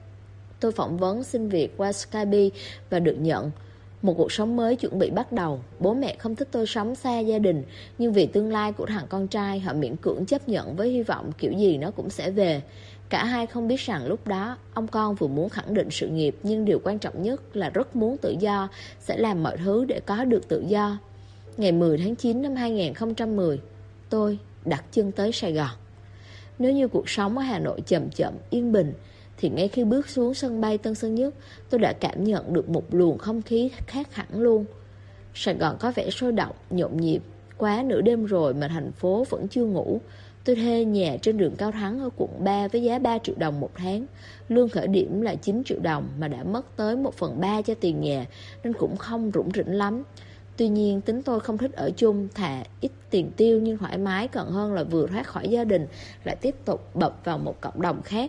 Tôi phỏng vấn xin việc qua Skype và được nhận. Một cuộc sống mới chuẩn bị bắt đầu. Bố mẹ không thích tôi sống xa gia đình, nhưng vì tương lai của thằng con trai, họ miễn cưỡng chấp nhận với hy vọng kiểu gì nó cũng sẽ về. Cả hai không biết rằng lúc đó ông con vừa muốn khẳng định sự nghiệp, nhưng điều quan trọng nhất là rất muốn tự do, sẽ làm mọi thứ để có được tự do. Ngày 10 tháng 9 năm 2010, tôi đặt chân tới Sài Gòn. Nếu như cuộc sống ở Hà Nội chậm chậm, yên bình, thì ngay khi bước xuống sân bay Tân Sơn Nhất, tôi đã cảm nhận được một luồng không khí khác hẳn luôn. Sài Gòn có vẻ sôi động, nhộn nhịp. Quá nửa đêm rồi mà thành phố vẫn chưa ngủ. Tôi thuê nhà trên đường Cao Thắng ở quận 3 với giá 3 triệu đồng một tháng. Lương khởi điểm là 9 triệu đồng mà đã mất tới 1/3 cho tiền nhà, nên cũng không rủng rỉnh lắm. Tuy nhiên tính tôi không thích ở chung, thà ít tiền tiêu nhưng thoải mái còn hơn là vừa thoát khỏi gia đình lại tiếp tục bập vào một cộng đồng khác.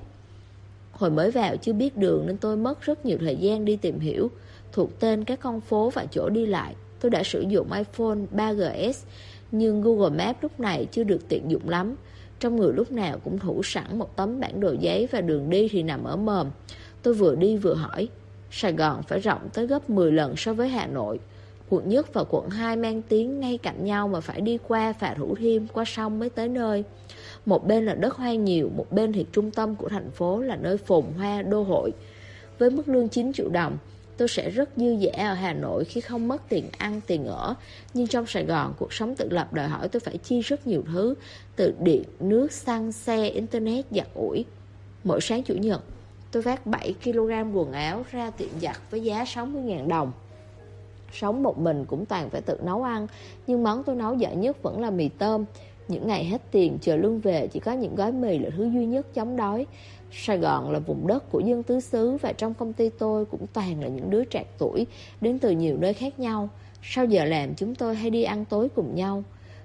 Hồi mới vào chưa biết đường nên tôi mất rất nhiều thời gian đi tìm hiểu, thuộc tên các con phố và chỗ đi lại. Tôi đã sử dụng iPhone 3GS nhưng Google Maps lúc này chưa được tiện dụng lắm. Trong người lúc nào cũng thủ sẵn một tấm bản đồ giấy và đường đi thì nằm ở mồm. Tôi vừa đi vừa hỏi, Sài Gòn phải rộng tới gấp 10 lần so với Hà Nội. Quận Nhất và quận 2 mang tiếng ngay cạnh nhau mà phải đi qua phà Thủ Thiêm, qua sông mới tới nơi. Một bên là đất hoang nhiều, một bên thì trung tâm của thành phố là nơi phồn hoa đô hội. Với mức lương 9 triệu đồng, tôi sẽ rất dư dả ở Hà Nội khi không mất tiền ăn, tiền ở. Nhưng trong Sài Gòn, cuộc sống tự lập đòi hỏi tôi phải chi rất nhiều thứ, từ điện, nước, xăng, xe, internet, giặt ủi. Mỗi sáng Chủ nhật, tôi vác 7 kg quần áo ra tiệm giặt với giá 60.000 đồng. Sống một mình cũng toàn phải tự nấu ăn, nhưng món tôi nấu dở nhất vẫn là mì tôm. Những ngày hết tiền chờ lương về, chỉ có những gói mì là thứ duy nhất chống đói. Sài Gòn là vùng đất của dân tứ xứ và trong công ty tôi cũng toàn là những đứa trạc tuổi đến từ nhiều nơi khác nhau. Sau giờ làm chúng tôi hay đi ăn tối cùng nhau.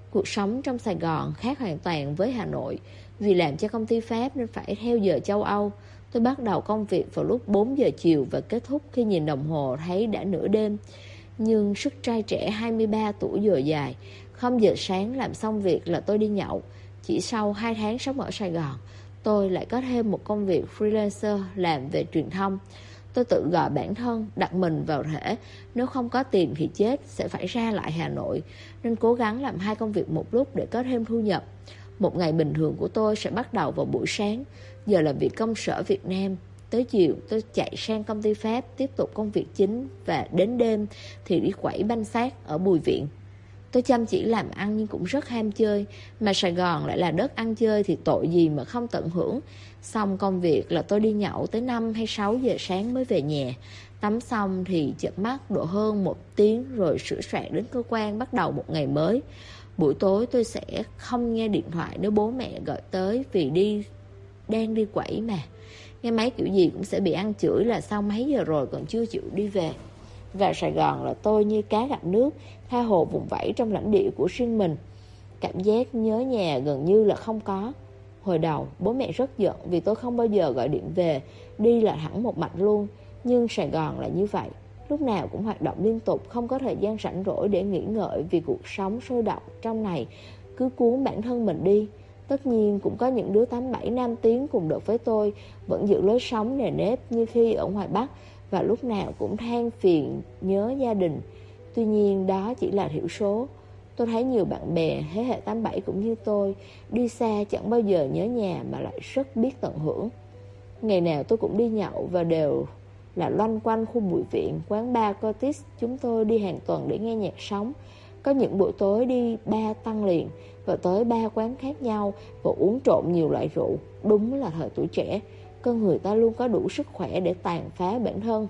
Cuộc sống trong Sài Gòn khác hoàn toàn với Hà Nội. Vì làm cho công ty Pháp nên phải theo giờ châu Âu. Tôi bắt đầu công việc vào lúc 4 giờ chiều và kết thúc khi nhìn đồng hồ thấy đã nửa đêm. Nhưng sức trai trẻ 23 tuổi dồi dào. 0 giờ sáng làm xong việc là tôi đi nhậu. Chỉ sau 2 tháng sống ở Sài Gòn, tôi lại có thêm một công việc freelancer làm về truyền thông. Tôi tự gọi bản thân, đặt mình vào thể. Nếu không có tiền thì chết, sẽ phải ra lại Hà Nội. Nên cố gắng làm 2 công việc một lúc để có thêm thu nhập. Một ngày bình thường của tôi sẽ bắt đầu vào buổi sáng, giờ làm việc công sở Việt Nam. Tới chiều tôi chạy sang công ty Pháp tiếp tục công việc chính. Và đến đêm thì đi quẩy banh xác ở Bùi Viện. Tôi chăm chỉ làm ăn nhưng cũng rất ham chơi. Mà Sài Gòn lại là đất ăn chơi thì tội gì mà không tận hưởng. Xong công việc là tôi đi nhậu tới 5 hay 6 giờ sáng mới về nhà. Tắm xong thì chợp mắt độ hơn 1 tiếng rồi sửa soạn đến cơ quan bắt đầu một ngày mới. Buổi tối tôi sẽ không nghe điện thoại nếu bố mẹ gọi tới vì đang đi quẩy mà. Nghe máy kiểu gì cũng sẽ bị ăn chửi là sao mấy giờ rồi còn chưa chịu đi về. Vào Sài Gòn là tôi như cá gặp nước, tha hồ vùng vẫy trong lãnh địa của riêng mình. Cảm giác nhớ nhà gần như là không có. Hồi đầu bố mẹ rất giận vì tôi không bao giờ gọi điện về, đi là thẳng một mạch luôn. Nhưng Sài Gòn là như vậy, lúc nào cũng hoạt động liên tục, không có thời gian rảnh rỗi để nghỉ ngợi vì cuộc sống sôi động trong này cứ cuốn bản thân mình đi. Tất nhiên cũng có những đứa 87 nam tiến cùng đợt với tôi, vẫn giữ lối sống nề nếp như khi ở ngoài Bắc, và lúc nào cũng than phiền nhớ gia đình. Tuy nhiên đó chỉ là thiểu số. Tôi thấy nhiều bạn bè thế hệ 87 cũng như tôi, đi xa chẳng bao giờ nhớ nhà mà lại rất biết tận hưởng. Ngày nào tôi cũng đi nhậu và đều là loanh quanh khu Bùi Viện, quán bar Curtis. Chúng tôi đi hàng tuần để nghe nhạc sống. Có những buổi tối đi 3 tăng liền và tới 3 quán khác nhau và uống trộn nhiều loại rượu. Đúng là thời tuổi trẻ, con người ta luôn có đủ sức khỏe để tàn phá bản thân.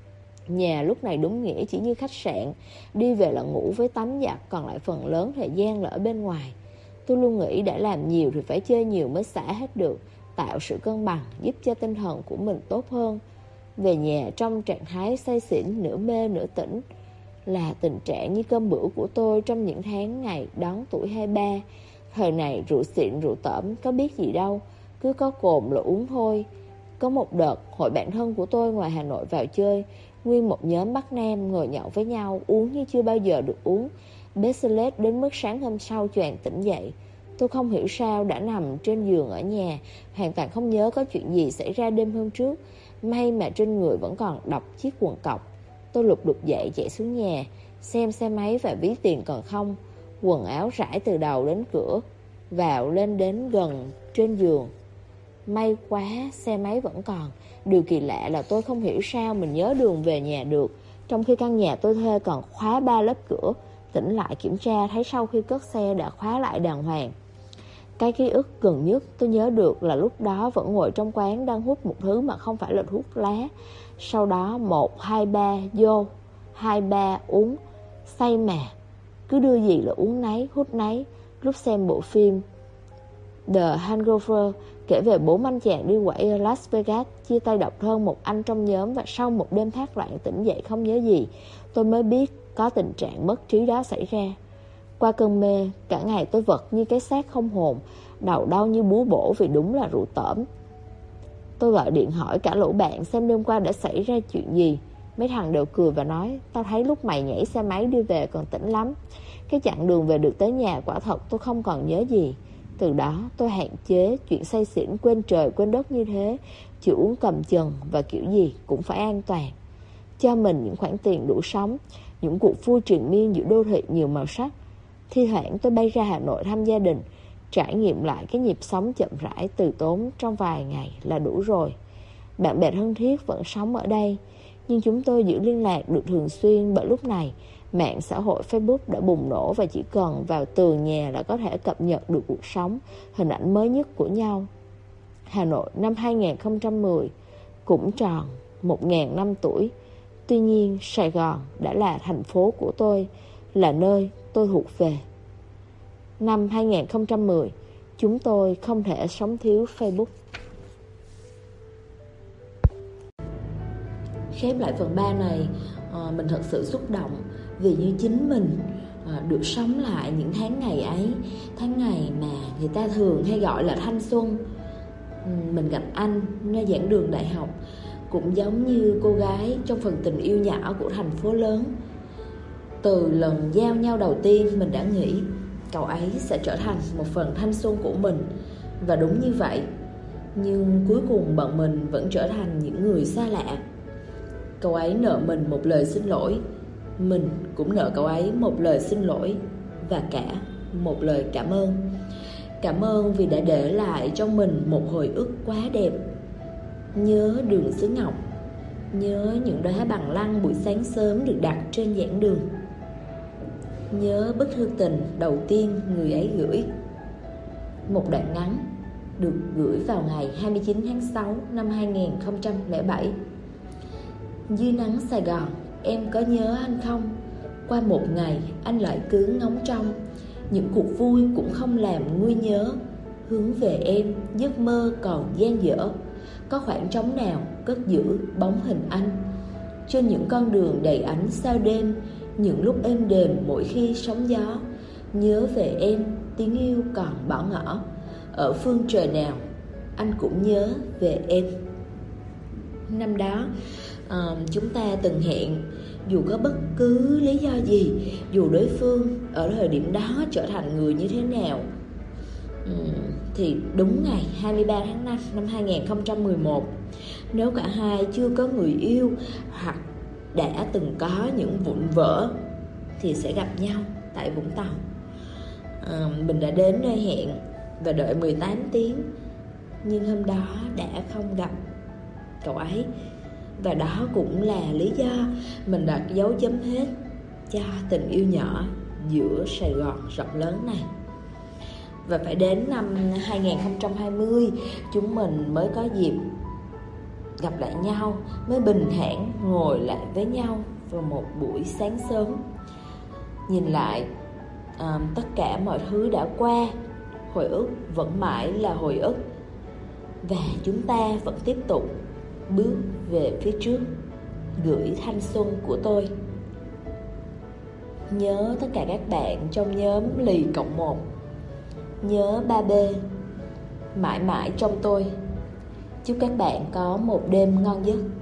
Nhà lúc này đúng nghĩa chỉ như khách sạn, đi về là ngủ với tắm giặt, còn lại phần lớn thời gian là ở bên ngoài. Tôi luôn nghĩ đã làm nhiều thì phải chơi nhiều mới xả hết được, tạo sự cân bằng, giúp cho tinh thần của mình tốt hơn. Về nhà trong trạng thái say xỉn, nửa mê nửa tỉnh, là tình trạng như cơm bữa của tôi trong những tháng ngày đón tuổi 23. Thời này rượu xịn rượu tẩm có biết gì đâu, cứ có cồn là uống thôi. Có một đợt hội bạn thân của tôi ngoài Hà Nội vào chơi, nguyên một nhóm Bắc Nam ngồi nhậu với nhau, uống như chưa bao giờ được uống. Bexlết đến mức sáng hôm sau choàng tỉnh dậy. Tôi không hiểu sao đã nằm trên giường ở nhà, hoàn toàn không nhớ có chuyện gì xảy ra đêm hôm trước. May mà trên người vẫn còn đọc chiếc quần cọc. Tôi lục đục dậy chạy xuống nhà, xem xe máy và ví tiền còn không. Quần áo rải từ đầu đến cửa, vào lên đến gần trên giường. May quá xe máy vẫn còn. Điều kỳ lạ là tôi không hiểu sao mình nhớ đường về nhà được, trong khi căn nhà tôi thuê còn khóa 3 lớp cửa. Tỉnh lại kiểm tra thấy sau khi cất xe đã khóa lại đàng hoàng. Cái ký ức gần nhất tôi nhớ được là lúc đó vẫn ngồi trong quán đang hút một thứ mà không phải là thuốc lá. Sau đó 1, 2, 3 vô, 2, 3 uống. Say mà, cứ đưa gì là uống nấy, hút nấy. Lúc xem bộ phim The Hangover kể về 4 anh chàng đi quẩy ở Las Vegas, chia tay độc thân một anh trong nhóm, và sau một đêm thác loạn tỉnh dậy không nhớ gì, tôi mới biết có tình trạng mất trí đó xảy ra. Qua cơn mê, cả ngày tôi vật như cái xác không hồn, đầu đau như búa bổ vì đúng là rượu tởm. Tôi gọi điện hỏi cả lũ bạn xem đêm qua đã xảy ra chuyện gì. Mấy thằng đều cười và nói, tao thấy lúc mày nhảy xe máy đi về còn tỉnh lắm. Cái chặng đường về được tới nhà quả thật tôi không còn nhớ gì. Từ đó tôi hạn chế chuyện say xỉn quên trời quên đất như thế, chỉ uống cầm chừng và kiểu gì cũng phải an toàn. Cho mình những khoản tiền đủ sống, những cuộc vui triền miên giữa đô thị nhiều màu sắc. Thi thoảng tôi bay ra Hà Nội thăm gia đình, trải nghiệm lại cái nhịp sống chậm rãi từ tốn trong vài ngày là đủ rồi. Bạn bè thân thiết vẫn sống ở đây, nhưng chúng tôi giữ liên lạc được thường xuyên bởi lúc này mạng xã hội Facebook đã bùng nổ và chỉ cần vào tường nhà là có thể cập nhật được cuộc sống, hình ảnh mới nhất của nhau. Hà Nội năm 2010 cũng tròn 1.000 năm tuổi. Tuy nhiên Sài Gòn đã là thành phố của tôi, là nơi tôi thuộc về. Năm 2010, chúng tôi không thể sống thiếu Facebook. Khép lại phần 3 này, mình thật sự xúc động vì như chính mình được sống lại những tháng ngày ấy, tháng ngày mà người ta thường hay gọi là thanh xuân. Mình gặp anh nơi giảng đường đại học, cũng giống như cô gái trong phần tình yêu nhỏ của thành phố lớn. Từ lần giao nhau đầu tiên, mình đã nghĩ cậu ấy sẽ trở thành một phần thanh xuân của mình. Và đúng như vậy. Nhưng cuối cùng bọn mình vẫn trở thành những người xa lạ. Cậu ấy nợ mình một lời xin lỗi, mình cũng nợ cậu ấy một lời xin lỗi, và cả một lời cảm ơn. Cảm ơn vì đã để lại trong mình một hồi ức quá đẹp. Nhớ đường xứ Ngọc, nhớ những đóa bằng lăng buổi sáng sớm được đặt trên giảng đường, nhớ bức thư tình đầu tiên người ấy gửi. Một đoạn ngắn được gửi vào ngày 29 tháng 6 năm 2007. Dưới nắng Sài Gòn, em có nhớ anh không? Qua một ngày anh lại cứ ngóng trông, những cuộc vui cũng không làm nguôi nhớ. Hướng về em, giấc mơ còn dang dở. Có khoảng trống nào cất giữ bóng hình anh? Trên những con đường đầy ánh sao đêm, những lúc êm đềm mỗi khi sóng gió. Nhớ về em, tiếng yêu còn bỏ ngỏ. Ở phương trời nào, anh cũng nhớ về em. Năm đó, chúng ta từng hẹn. Dù có bất cứ lý do gì, dù đối phương ở thời điểm đó trở thành người như thế nào, thì đúng ngày 23 tháng 5 năm 2011, nếu cả hai chưa có người yêu hoặc đã từng có những vụn vỡ, thì sẽ gặp nhau tại Vũng Tàu. Mình đã đến nơi hẹn và đợi 18 tiếng, nhưng hôm đó đã không gặp cậu ấy. Và đó cũng là lý do mình đặt dấu chấm hết cho tình yêu nhỏ giữa Sài Gòn rộng lớn này. Và phải đến năm 2020 chúng mình mới có dịp gặp lại nhau, mới bình thản ngồi lại với nhau vào một buổi sáng sớm. Nhìn lại tất cả mọi thứ đã qua, hồi ức vẫn mãi là hồi ức. Và chúng ta vẫn tiếp tục bước về phía trước, gửi thanh xuân của tôi. Nhớ tất cả các bạn trong nhóm lì cộng 1. Nhớ 3B, mãi mãi trong tôi. Chúc các bạn có một đêm ngon giấc.